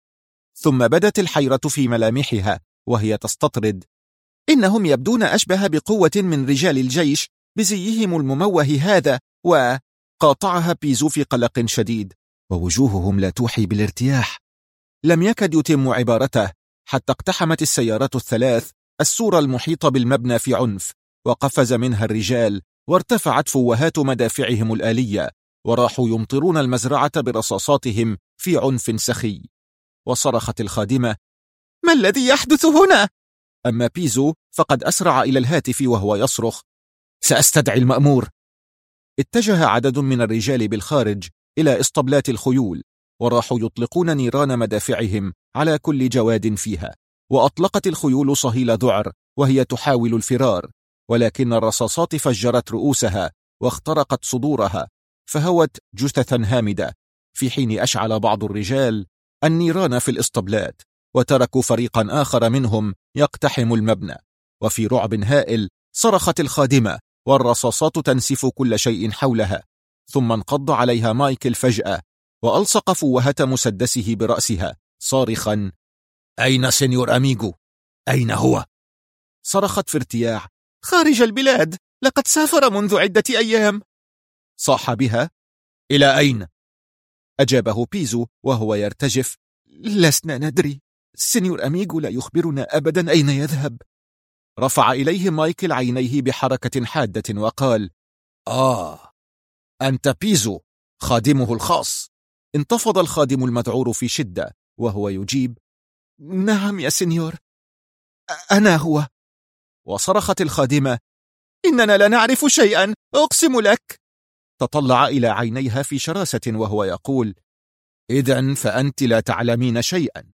ثم بدت الحيرة في ملامحها وهي تستطرد: إنهم يبدون أشبه بقوة من رجال الجيش بزيهم المموه هذا. وقاطعها بيزو في قلق شديد: ووجوههم لا توحي بالارتياح. لم يكد يتم عبارته حتى اقتحمت السيارات ال3 السور المحيط بالمبنى في عنف، وقفز منها الرجال، وارتفعت فوهات مدافعهم الآلية، وراحوا يمطرون المزرعة برصاصاتهم في عنف سخي. وصرخت الخادمة: ما الذي يحدث هنا؟ أما بيزو فقد أسرع إلى الهاتف وهو يصرخ: سأستدعي المأمور. اتجه عدد من الرجال بالخارج إلى اسطبلات الخيول، وراحوا يطلقون نيران مدافعهم على كل جواد فيها، وأطلقت الخيول صهيل ذعر وهي تحاول الفرار، ولكن الرصاصات فجرت رؤوسها واخترقت صدورها، فهوت جثثا هامدة، في حين أشعل بعض الرجال النيران في الاسطبلات، وتركوا فريقا آخر منهم يقتحم المبنى. وفي رعب هائل صرخت الخادمة والرصاصات تنسف كل شيء حولها. ثم انقض عليها مايكل فجأة وألصق فوهة مسدسه برأسها صارخا: أين سينيور أميغو؟ أين هو؟ صرخت في ارتياع: خارج البلاد، لقد سافر منذ عدة أيام. صاح بها: إلى أين؟ أجابه بيزو وهو يرتجف: لسنا ندري، سينيور أميغو لا يخبرنا أبدا أين يذهب. رفع إليه مايكل عينيه بحركة حادة وقال: أنت بيزو، خادمه الخاص. انتفض الخادم المذعور في شدة وهو يجيب: نعم يا سينيور، أنا هو. وصرخت الخادمة: إننا لا نعرف شيئا، أقسم لك. تطلع إلى عينيها في شراسة وهو يقول: إذن فأنت لا تعلمين شيئا.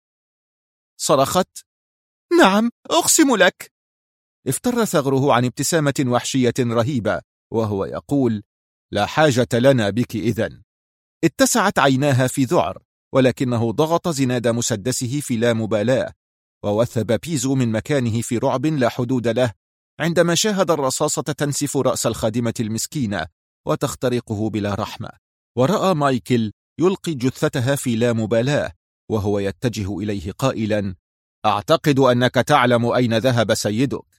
صرخت: نعم، أقسم لك. افتر ثغره عن ابتسامة وحشية رهيبة وهو يقول: لا حاجة لنا بك إذن. اتسعت عيناها في ذعر، ولكنه ضغط زناد مسدسه في لا مبالاة، ووثب بيزو من مكانه في رعب لا حدود له عندما شاهد الرصاصة تنسف رأس الخادمة المسكينة وتخترقه بلا رحمة، ورأى مايكل يلقي جثتها في لا مبالاة وهو يتجه إليه قائلا: أعتقد أنك تعلم أين ذهب سيدك.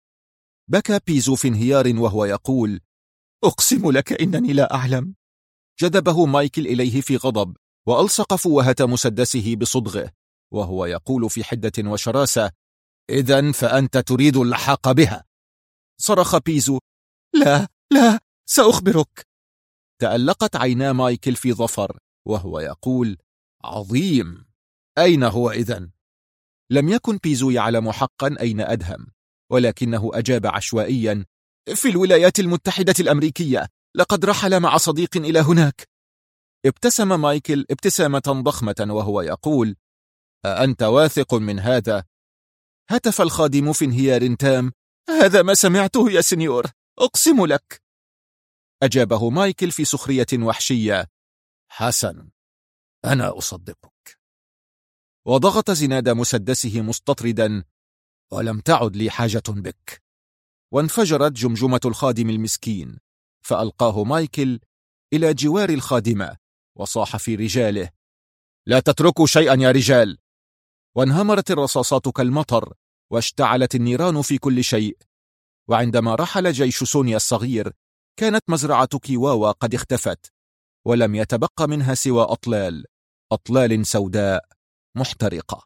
بكى بيزو في انهيار وهو يقول: أقسم لك إنني لا أعلم. جذبه مايكل إليه في غضب وألصق فوهة مسدسه بصدغه وهو يقول في حدة وشراسة: إذن فأنت تريد اللحاق بها. صرخ بيزو: لا لا، سأخبرك. تألقت عينا مايكل في ظفر وهو يقول: عظيم، أين هو إذن؟ لم يكن بيزو يعلم حقا أين أدهم، ولكنه أجاب عشوائيا: في الولايات المتحدة الأمريكية، لقد رحل مع صديق إلى هناك. ابتسم مايكل ابتسامة ضخمة وهو يقول: أأنت واثق من هذا؟ هتف الخادم في انهيار تام: هذا ما سمعته يا سينيور، أقسم لك. أجابه مايكل في سخرية وحشية: حسن، أنا أصدقك. وضغط زناد مسدسه مستطردا: ولم تعد لي حاجة بك. وانفجرت جمجمة الخادم المسكين، فألقاه مايكل إلى جوار الخادمة وصاح في رجاله: لا تتركوا شيئا يا رجال. وانهمرت الرصاصات كالمطر واشتعلت النيران في كل شيء. وعندما رحل جيش سونيا الصغير كانت مزرعة كيواوا قد اختفت، ولم يتبق منها سوى أطلال سوداء محترقة.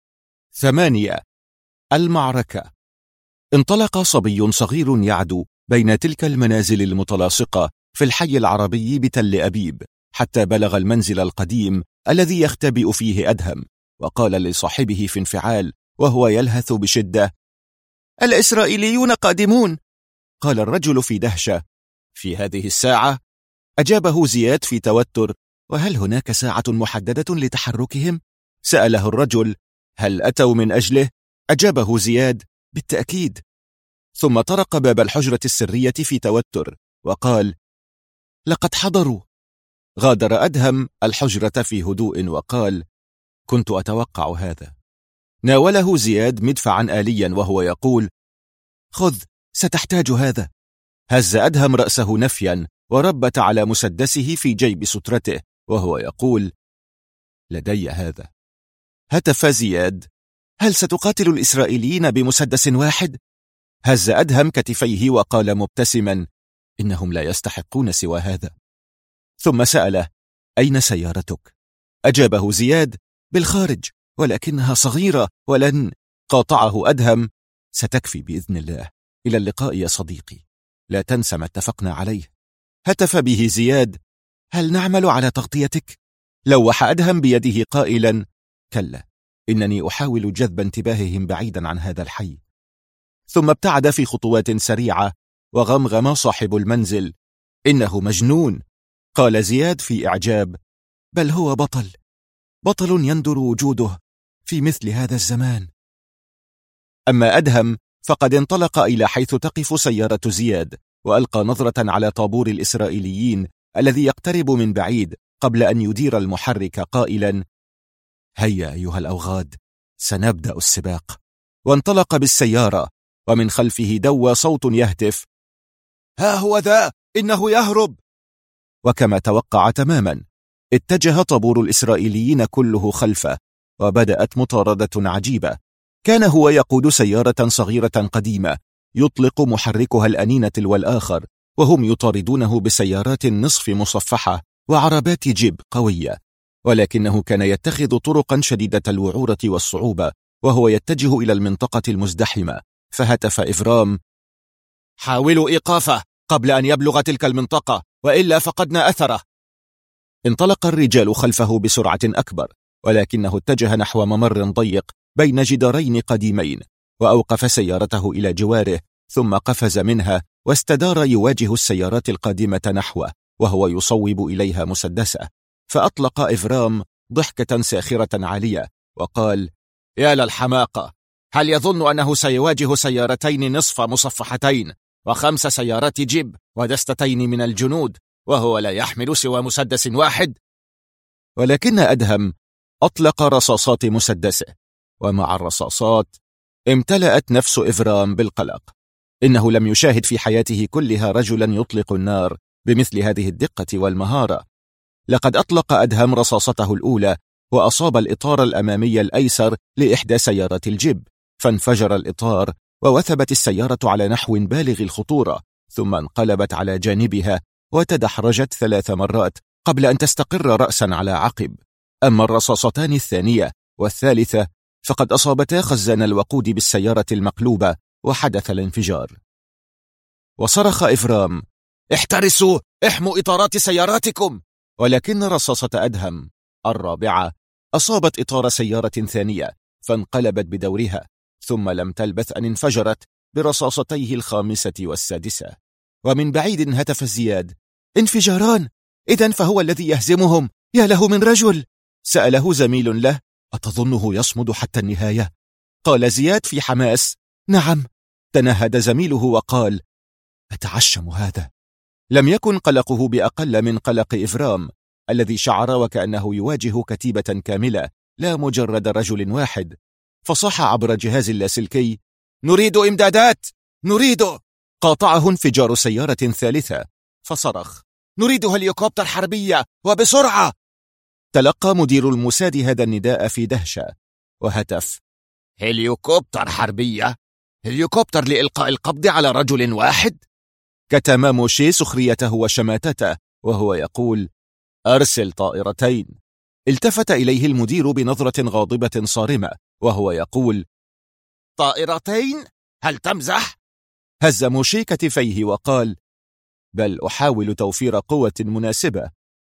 8. المعركة. انطلق صبي صغير يعدو بين تلك المنازل المتلاصقة في الحي العربي بتل أبيب حتى بلغ المنزل القديم الذي يختبئ فيه أدهم، وقال لصاحبه في انفعال وهو يلهث بشدة: الإسرائيليون قادمون. قال الرجل في دهشة: في هذه الساعة؟ أجابه زياد في توتر: وهل هناك ساعة محددة لتحركهم؟ سأله الرجل: هل أتوا من أجله؟ أجابه زياد: بالتأكيد. ثم طرق باب الحجرة السرية في توتر وقال: لقد حضروا. غادر أدهم الحجرة في هدوء وقال: كنت أتوقع هذا. ناوله زياد مدفعا آليا وهو يقول: خذ، ستحتاج هذا. هز أدهم رأسه نفيا وربت على مسدسه في جيب سترته وهو يقول: لدي هذا. هتف زياد: هل ستقاتل الإسرائيليين بمسدس واحد؟ هز أدهم كتفيه وقال مبتسما: إنهم لا يستحقون سوى هذا. ثم سأله: أين سيارتك؟ أجابه زياد: بالخارج، ولكنها صغيرة ولن. قاطعه أدهم: ستكفي بإذن الله. إلى اللقاء يا صديقي، لا تنسى ما اتفقنا عليه. هتف به زياد: هل نعمل على تغطيتك؟ لوح أدهم بيده قائلا: كلا، إنني أحاول جذب انتباههم بعيدا عن هذا الحي. ثم ابتعد في خطوات سريعة وغمغم صاحب المنزل: إنه مجنون. قال زياد في إعجاب: بل هو بطل يندر وجوده في مثل هذا الزمان. أما أدهم فقد انطلق إلى حيث تقف سيارة زياد، وألقى نظرة على طابور الإسرائيليين الذي يقترب من بعيد قبل أن يدير المحرك قائلا: هيا أيها الأوغاد، سنبدأ السباق. وانطلق بالسيارة، ومن خلفه دوى صوت يهتف: ها هو ذا، إنه يهرب. وكما توقع تماما، اتجه طابور الإسرائيليين كله خلفه، وبدأت مطاردة عجيبة. كان هو يقود سيارة صغيرة قديمة يطلق محركها الأنين تلو الآخر، وهم يطاردونه بسيارات نصف مصفحة وعربات جيب قوية، ولكنه كان يتخذ طرقا شديدة الوعورة والصعوبة وهو يتجه إلى المنطقة المزدحمة. فهتف إفرام: حاولوا إيقافه قبل أن يبلغ تلك المنطقة، وإلا فقدنا أثره. انطلق الرجال خلفه بسرعة أكبر، ولكنه اتجه نحو ممر ضيق بين جدارين قديمين، وأوقف سيارته إلى جواره، ثم قفز منها واستدار يواجه السيارات القادمة نحوه وهو يصوب إليها مسدسه. فأطلق إفرام ضحكة ساخرة عالية وقال: يا للحماقة، هل يظن أنه سيواجه سيارتين نصف مصفحتين و5 سيارات جيب ودستتين من الجنود وهو لا يحمل سوى مسدس واحد؟ ولكن أدهم أطلق رصاصات مسدسه، ومع الرصاصات امتلأت نفس إفرام بالقلق. إنه لم يشاهد في حياته كلها رجلا يطلق النار بمثل هذه الدقة والمهارة. لقد أطلق أدهم رصاصته الأولى وأصاب الإطار الأمامي الأيسر لإحدى سيارات الجيب، فانفجر الإطار ووثبت السيارة على نحو بالغ الخطورة، ثم انقلبت على جانبها وتدحرجت 3 مرات قبل أن تستقر رأسا على عقب. أما الرصاصتان الثانية والثالثة فقد أصابتا خزان الوقود بالسيارة المقلوبة وحدث الانفجار. وصرخ إفرام: احترسوا، احموا إطارات سياراتكم! ولكن رصاصة أدهم الرابعة أصابت إطار سيارة ثانية فانقلبت بدورها، ثم لم تلبث أن انفجرت برصاصتيه الخامسة والسادسة. ومن بعيد هتف زياد: انفجاران! إذن فهو الذي يهزمهم، يا له من رجل! سأله زميل له: أتظنه يصمد حتى النهاية؟ قال زياد في حماس: نعم. تنهد زميله وقال: أتعشم هذا. لم يكن قلقه بأقل من قلق إفرام الذي شعر وكأنه يواجه كتيبة كاملة لا مجرد رجل واحد، فصاح عبر جهاز اللاسلكي: نريد إمدادات، نريد! قاطعه انفجار سيارة ثالثة فصرخ: نريد هليكوبتر حربية وبسرعة! تلقى مدير الموساد هذا النداء في دهشة وهتف: هليكوبتر حربية؟ هليكوبتر لإلقاء القبض على رجل واحد؟ كتم موشي سخريته وشماتته وهو يقول: أرسل طائرتين. التفت إليه المدير بنظرة غاضبة صارمة وهو يقول: طائرتين؟ هل تمزح؟ هز موشي كتفيه وقال: بل أحاول توفير قوة مناسبة.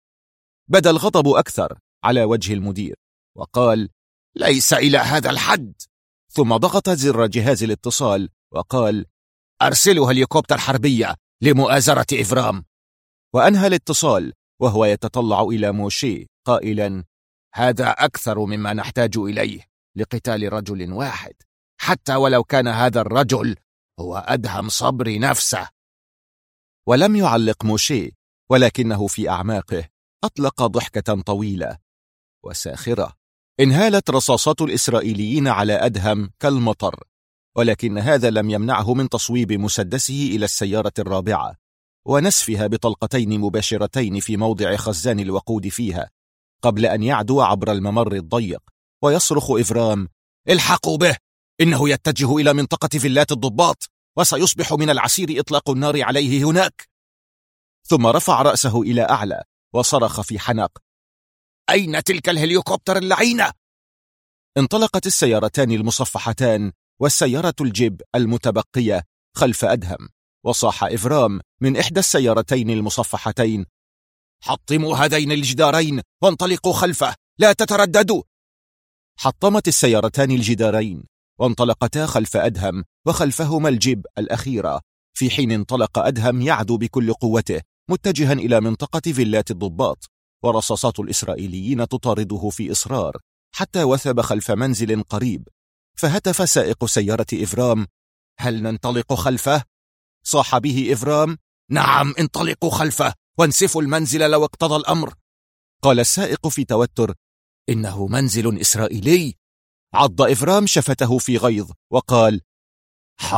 بدا الغضب أكثر على وجه المدير وقال: ليس إلى هذا الحد. ثم ضغط زر جهاز الاتصال وقال: أرسلوا هليكوبتر حربية لمؤازرة إفرام. وأنهى الاتصال وهو يتطلع إلى موشي قائلا: هذا أكثر مما نحتاج إليه لقتال رجل واحد، حتى ولو كان هذا الرجل هو أدهم صبري نفسه. ولم يعلق موشي، ولكنه في أعماقه أطلق ضحكة طويلة وساخرة. انهالت رصاصات الإسرائيليين على أدهم كالمطر، ولكن هذا لم يمنعه من تصويب مسدسه إلى السيارة الرابعة ونسفها بطلقتين مباشرتين في موضع خزان الوقود فيها، قبل أن يعدو عبر الممر الضيق. ويصرخ إفرام: الحقوا به، إنه يتجه إلى منطقة فيلات الضباط، وسيصبح من العسير إطلاق النار عليه هناك. ثم رفع رأسه إلى أعلى وصرخ في حنق: أين تلك الهليكوبتر اللعينة؟ انطلقت السيارتان المصفحتان والسيارة الجيب المتبقية خلف أدهم، وصاح إفرام من إحدى السيارتين المصفحتين: حطموا هذين الجدارين وانطلقوا خلفه، لا تترددوا. حطمت السيارتان الجدارين وانطلقتا خلف أدهم وخلفهما الجيب الأخيرة، في حين انطلق أدهم يعدو بكل قوته متجها إلى منطقة فيلات الضباط، ورصاصات الإسرائيليين تطارده في إصرار حتى وثب خلف منزل قريب. فهتف سائق سيارة إفرام: هل ننطلق خلفه؟ صاح به إفرام: نعم، انطلقوا خلفه وانسفوا المنزل لو اقتضى الأمر. قال السائق في توتر: إنه منزل إسرائيلي. عض إفرام شفته في غيظ وقال: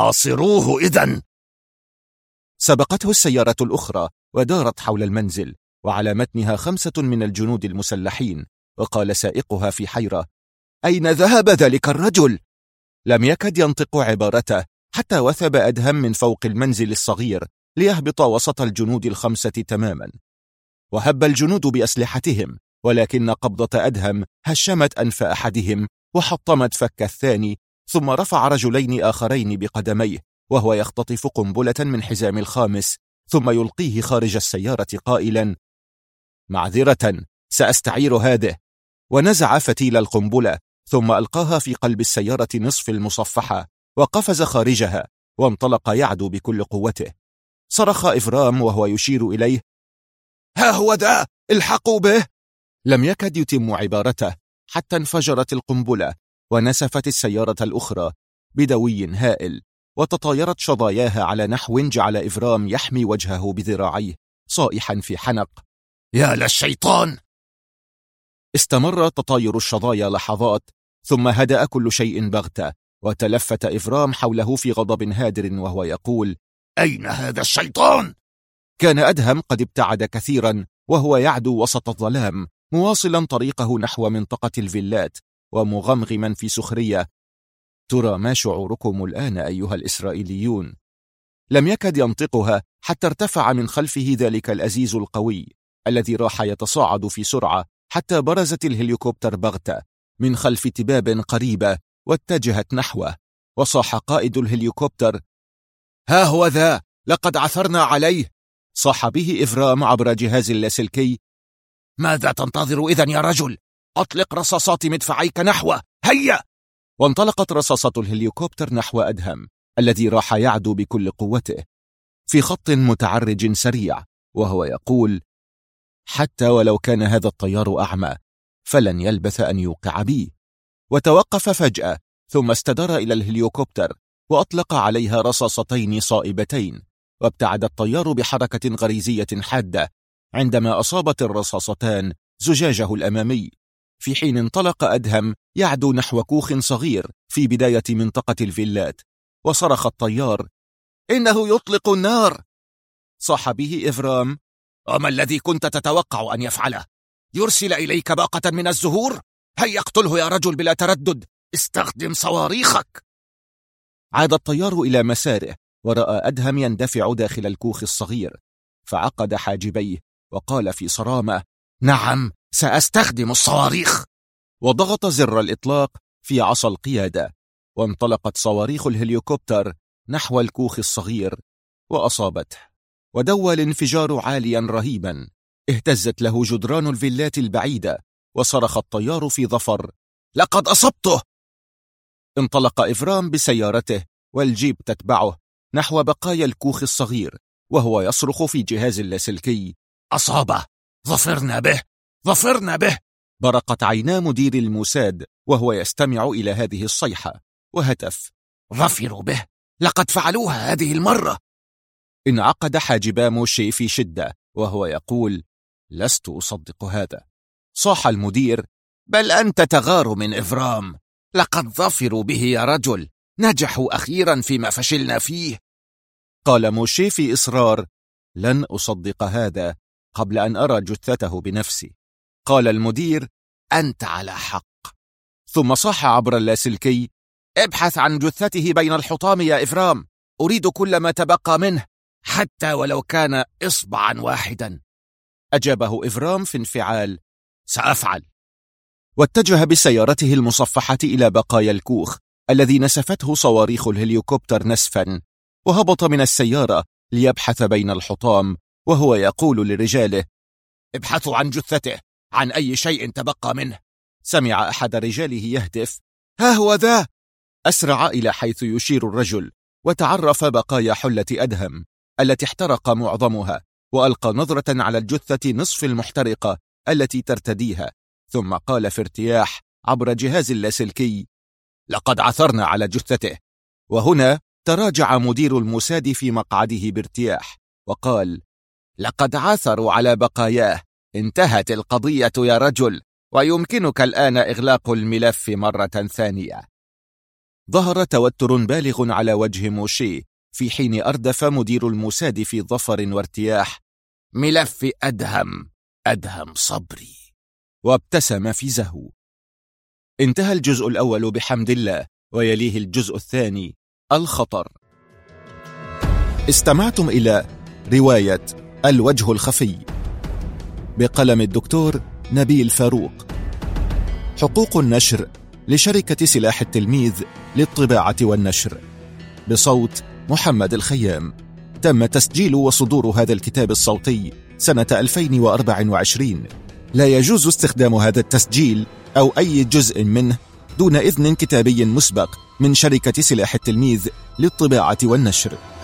حاصروه إذن. سبقته السيارة الأخرى ودارت حول المنزل، وعلى متنها 5 من الجنود المسلحين، وقال سائقها في حيرة: أين ذهب ذلك الرجل؟ لم يكد ينطق عبارته حتى وثب أدهم من فوق المنزل الصغير ليهبط وسط الجنود 5 تماما. وهب الجنود بأسلحتهم، ولكن قبضة أدهم هشمت أنف أحدهم وحطمت فك الثاني، ثم رفع رجلين آخرين بقدميه وهو يختطف قنبلة من حزام الخامس، ثم يلقيه خارج السيارة قائلا: معذرة، سأستعير هذه. ونزع فتيل القنبلة ثم ألقاها في قلب السيارة نصف المصفحة، وقفز خارجها وانطلق يعدو بكل قوته. صرخ إفرام وهو يشير إليه: ها هو ذا، الحقوا به. لم يكد يتم عبارته حتى انفجرت القنبلة ونسفت السيارة الأخرى بدوي هائل، وتطايرت شظاياها على نحو جعل إفرام يحمي وجهه بذراعيه صائحا في حنق: يا للشيطان! استمر تطاير الشظايا لحظات، ثم هدأ كل شيء بغتة، وتلفت إفرام حوله في غضب هادر وهو يقول: أين هذا الشيطان؟ كان أدهم قد ابتعد كثيرا وهو يعدو وسط الظلام، مواصلا طريقه نحو منطقة الفيلات ومغمغما في سخرية: ترى ما شعوركم الآن أيها الإسرائيليون؟ لم يكد ينطقها حتى ارتفع من خلفه ذلك الأزيز القوي الذي راح يتصاعد في سرعة حتى برزت الهليكوبتر بغتة من خلف تباب قريبة واتجهت نحوه، وصاح قائد الهليكوبتر: ها هو ذا، لقد عثرنا عليه. صاح به إفرام عبر جهاز اللاسلكي: ماذا تنتظر إذن يا رجل؟ أطلق رصاصات مدفعيك نحوه، هيا! وانطلقت رصاصة الهليكوبتر نحو أدهم الذي راح يعدو بكل قوته في خط متعرج سريع، وهو يقول: حتى ولو كان هذا الطيار أعمى فلن يلبث أن يوقع بي. وتوقف فجأة، ثم استدار إلى الهليكوبتر وأطلق عليها رصاصتين صائبتين، وابتعد الطيار بحركة غريزية حادة عندما أصابت الرصاصتان زجاجه الأمامي، في حين انطلق أدهم يعدو نحو كوخ صغير في بداية منطقة الفيلات. وصرخ الطيار: إنه يطلق النار! صاح به إفرام: وما الذي كنت تتوقع أن يفعله؟ يرسل إليك باقة من الزهور؟ هيا اقتله يا رجل بلا تردد، استخدم صواريخك. عاد الطيار إلى مساره، ورأى أدهم يندفع داخل الكوخ الصغير، فعقد حاجبيه وقال في صرامة: نعم، سأستخدم الصواريخ. وضغط زر الإطلاق في عصا القيادة، وانطلقت صواريخ الهليكوبتر نحو الكوخ الصغير وأصابته، ودوى الانفجار عاليا رهيبا، اهتزت له جدران الفيلات البعيدة، وصرخ الطيار في ظفر: لقد أصبته! انطلق إفرام بسيارته والجيب تتبعه نحو بقايا الكوخ الصغير، وهو يصرخ في جهاز اللاسلكي: أصابه! ظفرنا به! ظفرنا به! برقت عينا مدير الموساد وهو يستمع إلى هذه الصيحة، وهتف: ظفروا به! لقد فعلوها هذه المرة! انعقد حاجبا موشي في شدة وهو يقول: لست أصدق هذا. صاح المدير: بل أنت تغار من إفرام، لقد ظفروا به يا رجل، نجحوا أخيرا فيما فشلنا فيه. قال موشي في إصرار: لن أصدق هذا قبل أن أرى جثته بنفسي. قال المدير: أنت على حق. ثم صاح عبر اللاسلكي: ابحث عن جثته بين الحطام يا إفرام، أريد كل ما تبقى منه، حتى ولو كان إصبعا واحدا. أجابه إفرام في انفعال: سأفعل. واتجه بسيارته المصفحة إلى بقايا الكوخ الذي نسفته صواريخ الهليكوبتر نسفا، وهبط من السيارة ليبحث بين الحطام وهو يقول لرجاله: ابحثوا عن جثته، عن أي شيء تبقى منه. سمع أحد رجاله يهتف: ها هو ذا! أسرع إلى حيث يشير الرجل، وتعرف بقايا حلة أدهم التي احترق معظمها، وألقى نظرة على الجثة نصف المحترقة التي ترتديها، ثم قال في ارتياح عبر جهاز اللاسلكي: لقد عثرنا على جثته. وهنا تراجع مدير الموساد في مقعده بارتياح وقال: لقد عثروا على بقاياه، انتهت القضية يا رجل، ويمكنك الآن إغلاق الملف مرة ثانية. ظهر توتر بالغ على وجه موشي، في حين أردف مدير الموساد في ظفر وارتياح: ملف أدهم صبري. وابتسم في زهو. انتهى الجزء الأول بحمد الله، ويليه الجزء الثاني الخطر. استمعتم إلى رواية الوجه الخفي بقلم الدكتور نبيل فاروق. حقوق النشر لشركة سلاح التلميذ للطباعة والنشر، بصوت محمد الخيام. تم تسجيل وصدور هذا الكتاب الصوتي سنة 2024. لا يجوز استخدام هذا التسجيل أو أي جزء منه دون إذن كتابي مسبق من شركة سلاح التلميذ للطباعة والنشر.